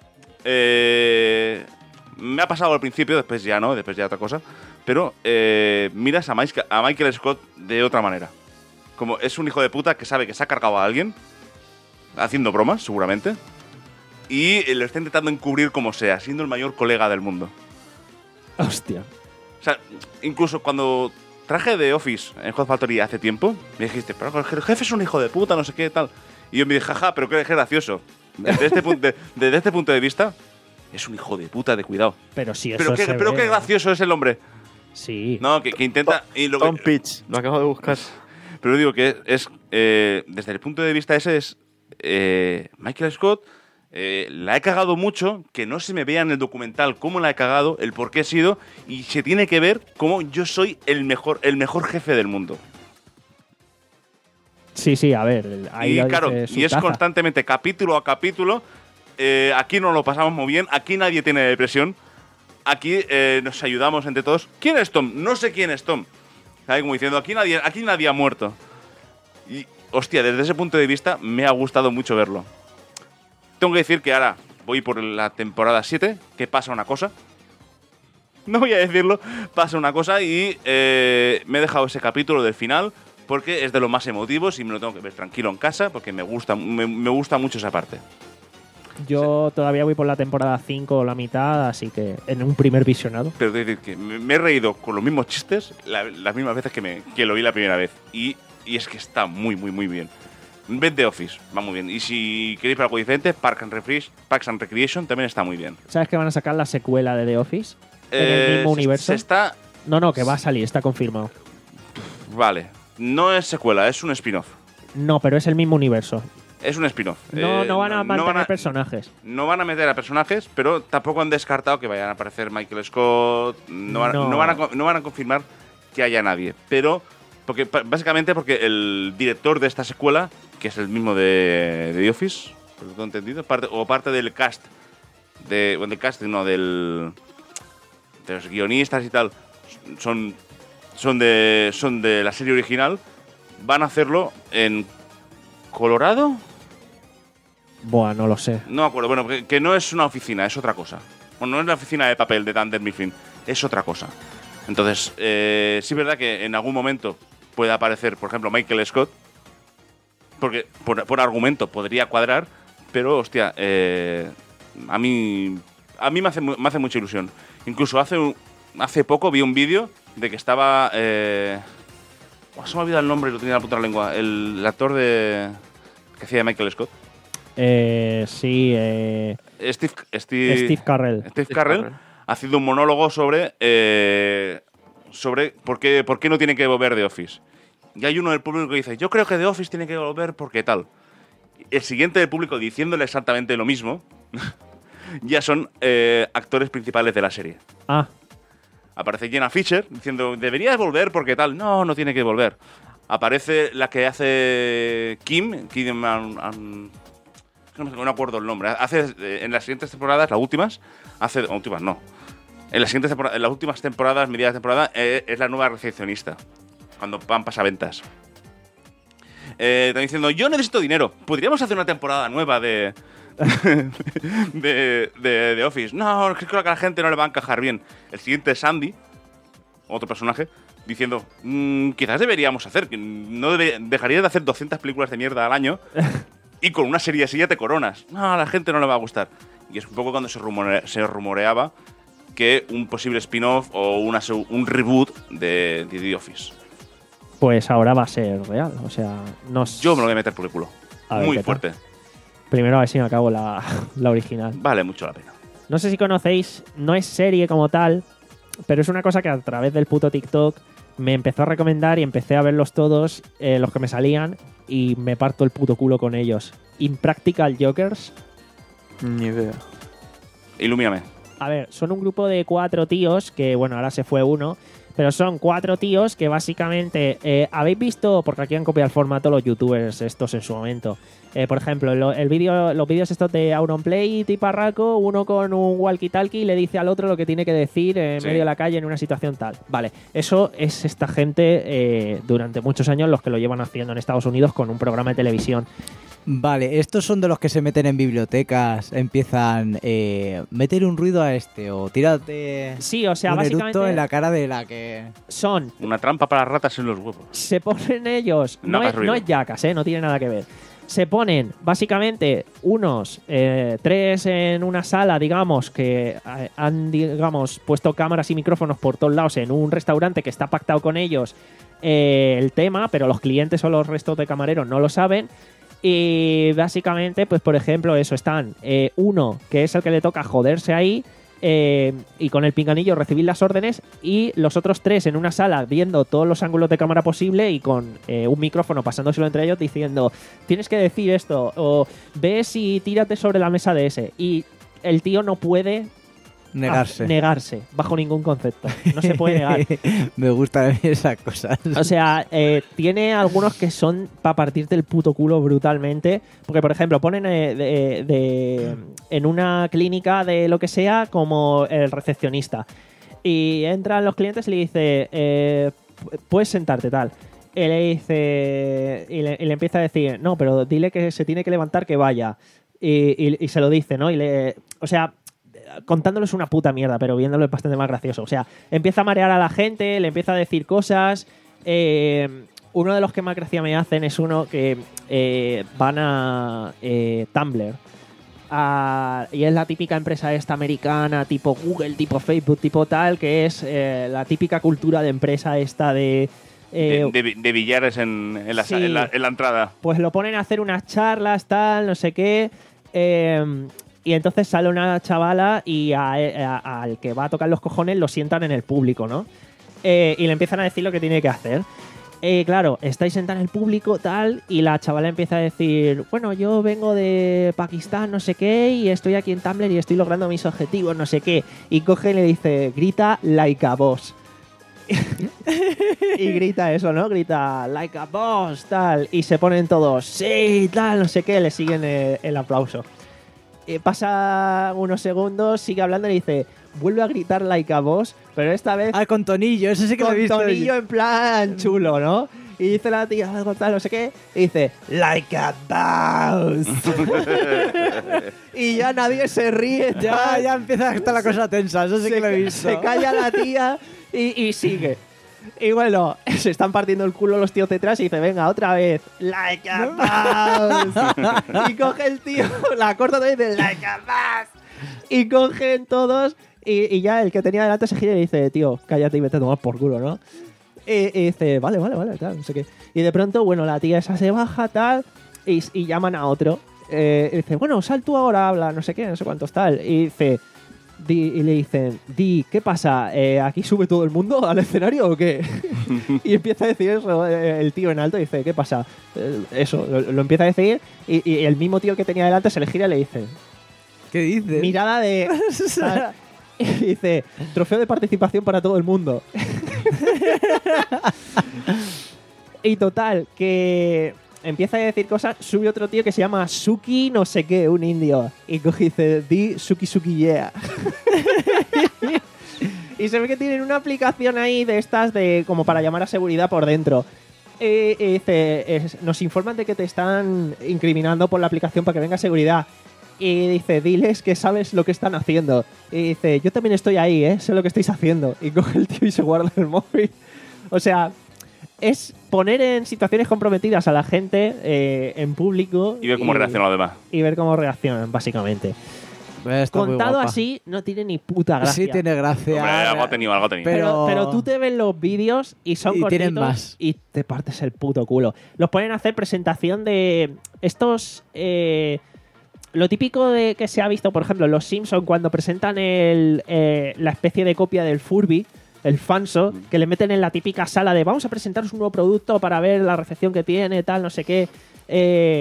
eh, me ha pasado al principio, después ya no, después ya otra cosa, pero eh, miras a, Mike, a Michael Scott de otra manera. Como es un hijo de puta que sabe que se ha cargado a alguien, haciendo bromas, seguramente, y lo está intentando encubrir como sea, siendo el mayor colega del mundo. Hostia. O sea, incluso cuando traje de Office en Hot Factory hace tiempo, me dijiste, pero el jefe es un hijo de puta, no sé qué, tal. Y yo me dije, jaja, pero qué gracioso. Desde este, pu- de, desde este punto de vista, es un hijo de puta, de cuidado. Pero si eso Pero qué, se pero ve, qué gracioso es el hombre. Sí. No, que, que intenta... y lo que- Tom Pitch, lo acabo de buscar. Pero digo que es, eh, desde el punto de vista ese, es eh, Michael Scott, eh, la he cagado mucho, que no se me vea en el documental cómo la he cagado, el por qué he sido, y se tiene que ver cómo yo soy el mejor, el mejor jefe del mundo. Sí, sí, a ver. Ahí Y lo claro, dice su y es taza. constantemente, capítulo a capítulo, eh, aquí nos lo pasamos muy bien, aquí nadie tiene depresión, aquí eh, nos ayudamos entre todos. ¿Quién es Tom? No sé quién es Tom. ¿Sabes? Como diciendo, aquí nadie, aquí nadie ha muerto. Y, hostia, desde ese punto de vista me ha gustado mucho verlo. Tengo que decir que ahora voy por la temporada siete, que pasa una cosa. No voy a decirlo, pasa una cosa y eh, me he dejado ese capítulo del final porque es de los más emotivos y me lo tengo que ver tranquilo en casa porque me gusta, me, me gusta mucho esa parte. Yo todavía voy por la temporada cinco o la mitad, así que en un primer visionado. Pero quiero decir que me me he reído con los mismos chistes la- las mismas veces que, me, que lo vi la primera vez. Y, y es que está muy, muy, muy bien. Ved The Office, va muy bien. Y si queréis ver algo diferente, Park and Refresh, Parks and Recreation también está muy bien. ¿Sabes que van a sacar la secuela de The Office? En Eh, el mismo se- universo. Se está... No, no, que va a salir, está confirmado. Vale. No es secuela, es un spin-off. No, pero es el mismo universo. Es un spin-off. No, Eh, no van a mantener van a- personajes. No van a meter a personajes, pero tampoco han descartado que vayan a aparecer Michael Scott. No van, No. no van, a, co- no van a confirmar que haya nadie. Pero, porque pa- básicamente porque el director de esta secuela, que es el mismo de, de The Office, por lo que he entendido, parte, o parte del cast, de, bueno, del cast, no, del, de los guionistas y tal, son, son, de, son de la serie original, van a hacerlo en Colorado. Buah, no lo sé. No me acuerdo, bueno, que, que no es una oficina, es otra cosa. Bueno, no es la oficina de papel de Dunder Mifflin, es otra cosa. Entonces, eh, sí es verdad que en algún momento puede aparecer, por ejemplo, Michael Scott, porque por, por argumento podría cuadrar, pero, hostia, eh, a mí a mí me hace, mu- me hace mucha ilusión. Incluso hace, un- hace poco vi un vídeo de que estaba... Eh, oh, se me ha olvidado el nombre y lo tenía en la punta de la lengua. El, el actor de que hacía de Michael Scott. Eh, sí, eh, Steve, Steve, Steve Carell. Steve Carell ha sido un monólogo sobre, eh, sobre por, qué, por qué no tiene que volver The Office. Y hay uno del público que dice, yo creo que The Office tiene que volver porque tal. El siguiente del público diciéndole exactamente lo mismo, ya son eh, actores principales de la serie. Ah, Aparece Jenna Fischer diciendo, deberías volver porque tal. No, no tiene que volver. Aparece la que hace Kim, Kim An- An- no me no me acuerdo el nombre. Hace eh, en las siguientes temporadas, las últimas, hace últimas no. En las siguientes temporadas, en las últimas temporadas, mediadas temporada, eh, es la nueva recepcionista cuando van pasaventas. Eh, están diciendo, yo necesito dinero. ¿Podríamos hacer una temporada nueva de de, de, de Office? No, creo que a la gente no le va a encajar bien. El siguiente es Sandy, otro personaje, diciendo, "Mm, quizás deberíamos hacer, que no debe, dejaría de hacer doscientas películas de mierda al año y con una serie así ya te coronas. No, a la gente no le va a gustar. Y es un poco cuando se, rumore- se rumoreaba que un posible spin-off o una, seg- un reboot de, de The Office. pues ahora va a ser real. O sea, no s- Yo me lo voy a meter por el culo. A ver Muy qué tal. fuerte. Primero a ver si me acabo la, la original. Vale mucho la pena. No sé si conocéis, no es serie como tal, pero es una cosa que a través del puto TikTok me empezó a recomendar y empecé a verlos todos, eh, los que me salían, y me parto el puto culo con ellos. Impractical Jokers. Ni idea. Ilumíname. A ver, son un grupo de cuatro tíos que, bueno, ahora se fue uno, pero son cuatro tíos que básicamente... Eh, ¿habéis visto? Porque aquí han copiado el formato los youtubers estos en su momento. Eh, por ejemplo, lo, el vídeo, los vídeos estos de Auronplay y Tiparraco, uno con un walkie-talkie le dice al otro lo que tiene que decir en Sí. medio de la calle en una situación tal. Vale, eso es esta gente eh, durante muchos años los que lo llevan haciendo en Estados Unidos con un programa de televisión. Vale, estos son de los que se meten en bibliotecas, empiezan eh, meter un ruido a este o tírate Sí, o sea, un básicamente eructo en la cara de la que... son... Una trampa para ratas en los huevos. Se ponen ellos... No No, hagas es, ruido. no es Jackass, ¿eh? No tiene nada que ver. Se ponen básicamente unos eh, tres en una sala, digamos, que eh, han, digamos, puesto cámaras y micrófonos por todos lados en un restaurante que está pactado con ellos eh, el tema, pero los clientes o los restos de camareros no lo saben. Y básicamente, pues por ejemplo, eso, están eh, uno que es el que le toca joderse ahí eh, y con el pinganillo recibir las órdenes, y los otros tres en una sala viendo todos los ángulos de cámara posible y con eh, un micrófono pasándoselo entre ellos diciendo tienes que decir esto o ves y tírate sobre la mesa de ese, y el tío no puede Negarse. a- negarse bajo ningún concepto, no se puede negar. Me gustan a mí esas cosas. O sea, eh, tiene algunos que son para partirte el puto culo brutalmente. Porque, por ejemplo, ponen eh, de, de- en una clínica de lo que sea como el recepcionista. Y entran los clientes y le dice, eh, puedes sentarte, tal. Y le dice, y le, y le empieza a decir, no, pero dile que se tiene que levantar, que vaya. Y, y- y se lo dice, ¿no? Y le, o sea, contándolo es una puta mierda, pero viéndolo es bastante más gracioso. O sea, empieza a marear a la gente, le empieza a decir cosas. Eh, uno de los que más gracia me hacen es uno que eh, van a eh, Tumblr. A- y es la típica empresa esta americana, tipo Google, tipo Facebook, tipo tal, que es eh, la típica cultura de empresa esta de... eh, de, de- de billares en, en la, sa- sí. en la- en la entrada. pues lo ponen a hacer unas charlas, tal, no sé qué. eh, y entonces sale una chavala y a- a- al que va a tocar los cojones lo sientan en el público, ¿no? Eh, y le empiezan a decir lo que tiene que hacer. Eh, claro, estáis sentados en el público, tal, y la chavala empieza a decir, bueno, yo vengo de Pakistán, no sé qué, y estoy aquí en Tumblr y estoy logrando mis objetivos, no sé qué. Y coge y le dice, grita like a boss. Y grita eso, ¿no? Grita like a boss, tal. Y se ponen todos, sí, tal, no sé qué, le siguen el, el aplauso. Y pasa unos segundos, sigue hablando y dice, vuelve a gritar like a boss, pero esta vez Ah, con tonillo, ese sí que lo he con visto. tonillo en plan chulo, ¿no? Y dice la tía algo tal, no sé qué, y dice, like a boss. Y ya nadie se ríe. Ya, tal. ya empieza a estar la cosa tensa, eso sí se, que lo he ca- visto. se calla la tía y, y sigue. Y bueno, se están partiendo el culo los tíos detrás y dice, venga, otra vez, like a boss. Y coge el tío, la corta otra vez y dice, like a boss. Y cogen todos y, y ya el que tenía delante se gira y dice, tío, cállate y vete a tomar por culo, ¿no? Y, y dice, vale, vale, vale, tal, no sé qué. Y de pronto, bueno, la tía esa se baja, tal, y, y llaman a otro. Eh, y dice, bueno, sal tú ahora, habla, no sé qué, no sé cuántos, tal. Y dice... Di- y le dicen, Di, ¿qué pasa? Eh, ¿Aquí sube todo el mundo al escenario o qué? Y empieza a decir eso eh, el tío en alto y dice, ¿qué pasa? Eh, eso, lo, lo empieza a decir y, y el mismo tío que tenía delante se le gira y le dice, ¿Qué dices? mirada de... tal. Y dice, trofeo de participación para todo el mundo. Y total, que empieza a decir cosas, sube otro tío que se llama Suki no sé qué, un indio. Y coge y dice, di Suki Suki yeah. Y se ve que tienen una aplicación ahí de estas de como para llamar a seguridad por dentro. Y, y dice, es- nos informan de que te están incriminando por la aplicación para que venga seguridad. Y dice, diles que sabes lo que están haciendo. Y dice, yo también estoy ahí, ¿eh? Sé lo que estáis haciendo. Y coge el tío y se guarda el móvil. O sea, es poner en situaciones comprometidas a la gente eh, en público. Y ver cómo reacciona lo demás. Y ver cómo reaccionan, básicamente. Está muy Contado guapa. así, no tiene ni puta gracia. Sí tiene gracia. Hombre, algo ha tenido, algo ha tenido. Pero, Pero- pero tú te ves los vídeos y son Y tienen cortitos más. y te partes el puto culo. Los ponen a hacer presentación de estos... eh, lo típico de que se ha visto, por ejemplo, en Los Simpsons cuando presentan el, eh, la especie de copia del Furby, el Fanso, que le meten en la típica sala de vamos a presentaros un nuevo producto para ver la recepción que tiene, tal, no sé qué. Eh,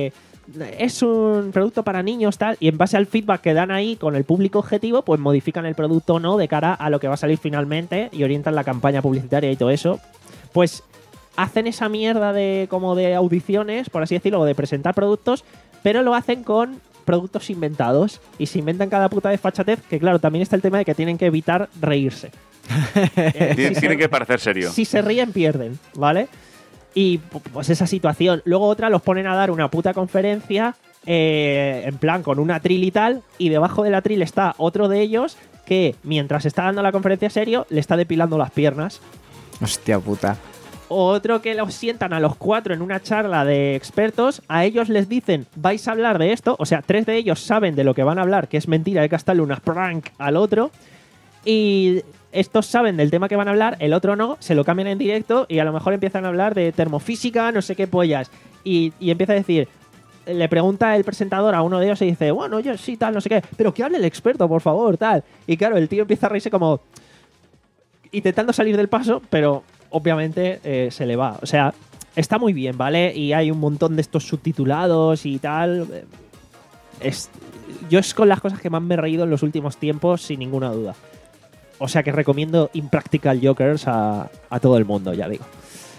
es un producto para niños, tal, y en base al feedback que dan ahí con el público objetivo, pues modifican el producto o no de cara a lo que va a salir finalmente y orientan la campaña publicitaria y todo eso. Pues hacen esa mierda de como de audiciones, por así decirlo, o de presentar productos, pero lo hacen con productos inventados y se inventan cada puta desfachatez, que claro, también está el tema de que tienen que evitar reírse. Eh, Tiene, si tiene se- que parecer serio. Si se ríen, pierden, ¿vale? Y pu- pues esa situación. Luego otra los ponen a dar una puta conferencia eh, en plan con una atril y tal, y debajo del atril está otro de ellos que mientras está dando la conferencia serio le está depilando las piernas. Hostia puta. Otro que los sientan a los cuatro en una charla de expertos, a ellos les dicen, vais a hablar de esto, o sea, tres de ellos saben de lo que van a hablar, que es mentira, hay que gastarle unas prank al otro, y estos saben del tema que van a hablar, el otro no, se lo cambian en directo y a lo mejor empiezan a hablar de termofísica, no sé qué pollas, y, y empieza a decir, le pregunta el presentador a uno de ellos y dice, bueno, yo sí, tal, no sé qué, pero que hable el experto, por favor, tal, y claro, el tío empieza a reírse como intentando salir del paso, pero obviamente eh, se le va. O sea, está muy bien, ¿vale? Y hay un montón de estos subtitulados y tal. Eh, Es, yo es con las cosas que más me he reído en los últimos tiempos, sin ninguna duda. O sea que recomiendo Impractical Jokers a, a todo el mundo, ya digo.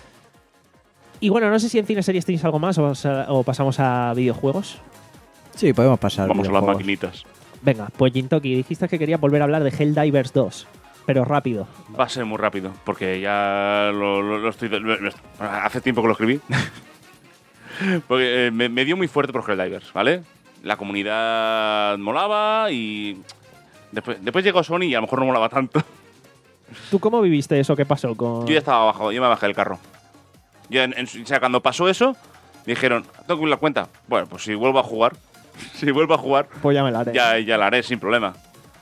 Y bueno, no sé si en cine series tenéis algo más o, o pasamos a videojuegos. Sí, podemos pasar. Vamos a las videojuegos. maquinitas. Venga, pues Jintoki, dijiste que quería volver a hablar de Helldivers dos, pero rápido. Va a ser muy rápido, porque ya lo, lo- lo estoy. lo- lo- hace tiempo que lo escribí. Porque eh, me, me dio muy fuerte por Helldivers, ¿vale? La comunidad molaba y. Después, después llegó Sony y a lo mejor no molaba tanto. ¿Tú cómo viviste eso? ¿Qué pasó con...? Yo ya estaba abajo, yo me bajé del carro. Yo en- en- o sea, cuando pasó eso, dijeron, tengo que abrir la cuenta. Bueno, pues si vuelvo a jugar, si vuelvo a jugar, Pues ya me la haré. ya, ya la haré sin problema.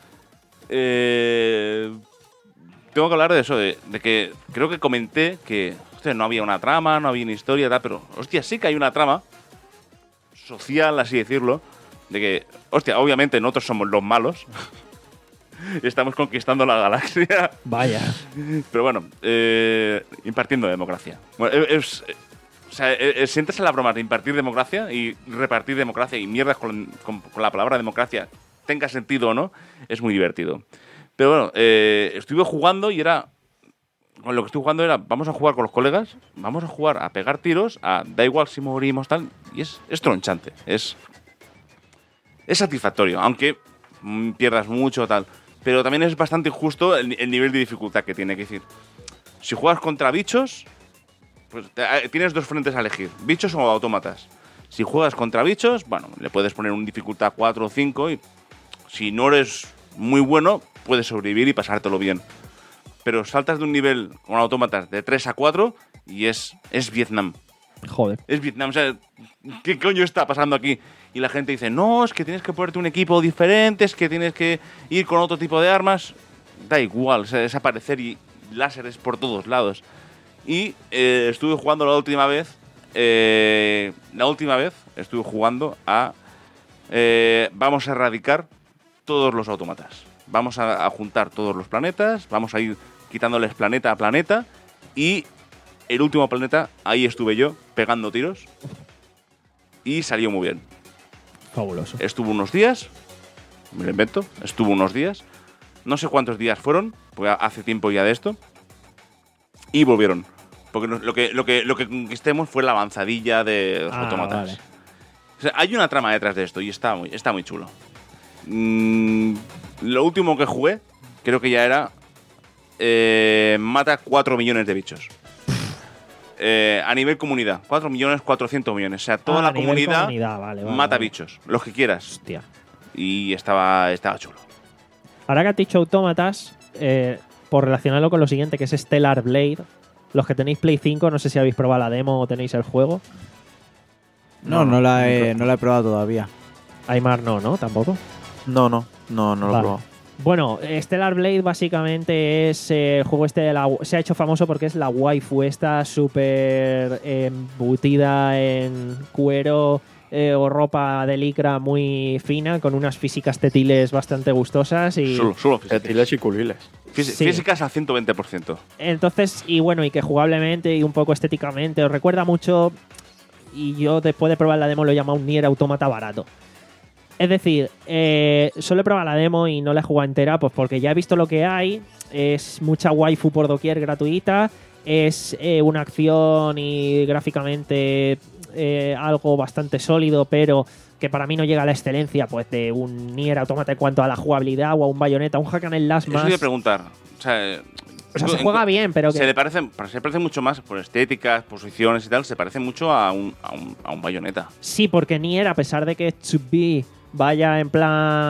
Eh, tengo que hablar de eso, de, de que creo que comenté que hostia, no había una trama, no había una historia, tal, pero hostia, sí que hay una trama social, así decirlo, de que, hostia, obviamente nosotros somos los malos. Estamos conquistando la galaxia. Vaya. Pero bueno, eh, impartiendo democracia. Bueno, es, es- o sea, eh, eh, siéntese la broma de impartir democracia y repartir democracia y mierdas con, con- con la palabra democracia, tenga sentido o no, es muy divertido. Pero bueno, eh, estuve jugando y era... Con lo que estoy jugando era, vamos a jugar con los colegas, vamos a jugar a pegar tiros, a da igual si morimos, tal, y es, es tronchante, es, es satisfactorio, aunque mm, pierdas mucho, tal. Pero también es bastante injusto el, el nivel de dificultad que tiene. Que decir, si juegas contra bichos, pues te- eh, tienes dos frentes a elegir, bichos o autómatas. Si juegas contra bichos, bueno, le puedes poner un dificultad cuatro o cinco y si no eres muy bueno, puedes sobrevivir y pasártelo bien. Pero saltas de un nivel con autómatas de tres a cuatro y es, es Vietnam. Joder. Es Vietnam, o sea, ¿qué coño está pasando aquí? Y la gente dice, no, es que tienes que ponerte un equipo diferente, es que tienes que ir con otro tipo de armas. Da igual, o sea, desaparecer y láseres por todos lados. Y eh, estuve jugando la última vez, eh, la última vez estuve jugando a, eh, vamos a erradicar todos los autómatas. Vamos a, a juntar todos los planetas, vamos a ir quitándoles planeta a planeta y el último planeta, ahí estuve yo, pegando tiros. Y salió muy bien. Fabuloso. Estuvo unos días, me lo invento, estuvo unos días. No sé cuántos días fueron, porque hace tiempo ya de esto. Y volvieron. Porque no- lo que, lo que, lo que conquistemos fue la avanzadilla de los Ah, autómatas. vale. O sea, hay una trama detrás de esto y está muy, está muy chulo. Mm, lo último que jugué, creo que ya era... eh, mata cuatro millones de bichos. Eh, a nivel comunidad, cuatro millones, cuatrocientos millones. O sea, toda Ah, la a nivel comunidad, comunidad, vale, vale, mata vale. bichos, los que quieras. Hostia. Y estaba, estaba chulo. Ahora que has dicho autómatas, eh, por relacionarlo con lo siguiente, que es Stellar Blade, los que tenéis Play cinco, no sé si habéis probado la demo o tenéis el juego. No, no, la he, no la he probado todavía. Aymar no, ¿no? Tampoco. No, no, no, no lo he Vale. probado. Bueno, Stellar Blade básicamente es eh, el juego este de la... Se ha hecho famoso porque es la waifu esta súper embutida en cuero eh, o ropa de licra muy fina, con unas físicas tetiles bastante gustosas y... Solo, solo físicas. Etiles y culiles. Físi- Sí. Físicas al ciento veinte por ciento. Entonces, y bueno, y que jugablemente y un poco estéticamente os recuerda mucho, y yo después de probar la demo lo he llamado un Nier Automata barato. Es decir, eh, solo he probado la demo y no la he jugado entera, pues porque ya he visto lo que hay. Es mucha waifu por doquier gratuita. Es eh, una acción y gráficamente eh, algo bastante sólido, pero que para mí no llega a la excelencia pues de un Nier Automata en cuanto a la jugabilidad o a un Bayonetta, un hack and slash Eso más. iba a preguntar. O sea, O sea, se juega bien, pero que... Se le parece, se parece mucho más por estéticas, posiciones y tal, se parece mucho a un, a un, a un Bayonetta. Sí, porque Nier, a pesar de que to be vaya en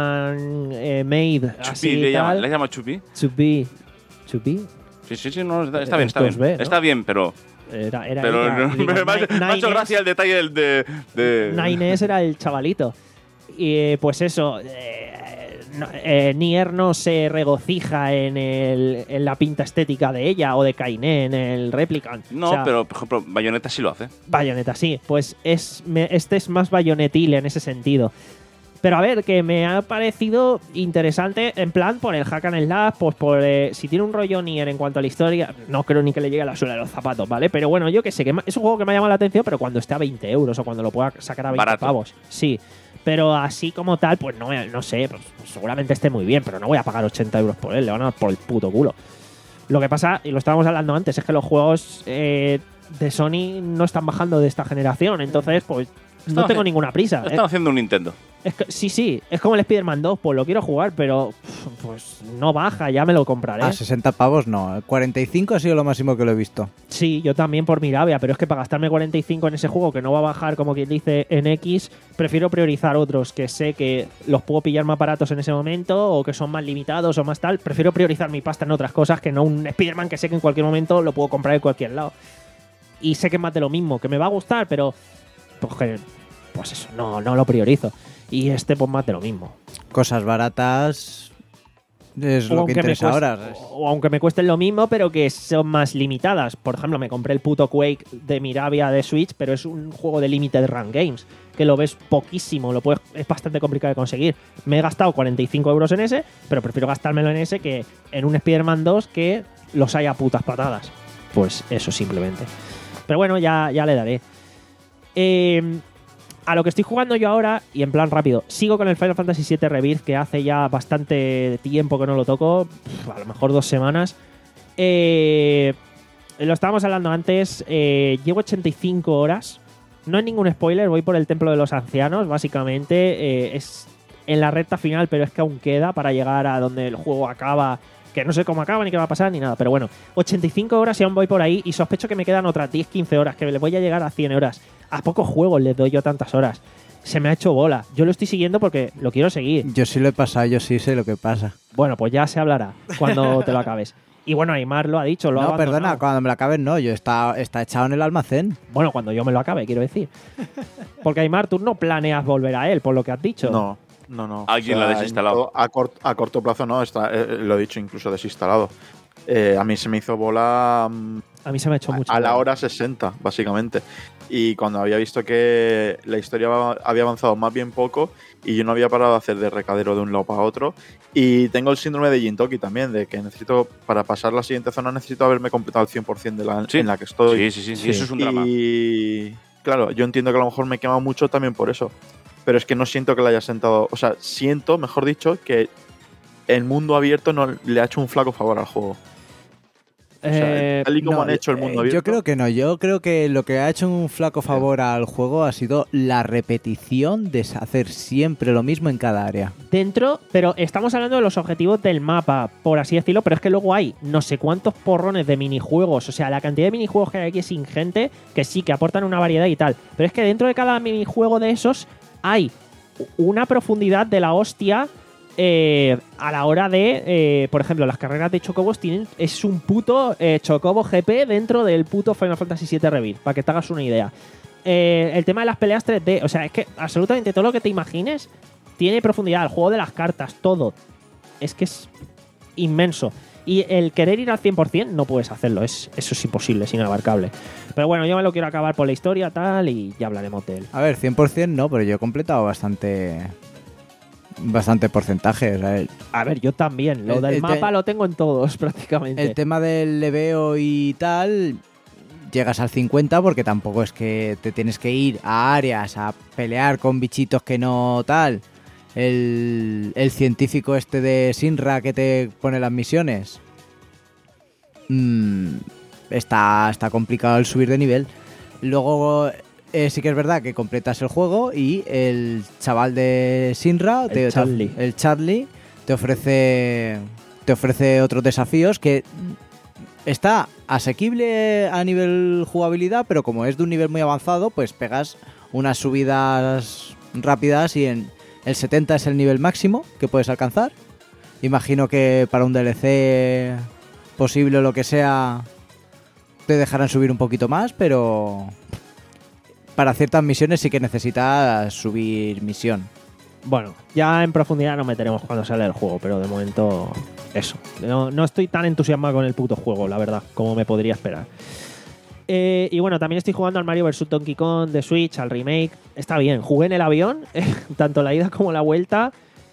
plan eh, made así Chupi, y le llama, tal, ¿le llama Chupi? to be, to be, Sí, sí, sí, no, está, está bien, está Esto es bien. B, ¿no? Está bien, pero... era, era pero era- no, digo, me, ha- me ha Nine- hecho gracia el detalle del de... de Nines era el chavalito. Y eh, pues eso, eh, no- eh, Nier no se regocija en, el, en la pinta estética de ella o de Kainé en el Replicant. No, O sea, pero, por ejemplo, Bayonetta sí lo hace. Bayonetta, sí. Pues es, me- este es más bayonetil en ese sentido. Pero a ver, que me ha parecido interesante, en plan, por el hack and slash, pues por eh, si tiene un rollo Nier en cuanto a la historia, no creo ni que le llegue a la suela de los zapatos, ¿vale? Pero bueno, yo que sé, que ma- es un juego que me ha llamado la atención, pero cuando esté a veinte euros o cuando lo pueda sacar a veinte Barato. pavos. Sí. Pero así como tal, pues no, no sé, pues, pues seguramente esté muy bien, pero no voy a pagar ochenta euros por él, le van a dar por el puto culo. Lo que pasa, y lo estábamos hablando antes, es que los juegos eh, de Sony no están bajando de esta generación, entonces, pues no Están tengo haci- ninguna prisa. Están haciendo un Nintendo. Es que- sí, sí, es como el Spider-Man dos, pues lo quiero jugar, pero pf, pues no baja, ya me lo compraré. A sesenta pavos no. cuarenta y cinco ha sido lo máximo que lo he visto. Sí, yo también por Mirabia, pero es que para gastarme cuarenta y cinco en ese juego que no va a bajar, como quien dice, en X, prefiero priorizar otros que sé que los puedo pillar más baratos en ese momento o que son más limitados o más tal. Prefiero priorizar mi pasta en otras cosas que no un Spider-Man que sé que en cualquier momento lo puedo comprar en cualquier lado. Y sé que es más de lo mismo, que me va a gustar, pero pues, que, pues eso, no, no lo priorizo. Y este pues más de lo mismo. Cosas baratas es O lo que aunque, me interesa cueste, ahora. o aunque me cuesten lo mismo, pero que son más limitadas. Por ejemplo, me compré el puto Quake de Mirabia de Switch, pero es un juego de Limited Run Games, que lo ves poquísimo, lo puedes, es bastante complicado de conseguir. Me he gastado cuarenta y cinco euros en ese, pero prefiero gastármelo en ese que en un Spider-Man dos que los haya putas patadas. Pues eso simplemente. Pero bueno, ya, ya le daré. Eh, a lo que estoy jugando yo ahora, y en plan rápido, sigo con el Final Fantasy siete Rebirth, que hace ya bastante tiempo que no lo toco, pf, a lo mejor dos semanas. Eh, lo estábamos hablando antes, eh, llevo ochenta y cinco horas. No es ningún spoiler, voy por el Templo de los Ancianos, básicamente. Eh, es en la recta final, pero es que aún queda para llegar a donde el juego acaba, que no sé cómo acaba ni qué va a pasar ni nada, pero bueno, ochenta y cinco horas y aún voy por ahí y sospecho que me quedan otras diez quince horas, que le voy a llegar a cien horas. A pocos juegos les doy yo tantas horas. Se me ha hecho bola. Yo lo estoy siguiendo porque lo quiero seguir. Yo sí lo he pasado, yo sí sé lo que pasa. Bueno, pues ya se hablará cuando te lo acabes. Y bueno, Aymar lo ha dicho, lo ha No, abandonado. perdona, cuando me lo acabes no, yo está, está echado en el almacén. Bueno, cuando yo me lo acabe, quiero decir. Porque Aymar, tú no planeas volver a él, por lo que has dicho. No, no, no. Alguien lo ha desinstalado. A, cort- a corto plazo no, está, eh, lo he dicho, incluso desinstalado. Eh, a mí se me hizo bola mm, A mí se me ha hecho a, mucho. a la bola. hora sesenta, básicamente. Y cuando había visto que la historia va- había avanzado más bien poco y yo no había parado de hacer de recadero de un lado para otro. Y tengo el síndrome de Jintoki también, de que necesito, para pasar la siguiente zona, necesito haberme completado el cien por ciento de la, Sí. en la que estoy. Sí, sí, sí, sí, Sí. eso es un drama. Y claro, yo entiendo que a lo mejor me he quemado mucho también por eso. Pero es que no siento que le haya sentado. O sea, siento, mejor dicho, que el mundo abierto no le ha hecho un flaco favor al juego. O sea, Eh, tal y como No, han hecho el mundo eh, abierto. Yo creo que no, yo creo que lo que ha hecho un flaco favor al juego ha sido la repetición de hacer siempre lo mismo en cada área. dentro, pero estamos hablando de los objetivos del mapa, por así decirlo, pero es que luego hay no sé cuántos porrones de minijuegos, o sea, la cantidad de minijuegos que hay aquí es ingente, que sí, que aportan una variedad y tal, pero es que dentro de cada minijuego de esos hay una profundidad de la hostia eh, a la hora de, eh, por ejemplo, las carreras de chocobos tienen, es un puto eh, chocobo G P dentro del puto Final Fantasy siete Rebirth, para que te hagas una idea. Eh, el tema de las peleas tres D, o sea, es que absolutamente todo lo que te imagines tiene profundidad, el juego de las cartas, todo. Es que es inmenso. Y el querer ir al cien por cien no puedes hacerlo, es, eso es imposible, es inabarcable. Pero bueno, yo me lo quiero acabar por la historia, tal, y ya hablaremos de él. A ver, cien por ciento no, pero yo he completado bastante bastante porcentaje. O sea, el, A ver, yo también, lo El- del el te- mapa lo tengo en todos prácticamente. el tema del leveo y tal, llegas al cincuenta porque tampoco es que te tienes que ir a áreas a pelear con bichitos que no tal. El, el científico este de Sinra que te pone las misiones. Mm, está, está complicado el subir de nivel. Luego eh, sí que es verdad que completas el juego y el chaval de Sinra, El te- Charlie. te, el Charlie, te ofrece, te ofrece otros desafíos que está asequible a nivel jugabilidad, pero como es de un nivel muy avanzado, pues pegas unas subidas rápidas y en el setenta es el nivel máximo que puedes alcanzar. Imagino que para un D L C posible o lo que sea te dejarán subir un poquito más, pero para ciertas misiones sí que necesitas subir misión. Bueno, ya en profundidad nos meteremos cuando sale el juego, pero de momento eso. No, no estoy tan entusiasmado con el puto juego, la verdad, como me podría esperar. Eh, y bueno, también estoy jugando al Mario versus. Donkey Kong de Switch, al remake. Está bien, jugué en el avión, tanto la ida como la vuelta,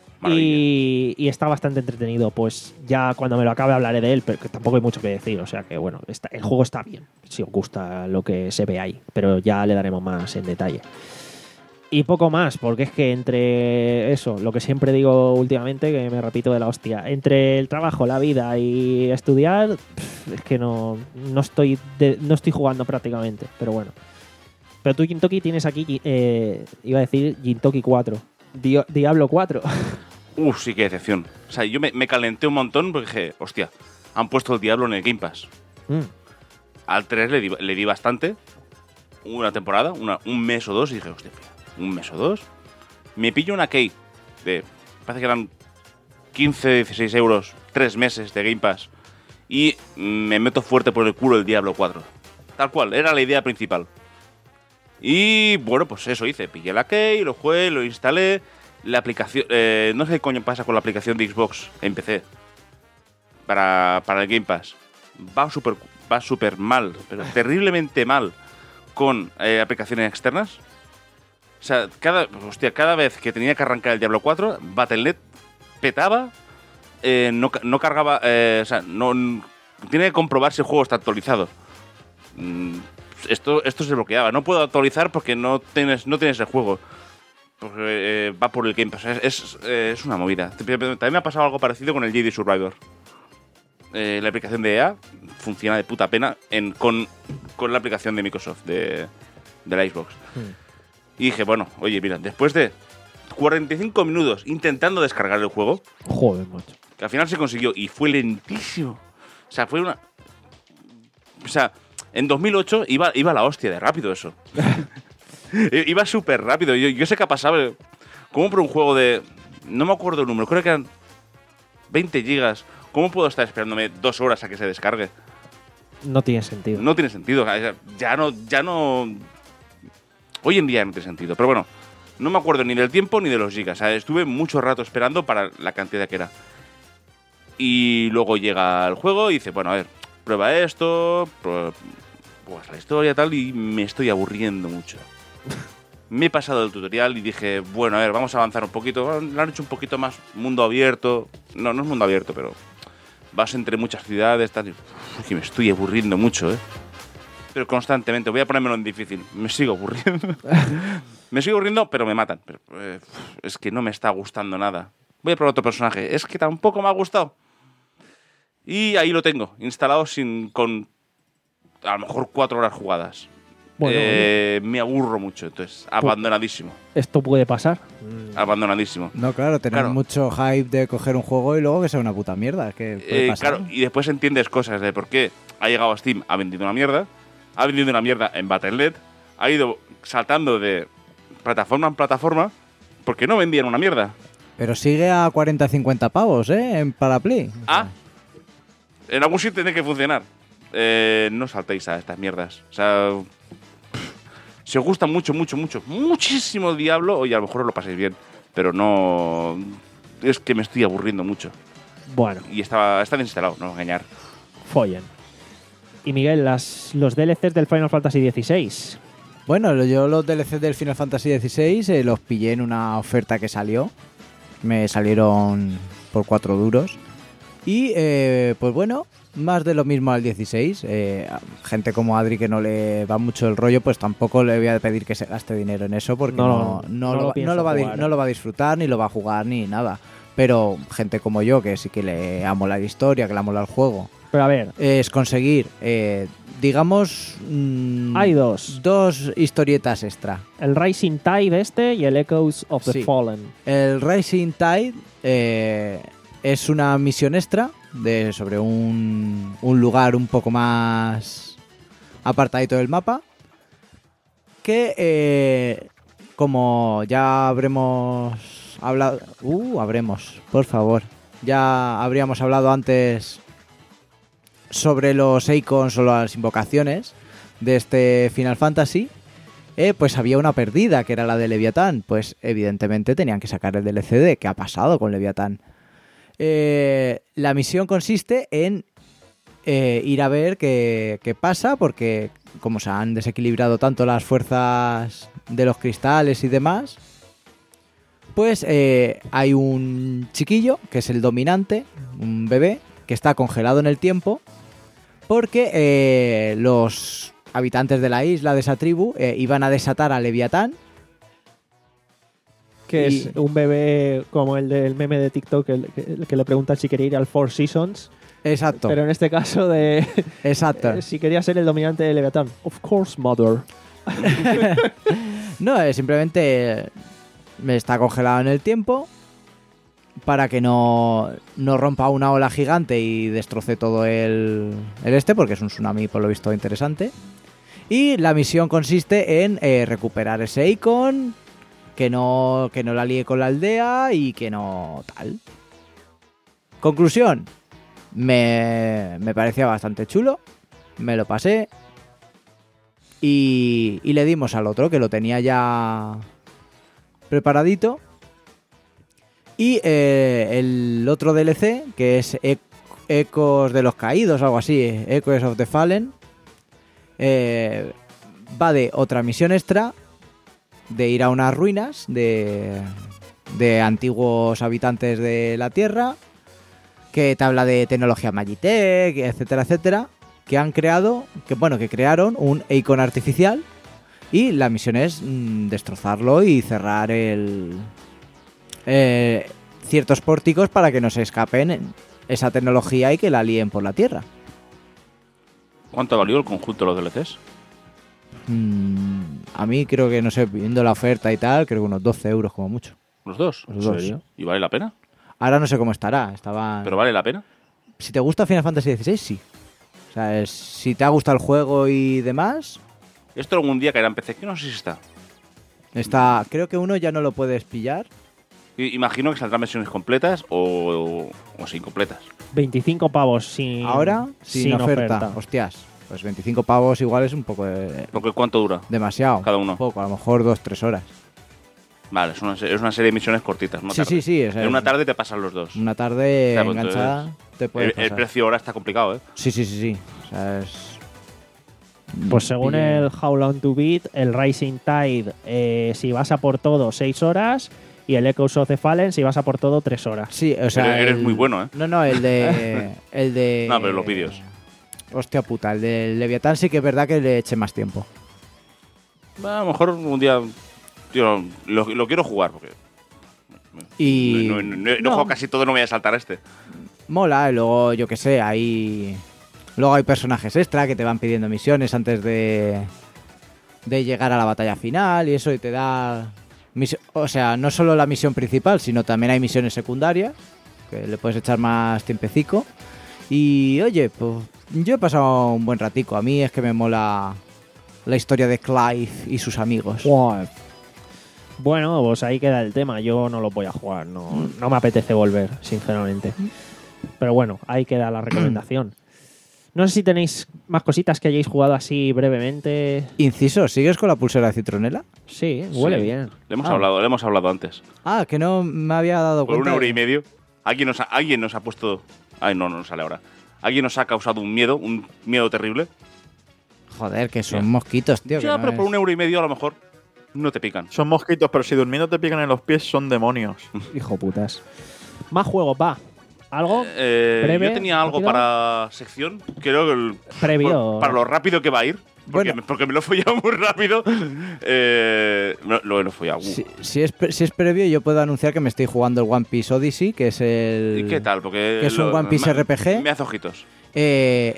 y, y está bastante entretenido. Pues ya cuando me lo acabe hablaré de él, pero que tampoco hay mucho que decir. O sea que bueno, está, el juego está bien, si os gusta lo que se ve ahí, pero ya le daremos más en detalle. Y poco más, porque es que entre eso, lo que siempre digo últimamente, que me repito de la hostia, entre el trabajo, la vida y estudiar, pff, es que no, no, estoy de- no estoy jugando prácticamente, pero bueno. Pero tú, Gintoki, tienes aquí, eh, iba a decir Gintoki cuatro, Dio- Diablo cuatro. Uf, sí, qué decepción. O sea, yo me, me calenté un montón porque dije, hostia, han puesto el Diablo en el Game Pass. Mm. Al tres le di, le di bastante, una temporada, una, un mes o dos, y dije, hostia, un mes o dos. Me pillo una key de, parece que eran quince, dieciséis euros, tres meses de Game Pass, y me meto fuerte por el culo el Diablo cuatro. Tal cual, era la idea principal. Y bueno, pues eso hice, pillé la key, lo jugué, lo instalé. La aplicación, eh, no sé qué coño pasa con la aplicación de Xbox en P C para, para el Game Pass. Va súper va súper mal, pero terriblemente mal con eh, aplicaciones externas. O sea, cada, hostia, cada vez que tenía que arrancar el Diablo cuatro, Battle punto net petaba, eh, no, ca- no cargaba, eh, o sea, no, n- tiene que comprobar si el juego está actualizado. Mm, Esto, esto se bloqueaba. No puedo actualizar porque no tienes, no tienes el juego. Pues, eh, va por el Game Pass. Es, es, eh, es una movida. También me ha pasado algo parecido con el Jedi Survivor. Eh, la aplicación de E A funciona de puta pena en, con, con la aplicación de Microsoft, de, de la Xbox. Hmm. Y dije, bueno, oye, mira, después de cuarenta y cinco minutos intentando descargar el juego, Joder, macho. que al final se consiguió y fue lentísimo. O sea, fue una... O sea, en dos mil ocho iba, iba a la hostia de rápido eso. Iba súper rápido. Yo, yo sé qué ha pasado. ¿Cómo por un juego de... No me acuerdo el número, creo que eran veinte gigas. ¿Cómo puedo estar esperándome dos horas a que se descargue? No tiene sentido. No tiene sentido. Ya no... Ya no... Hoy en día no tiene sentido. Pero bueno, no me acuerdo ni del tiempo ni de los gigas. O sea, estuve mucho rato esperando para la cantidad que era. Y luego llega el juego y dice, bueno, a ver, prueba esto, prueba, pues la historia tal, y me estoy aburriendo mucho. Me he pasado el tutorial y dije, bueno, a ver, vamos a avanzar un poquito. Lo han hecho un poquito más mundo abierto. No, no es mundo abierto, pero vas entre muchas ciudades, tal. Y, uf, que me estoy aburriendo mucho, ¿eh? Pero constantemente, voy a ponérmelo en difícil. Me sigo aburriendo. Me sigo aburriendo, pero me matan. Pero, eh, es que no me está gustando nada. Voy a probar otro personaje. Es que tampoco me ha gustado. Y ahí lo tengo, instalado sin con a lo mejor cuatro horas jugadas. Bueno, Eh, me aburro mucho, entonces abandonadísimo. Esto puede pasar. Mm. Abandonadísimo. No, claro, tener Claro. mucho hype de coger un juego y luego que sea una puta mierda. Es que puede Eh, pasar. claro, y después entiendes cosas de por qué ha llegado a Steam, ha vendido una mierda, ha vendido una mierda en Battle punto net, ha ido saltando de plataforma en plataforma porque no vendían una mierda. Pero sigue a cuarenta cincuenta pavos, ¿eh? En para Play. Ah, en algún sitio tiene que funcionar. Eh, no saltéis a estas mierdas. O sea, pff, si os gusta mucho, mucho, mucho, muchísimo el Diablo, oye, a lo mejor os lo paséis bien, pero no... Es que me estoy aburriendo mucho. Bueno, Y estaba, está desinstalado, no os voy a engañar. follen. Y Miguel, las, los D L Cs del Final Fantasy dieciséis. Bueno, lo- yo los D L C del Final Fantasy dieciséis eh, los pillé en una oferta que salió. Me salieron por cuatro duros. Y, eh, pues bueno, más de lo mismo al dieciséis. Eh, gente como Adri que no le va mucho el rollo, pues tampoco le voy a pedir que se gaste dinero en eso porque No, no, no, no lo, lo va- pienso no lo va a, di- jugar, no eh. lo va a disfrutar, ni lo va a jugar, ni nada. Pero gente como yo, que sí que le amo la historia, que le amo el juego, Pero a ver, es conseguir, eh, digamos... mm, hay dos. Dos historietas extra. El Rising Tide este y el Echoes of the Sí. Fallen. El Rising Tide eh, es una misión extra de, sobre un, un lugar un poco más apartadito del mapa. Que, eh, como ya habremos hablado... Uh, habremos, por favor. Ya habríamos hablado antes sobre los icons o las invocaciones de este Final Fantasy. Eh, pues había una perdida, que era la de Leviatán. Pues evidentemente tenían que sacar el D L C de qué ha pasado con Leviatán. Eh, la misión consiste en eh, ir a ver qué, qué pasa, porque como se han desequilibrado tanto las fuerzas de los cristales y demás, pues eh, hay un chiquillo, que es el dominante, un bebé, que está congelado en el tiempo, porque eh, los habitantes de la isla de esa tribu eh, iban a desatar a Leviatán. Que Y- es un bebé como el del meme de TikTok, el, que- el que le pregunta si quería ir al Four Seasons. Exacto, Pero en este caso de exacto. eh, si quería ser el dominante de Leviatán. Of course, mother. No, es simplemente me está congelado en el tiempo para que no, no rompa una ola gigante y destroce todo el, el este, porque es un tsunami por lo visto interesante. Y la misión consiste en eh, recuperar ese icon, que no, que no la líe con la aldea y que no tal. Conclusión, me, me parecía bastante chulo, me lo pasé. Y, y le dimos al otro, que lo tenía ya preparadito. Y eh, el otro D L C, que es E- Ecos de los Caídos, algo así, Echoes of the Fallen, eh, va de otra misión extra, de ir a unas ruinas de, de antiguos habitantes de la Tierra, que te habla de tecnología Magitech, etcétera, etcétera, que han creado, que bueno, que crearon un icon artificial y la misión es mm, destrozarlo y cerrar el eh, ciertos pórticos para que no se escapen esa tecnología y que la líen por la tierra. ¿Cuánto valió el conjunto de los D L Cs? Mm, a mí creo que, no sé, viendo la oferta y tal, creo que unos doce euros como mucho. ¿Los dos? Los dos. ¿Y vale la pena? Ahora no sé cómo estará, estaba... ¿Pero vale la pena? Si te gusta Final Fantasy dieciséis, sí. O sea, es- si te ha gustado el juego y demás, Esto algún día caerá en P C, que no sé si está. está... Creo que uno ya no lo puedes pillar. I- Imagino que saldrán versiones completas o, o sin completas. veinticinco pavos sin, Ahora, sin, sin oferta. oferta. Hostias, pues veinticinco pavos igual es un poco de- Porque ¿cuánto dura? demasiado. Cada uno. Un poco, a lo mejor dos, tres horas. Vale, es una, se- es una serie de misiones cortitas. Una Sí, tarde. sí, sí, o sea, en una es- tarde te pasan los dos. Una tarde Claro, pues enganchada te El, puedes el pasar. precio ahora está complicado, ¿eh? Sí, sí, sí, sí. O sea, es... Pues según Pille- el How Long to Beat, el Rising Tide, eh, si vas a por todo, seis horas. Y el Echoes of the Fallen, si vas a por todo, tres horas. Sí, o sea... Eres- eres el- muy bueno, ¿eh? No, no, el de... el de... No, pero los vídeos. Hostia puta, el de Leviatán sí que es verdad que le eché más tiempo. A lo mejor un día. Tío, lo, lo quiero jugar porque. Y... No, no, no- no no, juego casi todo, no me voy a saltar a este. mola, y luego, yo qué sé, hay... Luego hay personajes extra que te van pidiendo misiones antes de... de llegar a la batalla final y eso, y te da... misi- O sea, no solo la misión principal, sino también hay misiones secundarias que le puedes echar más tiempecico. Y oye, pues yo he pasado un buen ratico. A mí es que me mola la historia de Clive y sus amigos. Guau. Bueno, pues ahí queda el tema. Yo no lo voy a jugar. No, no me apetece volver, sinceramente. Pero bueno, ahí queda la recomendación. No sé si tenéis más cositas que hayáis jugado así brevemente. Inciso, ¿sigues con la pulsera de citronela? Sí, huele Sí. bien. Le hemos, Ah. hablado, le hemos hablado antes. Ah, que no me había dado Por cuenta. un euro de- y medio. Alguien nos ha, alguien nos ha puesto. Ay, no, no sale ahora. Alguien nos ha causado un miedo, un miedo terrible. Joder, que son Ya. mosquitos, tío. que Ya, no pero es- por un euro y medio a lo mejor no te pican. Son mosquitos, pero si durmiendo te pican en los pies, son demonios. Hijo putas. Más juegos, va. ¿Algo? Eh, ¿Breve? yo tenía algo ¿Rápido? para sección. Creo que el- Previo. por- para lo rápido que va a ir. Porque, Bueno. me, porque me lo he follado muy rápido. Eh, no, lo he follado. Uh. Si, si es, pre- si es previo, yo puedo anunciar que me estoy jugando el One Piece Odyssey, que es el... ¿Y qué tal? Porque que es un One Piece me- R P G. Me hace ojitos. Eh,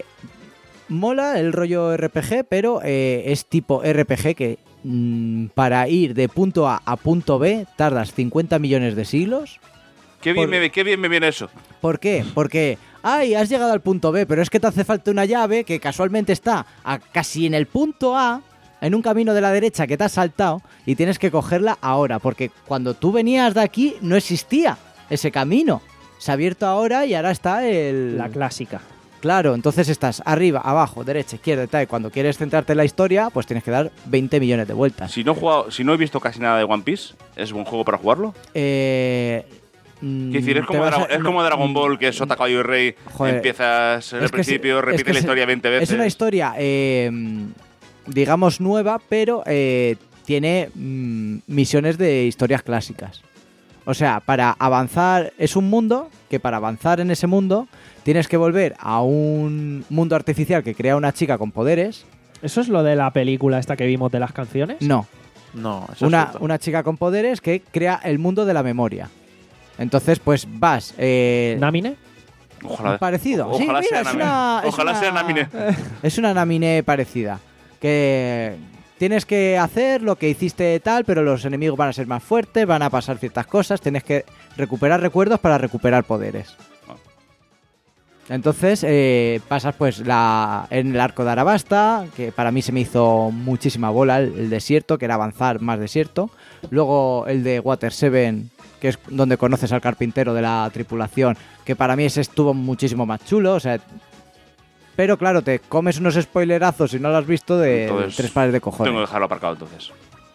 mola el rollo R P G, pero eh, es tipo R P G que mm, para ir de punto A a punto B tardas cincuenta millones de siglos. Qué bien, Por- me, qué bien me viene eso. ¿Por qué? Porque, ay, has llegado al punto B, pero es que te hace falta una llave que casualmente está a- casi en el punto A, en un camino de la derecha que te has saltado, y tienes que cogerla ahora, porque cuando tú venías de aquí no existía ese camino. Se ha abierto ahora y ahora está el... La clásica. Claro, entonces estás arriba, abajo, derecha, izquierda y tal, y cuando quieres centrarte en la historia, pues tienes que dar veinte millones de vueltas. Si no, he jugado, si no he visto casi nada de One Piece, ¿es buen juego para jugarlo? Eh... mm, Quiero decir, es te como, vas Dra- a- es como Dragon mm, Ball, que es Sota, Caballo y Rey. Joder. Empiezas en el Es que sí, principio, es repites que la sí. historia veinte veces. Es una historia, eh, digamos, nueva, pero eh, tiene mm, misiones de historias clásicas. O sea, para avanzar, es un mundo que para avanzar en ese mundo tienes que volver a un mundo artificial que crea una chica con poderes. ¿Eso es lo de la película esta que vimos de las canciones? No, No, eso una, es otra. una chica con poderes que crea el mundo de la memoria. Entonces, pues vas... Eh, ¿Namine? Ojalá, parecido. o- Sí, ojalá mira, sea es Namine. una- es Ojalá una- sea Namine. Es una Namine parecida. Que tienes que hacer lo que hiciste tal, pero los enemigos van a ser más fuertes, van a pasar ciertas cosas, tienes que recuperar recuerdos para recuperar poderes. Ah. Entonces eh, pasas pues la, en el arco de Arabasta, que para mí se me hizo muchísima bola el, el desierto, que era avanzar más desierto. Luego el de Water Seven, que es donde conoces al carpintero de la tripulación, que para mí ese estuvo muchísimo más chulo, o sea... Pero claro, te comes unos spoilerazos si no lo has visto de Entonces, tres pares de cojones. Tengo que dejarlo aparcado entonces.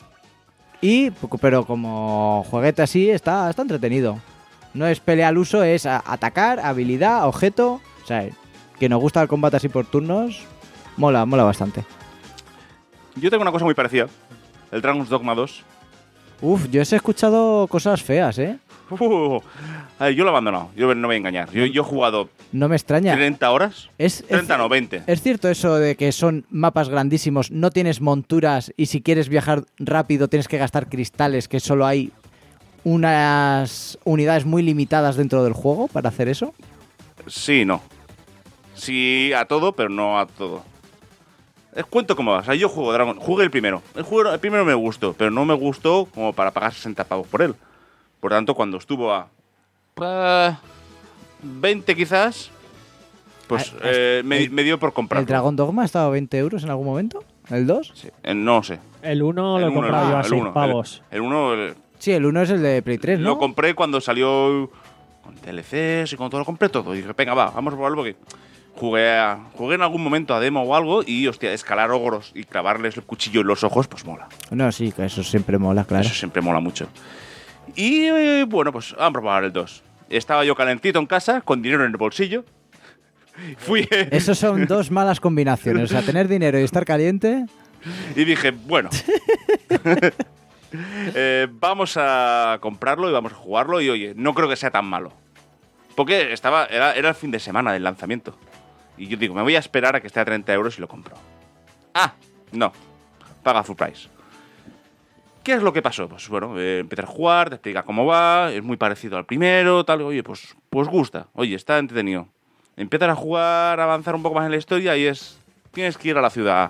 Y, pero como jueguete así, está, está entretenido. No es pelea al uso, es a- atacar, habilidad, objeto. O sea, que nos gusta el combate así por turnos, mola, mola bastante. Yo tengo una cosa muy parecida. El Dragon's Dogma dos. Uf, yo os he escuchado cosas feas, ¿eh? Uh, a ver, yo lo he abandonado. Yo no voy a engañar. Yo, yo he jugado No me extraña. treinta horas. Es, treinta, es, no, veinte. es cierto eso de que son mapas grandísimos, no tienes monturas y si quieres viajar rápido tienes que gastar cristales, que solo hay unas unidades muy limitadas dentro del juego para hacer eso. Sí, no. Sí a todo, pero no a todo. Les cuento cómo va. O sea, yo juego Dragon. Jugué el primero. El, juego, el primero me gustó, pero no me gustó como para pagar sesenta pavos por él. Por tanto, cuando estuvo a pues, veinte quizás, pues Ah, eh, me, el- me dio por comprarlo. ¿El Dragon Dogma estaba a veinte euros en algún momento? ¿El dos? Sí, eh, no sé. El uno lo he El uno, comprado el yo a uno, el seis uno, pavos. El, el uno el- Sí, el uno es el de Play tres, ¿no? lo compré cuando salió con D L Cs y con todo, lo compré todo. Y dije, venga, va, vamos a probarlo porque jugué, a- jugué en algún momento a demo o algo y, hostia, escalar ogros y clavarles el cuchillo en los ojos, pues mola. No, sí, que eso siempre mola, claro. Eso siempre mola mucho. Y eh, bueno, pues vamos a probar el dos. Estaba yo calentito en casa, con dinero en el bolsillo. Fui Esos son dos malas combinaciones. O sea, tener dinero y estar caliente. y dije, bueno, eh, vamos a comprarlo y vamos a jugarlo. Y oye, no creo que sea tan malo. Porque estaba, era, era el fin de semana del lanzamiento. Y yo digo, me voy a esperar a que esté a treinta euros y lo compro. Ah, no. Paga full price. ¿Qué es lo que pasó? Pues bueno, eh, empiezas a jugar, te explica cómo va, es muy parecido al primero, tal, oye, pues, pues gusta, oye, está entretenido. Empiezas a jugar, a avanzar un poco más en la historia y es, tienes que ir a la ciudad A.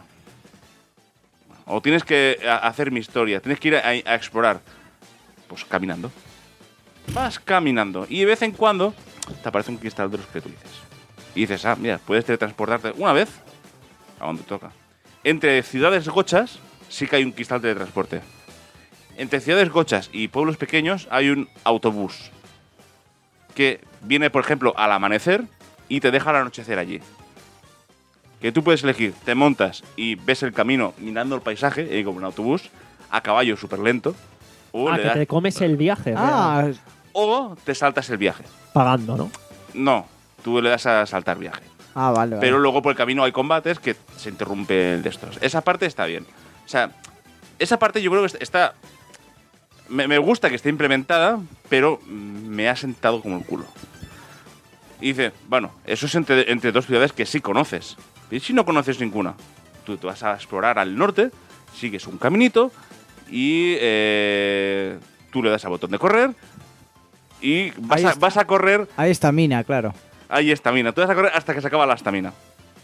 O tienes que a- hacer mi historia, tienes que ir a, a explorar. Pues caminando. Vas caminando y de vez en cuando te aparece un cristal de los que tú dices. Y dices, ah, mira, puedes teletransportarte una vez a donde toca. Entre ciudades gochas sí que hay un cristal de teletransporte. Entre ciudades gochas y pueblos pequeños hay un autobús que viene, por ejemplo, al amanecer y te deja al anochecer allí. Que tú puedes elegir, te montas y ves el camino mirando el paisaje, eh, como un autobús, a caballo súper lento. O, Ah, le que das- te comes el viaje. Ah, o te saltas el viaje. Pagando, ¿no? No, tú le das a saltar viaje. ah vale, vale. Pero luego por el camino hay combates que se interrumpe el de estos. Esa parte está bien. O sea, esa parte yo creo que está... Me, me gusta que esté implementada, pero me ha sentado como el culo. Y dice, bueno, eso es entre, entre dos ciudades que sí conoces. Y si no conoces ninguna, tú te vas a explorar al norte, sigues un caminito y eh, tú le das al botón de correr y vas, Ahí a, está. vas a correr. Ahí está Mina, claro. Ahí estamina. Tú vas a correr hasta que se acaba la estamina.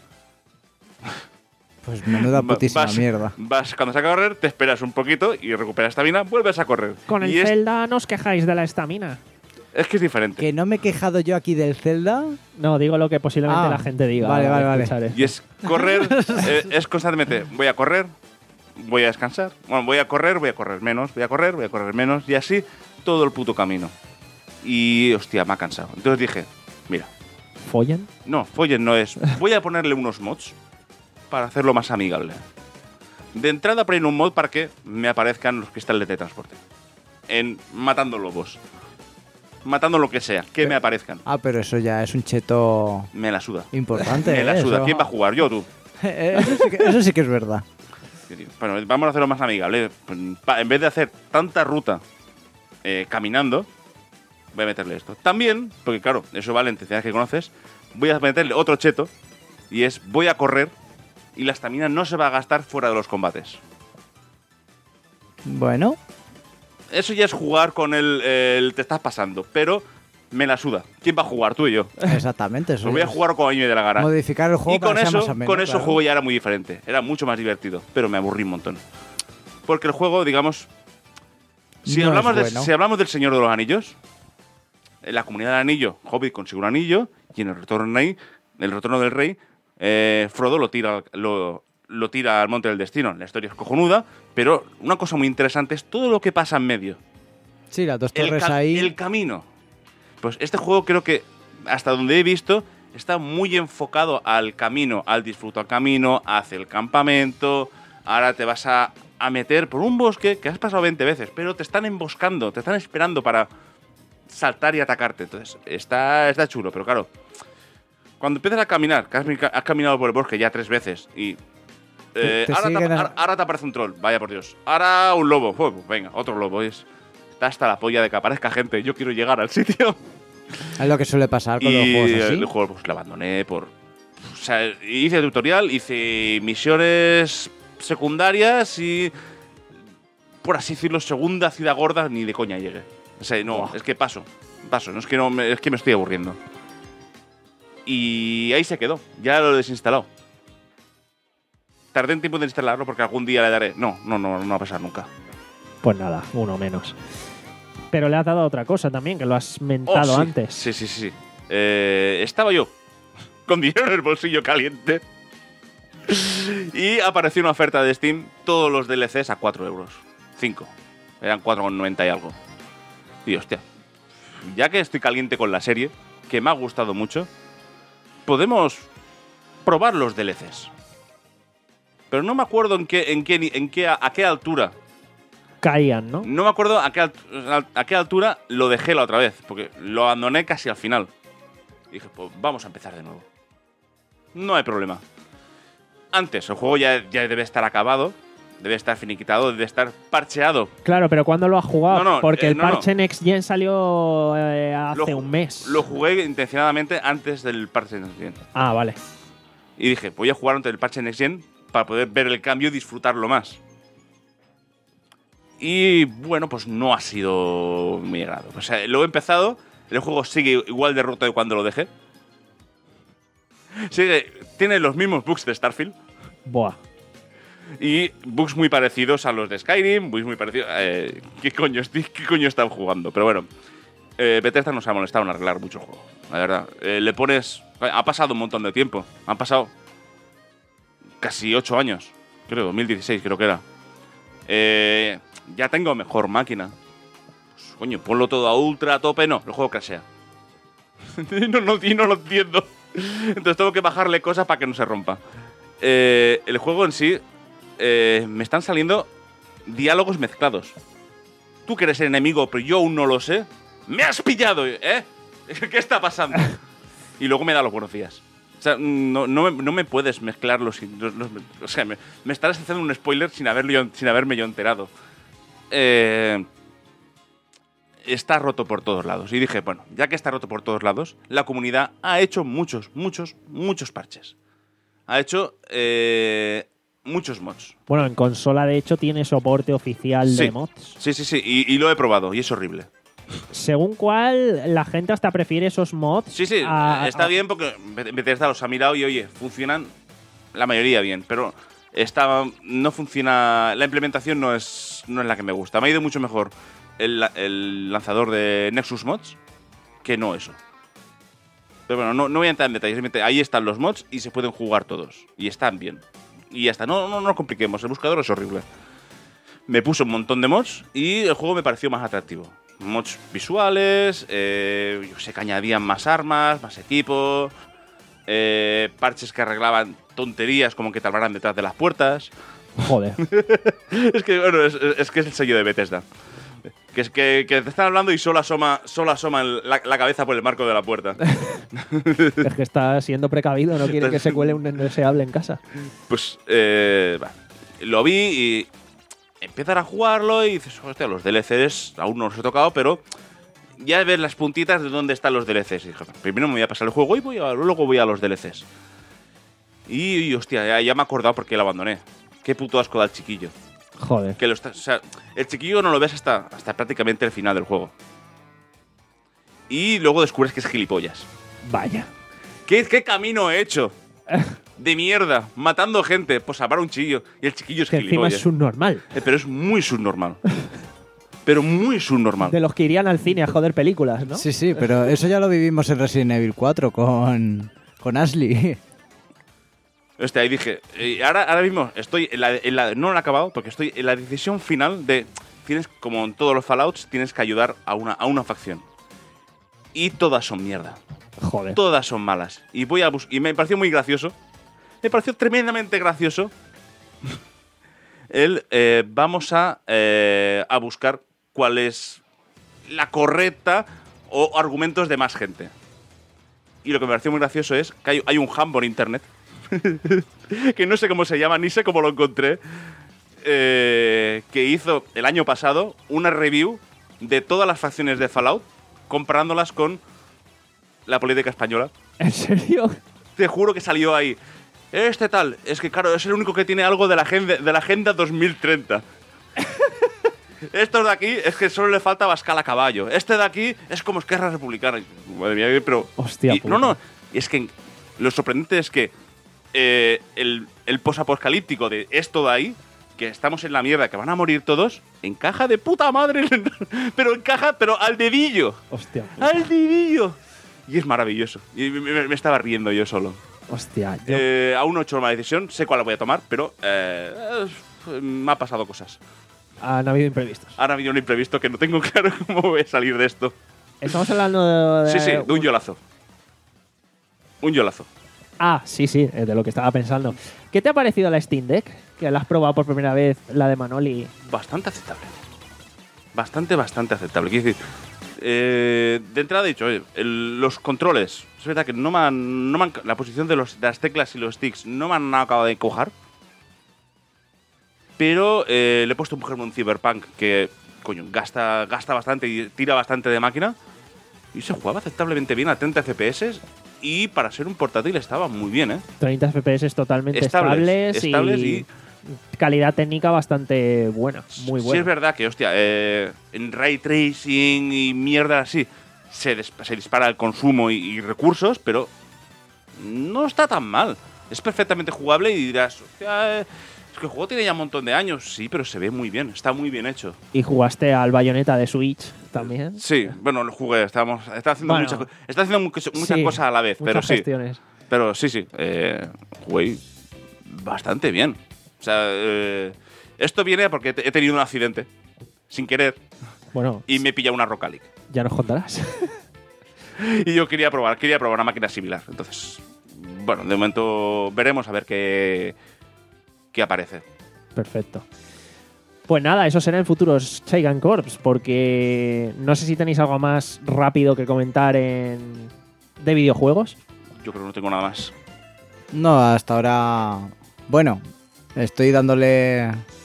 Pues menuda Va- putísima vas, mierda. Vas, cuando se acaba de correr, te esperas un poquito y recuperas estamina, vuelves a correr. Con el y es, Zelda no os quejáis de la estamina. es que es diferente. Que no me he quejado yo aquí del Zelda. No, digo lo que posiblemente Ah, la gente diga. vale, al vale, vale. escuchar esto. Y es correr, eh, es constantemente, voy a correr, voy a descansar, bueno, voy a correr, voy a correr menos, voy a correr, voy a correr menos, y así todo el puto camino. Y, hostia, me ha cansado. Entonces dije, mira, ¿Follen? no, follen no es, voy a ponerle unos mods para hacerlo más amigable. De entrada poner un mod para que me aparezcan los cristales de transporte. En matando lobos. Matando lo que sea, que me aparezcan. Ah, pero eso ya es un cheto Me la suda. importante. Me la ¿eh? suda. Eso- ¿Quién va a jugar? Yo o tú. eso, sí que, eso sí que es verdad. Bueno, vamos a hacerlo más amigable. Pa- En vez de hacer tanta ruta eh, caminando, voy a meterle esto. También, porque claro, eso vale en ciudades que conoces, voy a meterle otro cheto y es voy a correr y la estamina no se va a gastar fuera de los combates. Bueno, Eso ya es jugar con el, el te estás pasando, pero me la suda. ¿Quién va a jugar? Tú y yo. exactamente. Eso Lo voy a es jugar como a mí me dé la gana. Modificar el juego Y con para que sea eso, más ameno, con eso claro. el juego ya era muy diferente. Era mucho más divertido, pero me aburrí un montón. Porque el juego, digamos, si, No es hablamos, de- bueno. si hablamos del Señor de los Anillos, en la Comunidad del Anillo, Hobbit consigue un anillo, y en el Retorno del Rey, el Retorno del Rey eh, Frodo lo tira, lo, lo tira al Monte del Destino. La historia es cojonuda, pero una cosa muy interesante es todo lo que pasa en medio. Sí, las dos El, torres ca- ahí. el camino. Pues este juego creo que, hasta donde he visto, está muy enfocado al camino, al disfruto al camino, hacia el campamento. Ahora te vas a, a meter por un bosque que has pasado veinte veces, pero te están emboscando, te están esperando para saltar y atacarte. Entonces, está, está chulo, pero claro, cuando empiezas a caminar, que has, has caminado por el bosque ya tres veces y... eh, te ahora, te, siguen a- ahora- ahora te aparece un troll, vaya por Dios. Ahora un lobo, pues, venga, otro lobo. Es, está hasta la polla de que aparezca gente. Yo quiero llegar al sitio. Es lo que suele pasar con los Y juegos así. el juego pues lo abandoné por... O sea, hice tutorial, hice misiones secundarias y... Por así decirlo, segunda ciudad gorda ni de coña llegué. O sea, no, Buah. es que paso. Paso, no es que, no me, es que me estoy aburriendo. Y ahí se quedó. Ya lo he desinstalado. Tardé un tiempo en instalarlo porque algún día le daré. No, no, no, no va a pasar nunca. Pues nada, uno menos. Pero le has dado otra cosa también, que lo has Oh, mentado sí. antes. Sí, sí, sí. Eh, estaba yo con dinero en el bolsillo caliente y apareció una oferta de Steam, todos los D L Cs a cuatro euros. cinco. Eran cuatro con noventa y algo. Y hostia, ya que estoy caliente con la serie, que me ha gustado mucho, podemos probar los D L Cs. Pero no me acuerdo en qué, en qué, en qué, a qué altura. Caían, ¿no? No me acuerdo a qué, alt- a qué altura lo dejé la otra vez, porque lo abandoné casi al final. Y dije, pues vamos a empezar de nuevo. No hay problema. Antes, el juego ya, ya debe estar acabado, debe estar finiquitado, debe estar parcheado. Claro, pero ¿cuándo lo has jugado? No, no, Porque eh, el no, no. parche Next Gen salió eh, hace Lo- un mes. Lo jugué intencionadamente antes del parche Next Gen. Ah, vale. Y dije, voy a jugar antes del parche Next Gen para poder ver el cambio y disfrutarlo más. Y bueno, pues no ha sido muy agrado. O sea, lo he empezado, el juego sigue igual de roto de cuando lo dejé. Sigue, tiene los mismos bugs de Starfield Buah. y bugs muy parecidos a los de Skyrim, bugs muy parecidos... Eh, ¿qué, coño, estoy- ¿Qué coño están jugando? Pero bueno, eh, Bethesda nos ha molestado en arreglar mucho el juego, la verdad. Eh, le pones... Ha pasado un montón de tiempo, han pasado casi ocho años, creo, dos mil dieciséis creo que era. Eh, ya tengo mejor máquina. Pues, coño, ponlo todo a ultra, a tope, no, el juego crashea. y, no, no, y no lo entiendo. Entonces tengo que bajarle cosas para que no se rompa. Eh, el juego en sí, eh, me están saliendo diálogos mezclados. Tú que eres el enemigo, pero yo aún no lo sé. ¡Me has pillado! ¿Eh? ¿Qué está pasando? Y luego me da los buenos días. O sea, no, no, me, no me puedes mezclar los... los- los- o sea, me, me estás haciendo un spoiler sin, haberlo yo- sin haberme yo enterado. Eh, está roto por todos lados. Y dije, bueno, ya que está roto por todos lados, la comunidad ha hecho muchos, muchos, muchos parches. Ha hecho eh, muchos mods. Bueno, en consola de hecho tiene soporte oficial Sí. de mods. Sí, sí, sí. Y, y lo he probado y es horrible. Según cual, la gente hasta prefiere esos mods. Sí, sí. a- está a- bien porque Bethesda los ha mirado y, oye, funcionan la mayoría bien. Pero esta no funciona... La implementación no es, no es la que me gusta. Me ha ido mucho mejor el, el lanzador de Nexus Mods que no eso. Pero bueno, no, no voy a entrar en detalles. Simplemente ahí están los mods y se pueden jugar todos. Y están bien. Y ya está. No, no, no nos compliquemos. El buscador es horrible. Me puso un montón de mods y el juego me pareció más atractivo. Mods visuales, eh, yo sé que añadían más armas, más equipo, eh, parches que arreglaban tonterías como que te hablaran detrás de las puertas. Joder. Es que, bueno, es, es que es el sello de Bethesda. Que es que, que te están hablando y solo asoma, solo asoma el- la, la cabeza por el marco de la puerta. Es que está siendo precavido, no quiere que se cuele un indeseable en casa. Pues, eh, va, lo vi y empezar a jugarlo y dices, hostia, los D L Cs aún no los he tocado, pero ya ves las puntitas de dónde están los D L Cs. Y dije, primero me voy a pasar el juego y voy a- luego voy a los D L Cs. Y, y, hostia, ya, ya me he acordado por qué lo abandoné. Qué puto asco da el chiquillo. Joder. Que lo está, o sea, el chiquillo no lo ves hasta, hasta prácticamente el final del juego. Y luego descubres que es gilipollas. Vaya. ¿Qué, qué camino he hecho? De mierda, matando gente por salvar a un chiquillo. Y el chiquillo es Que encima gilipollas. es subnormal. Eh, pero es muy subnormal. Pero muy subnormal. De los que irían al cine a joder películas, ¿no? Sí, sí, pero eso ya lo vivimos en Resident Evil cuatro con, con Ashley. Este, ahí dije, eh, ahora, ahora mismo estoy en la, en la- no lo he acabado porque estoy en la decisión final de, tienes, como en todos los Fallouts, tienes que ayudar a una, a una facción. Y todas son mierda. Joder. Todas son malas. Y voy a bus- y me pareció muy gracioso. Me pareció tremendamente gracioso. El eh, vamos a, eh, a buscar cuál es la correcta o argumentos de más gente. Y lo que me pareció muy gracioso es que hay, hay un hub por internet que no sé cómo se llama, ni sé cómo lo encontré, eh, que hizo el año pasado una review de todas las facciones de Fallout comparándolas con la política española. ¿En serio? Te juro que salió ahí. Este tal, es que claro, es el único que tiene algo de la agenda, de la agenda dos mil treinta. Estos de aquí es que solo le falta Bascal a caballo. Este de aquí es como Esquerra Republicana. Y, madre mía, pero... Hostia y- puta. no, no, es que lo sorprendente es que eh, el, el posapocalíptico de esto de ahí, que estamos en la mierda, que van a morir todos, encaja de puta madre. Pero encaja, pero al dedillo. Hostia. ¡Al dedillo! Y es maravilloso. Y me, me- me estaba riendo yo solo. Hostia. Yo, Eh, aún no he hecho la decisión, sé cuál la voy a tomar, pero eh, eh, me ha pasado cosas. han habido imprevistos. Ahora ha habido un imprevisto que no tengo claro cómo voy a salir de esto. Estamos hablando de... Sí, sí, de un yolazo. Un yolazo. Ah, sí, sí, es de lo que estaba pensando. ¿Qué te ha parecido la Steam Deck? Que la has probado por primera vez, la de Manoli. Bastante aceptable. Bastante, bastante aceptable. Quiero decir, eh, de entrada he dicho, oye, el- los controles, es verdad que no me han, no me han- la posición de, los, de las teclas y los sticks no me han acabado de cojar. Pero eh, le he puesto un, por ejemplo, un Cyberpunk que, coño, gasta, gasta bastante y tira bastante de máquina. Y se jugaba aceptablemente bien a treinta F P S. Y para ser un portátil estaba muy bien, ¿eh? treinta F P S totalmente Estables, estables, estables y, y- calidad técnica bastante buena, muy Sí buena. es verdad que, hostia, eh, en ray tracing y mierda así se, des- se dispara el consumo y, y recursos, pero no está tan mal. Es perfectamente jugable y dirás, hostia, eh, es que el juego tiene ya un montón de años. Sí, pero se ve muy bien, está muy bien hecho. Y jugaste al Bayonetta de Switch también. Sí, bueno, lo jugué, estábamos, está haciendo Bueno, muchas, co- está haciendo mu- muchas Sí, cosas a la vez, pero muchas sí. gestiones. Pero sí, sí, eh, jugué bastante bien. O sea, eh, esto viene porque he he tenido un accidente, sin querer, Bueno, y me pilla una Rockalic. ya nos contarás. Y yo quería probar, quería probar una máquina similar. Entonces, bueno, de momento veremos a ver qué, qué aparece. Perfecto. Pues nada, eso será en futuros Chaigan Corps, porque no sé si tenéis algo más rápido que comentar en de videojuegos. Yo creo que no tengo nada más. No, hasta ahora... Bueno, estoy dándole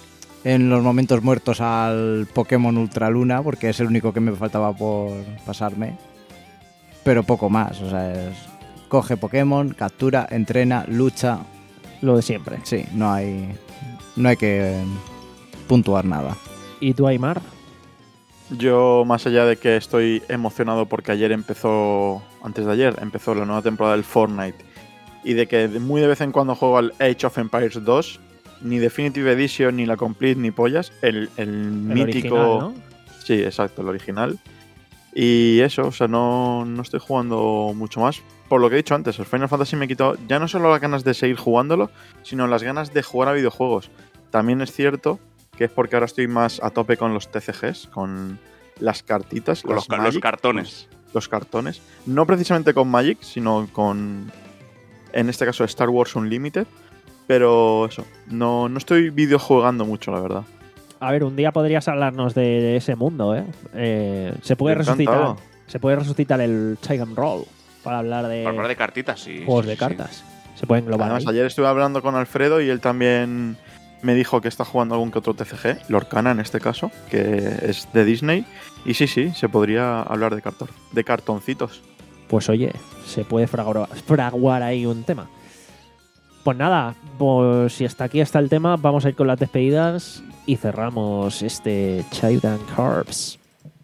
en los momentos muertos al Pokémon Ultra Luna, porque es el único que me faltaba por pasarme. Pero poco más, o sea, es... coge Pokémon, captura, entrena, lucha. Lo de siempre. Sí, no hay, no hay que puntuar nada. ¿Y tú, Aymar? Yo, más allá de que estoy emocionado porque ayer empezó, antes de ayer, empezó la nueva temporada del Fortnite, y de que muy de vez en cuando juego al Age of Empires dos, ni Definitive Edition, ni la Complete, ni pollas, el, el, El mítico... original, ¿no? Sí, exacto, el original. Y eso, o sea, no, no estoy jugando mucho más. Por lo que he dicho antes, el Final Fantasy me quitó ya no solo las ganas de seguir jugándolo, sino las ganas de jugar a videojuegos. También es cierto que es porque ahora estoy más a tope con los T C Gs, con las cartitas, Con las los, Magic, los cartones. los cartones. No precisamente con Magic, sino con, en este caso, Star Wars Unlimited. Pero eso, no, no estoy videojugando mucho, la verdad. A ver, un día podrías hablarnos de, de ese mundo, ¿eh? Eh, se puede resucitar. Encantado. Se puede resucitar el Chagan Roll para hablar de, Para hablar de cartitas, sí. juegos sí, de sí. cartas. Se pueden englobar. Además, ahí. ayer estuve hablando con Alfredo y él también me dijo que está jugando algún que otro T C G, Lorcana en este caso, que es de Disney. Y sí, sí, se podría hablar de cartón, de cartoncitos. Pues oye, se puede fraguar, fraguar ahí un tema. Pues nada, pues si hasta aquí está el tema, vamos a ir con las despedidas y cerramos este Child and Carbs.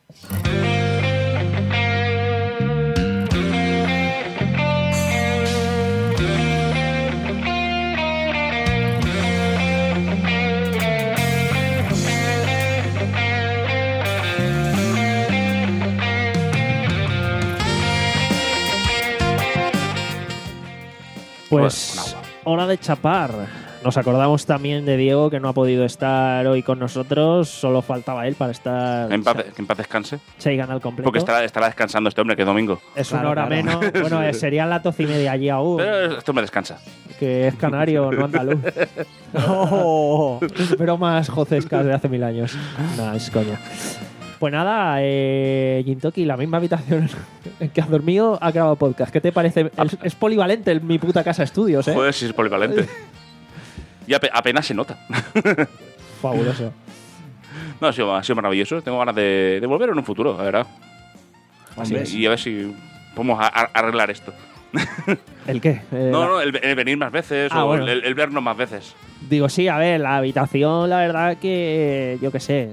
Pues hora de chapar. Nos acordamos también de Diego, que no ha podido estar hoy con nosotros. Solo faltaba él para estar En paz, que en paz descanse. Chaigan al completo. Porque estará, estará descansando este hombre, que es domingo. Es Claro, una hora claro. menos. Bueno, eh, serían las doce y media allí aún. Pero este hombre descansa. Que es canario, no andaluz. Oh, bromas jocescas de hace mil años. Nada, es coña. Pues nada, eh, Gintoki, la misma habitación en que has dormido, ha grabado podcast. ¿Qué te parece? Es, es polivalente el mi puta casa estudios, ¿eh? Joder, si es polivalente. Y ape- apenas se nota. Fabuloso. No, ha sido, ha sido maravilloso. Tengo ganas de, de volver en un futuro, la verdad. Hombre, y a ver si podemos a- a- arreglar esto. ¿El qué? Eh, No, la- no, el, el venir más veces Ah, o bueno. el, el vernos más veces. Digo, sí, a ver, la habitación, la verdad que, yo qué sé.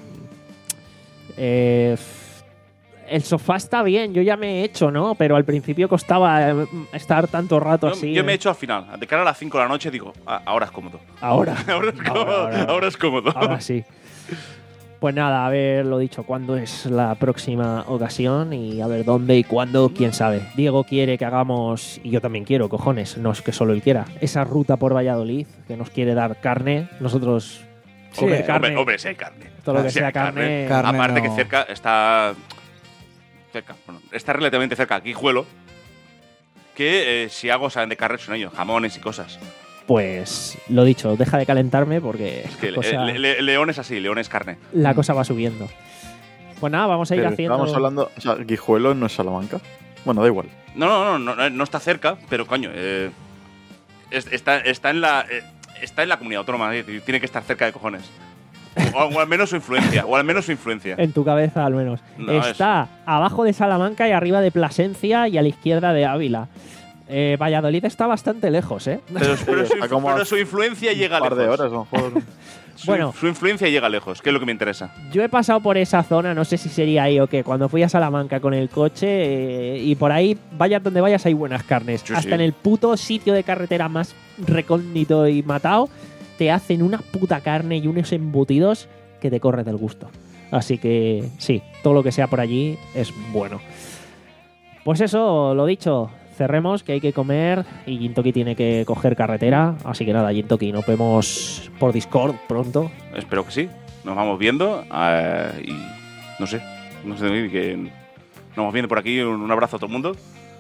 Eh, el sofá está bien, yo ya me he hecho, ¿no? Pero al principio costaba eh, estar tanto rato Yo, así. yo me he eh. hecho al final. De cara a las cinco de la noche digo, "Ah, ahora es cómodo. Ahora. Ahora es cómodo. Ahora, Ahora, ahora. es cómodo. Ahora sí. Pues nada, a ver lo dicho, cuándo es la próxima ocasión y a ver dónde y cuándo, quién sabe. Diego quiere que hagamos, y yo también quiero, cojones, no es que solo él quiera, esa ruta por Valladolid que nos quiere dar carne. Nosotros, Sí, comer eh, carne, Hombre, hombre, si hay carne. todo lo que Si sea hay carne. Carne Aparte no. que cerca está. Cerca, bueno, está relativamente cerca Guijuelo. Que eh, si hago saben de carne son ellos, jamones y cosas. Pues lo dicho, deja de calentarme porque Que la, cosa, le- le- León es así, León es carne. la cosa va subiendo. Pues nada, vamos a ir Pero haciendo. estábamos hablando, o sea, Guijuelo no es Salamanca. Bueno, da igual. No, no, no, no, no está cerca, pero coño, eh, es- está, está en la. eh, está en la comunidad autónoma, eh, tiene que estar cerca de cojones. O, o al menos su influencia, o al menos su influencia. En tu cabeza, al menos. No, Está abajo de Salamanca y arriba de Plasencia y a la izquierda de Ávila. Eh, Valladolid está bastante lejos, ¿eh? Pero, pero su, Está como pero a su influencia llega Un par de lejos. horas, a lo mejor. Su, Bueno. su influencia llega lejos, que es lo que me interesa. Yo he pasado por esa zona, no sé si sería ahí o qué, cuando fui a Salamanca con el coche eh, y por ahí, vayas donde vayas, hay buenas carnes. Sí, Hasta sí. en el puto sitio de carretera más recóndito y matado, te hacen una puta carne y unos embutidos que te corres del gusto. Así que sí, todo lo que sea por allí es bueno. Pues eso, lo dicho, cerremos, que hay que comer y Gintoki tiene que coger carretera. Así que nada, Gintoki, nos vemos por Discord pronto. Espero que sí. Nos vamos viendo eh, y no sé, no sé, que nos vamos viendo por aquí. Un, un abrazo a todo el mundo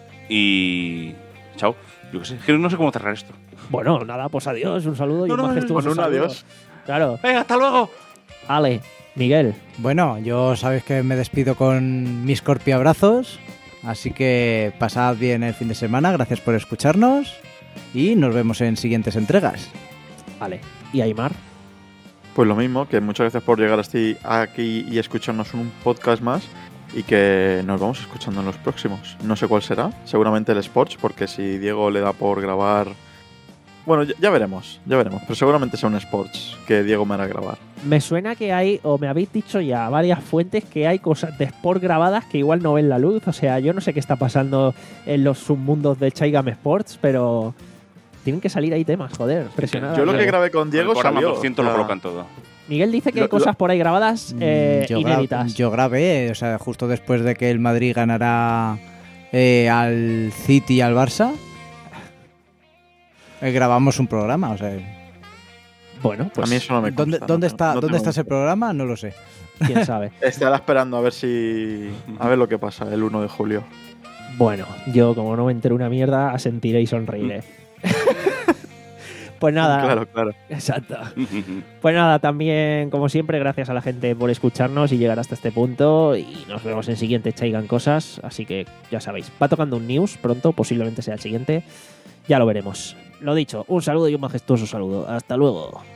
y chao. Yo qué sé, que no sé cómo cerrar esto. Bueno, nada, pues adiós, un saludo y No, un no, majestuoso con un saludo. adiós. Claro. Venga, hasta luego. Ale, Miguel, Bueno, yo sabéis que me despido con mis corpiabrazos, así que pasad bien el fin de semana, gracias por escucharnos y nos vemos en siguientes entregas. Ale y Aymar. Pues lo mismo, que muchas gracias por llegar hasta aquí y escucharnos en un podcast más y que nos vamos escuchando en los próximos. No sé cuál será, seguramente el Sports, porque si Diego le da por grabar... Bueno, ya, ya veremos, ya veremos, pero seguramente sea un Sports que Diego me hará grabar. Me suena que hay, o me habéis dicho ya varias fuentes, que hay cosas de Sport grabadas que igual no ven la luz. O sea, yo no sé qué está pasando en los submundos de Chaigam Sports, pero tienen que salir ahí temas, joder, presionado. Yo lo que grabé con El Diego programa salió. por ciento o lo sea, colocan todo. Miguel dice que Lo- hay cosas lo- por ahí grabadas eh, Mm, yo, gra- inéditas. yo grabé, o sea, justo después de que el Madrid ganara eh, al City y al Barça, eh, grabamos un programa, o sea, Bueno, pues a mí eso no me ¿dónde, consta, ¿dónde no- está, no ¿dónde tengo está ese mucho. programa? No lo sé. quién sabe. Estará esperando a ver si... A ver lo que pasa el uno de julio. Bueno, yo como no me entero una mierda, asentiré y sonreiré. Pues nada, Claro, claro. exacto. Pues nada, también, como siempre, gracias a la gente por escucharnos y llegar hasta este punto. Y nos vemos en siguiente Chaigan Cosas. Así que ya sabéis, va tocando un news pronto, posiblemente sea el siguiente. Ya lo veremos. Lo dicho, un saludo y un majestuoso saludo. Hasta luego.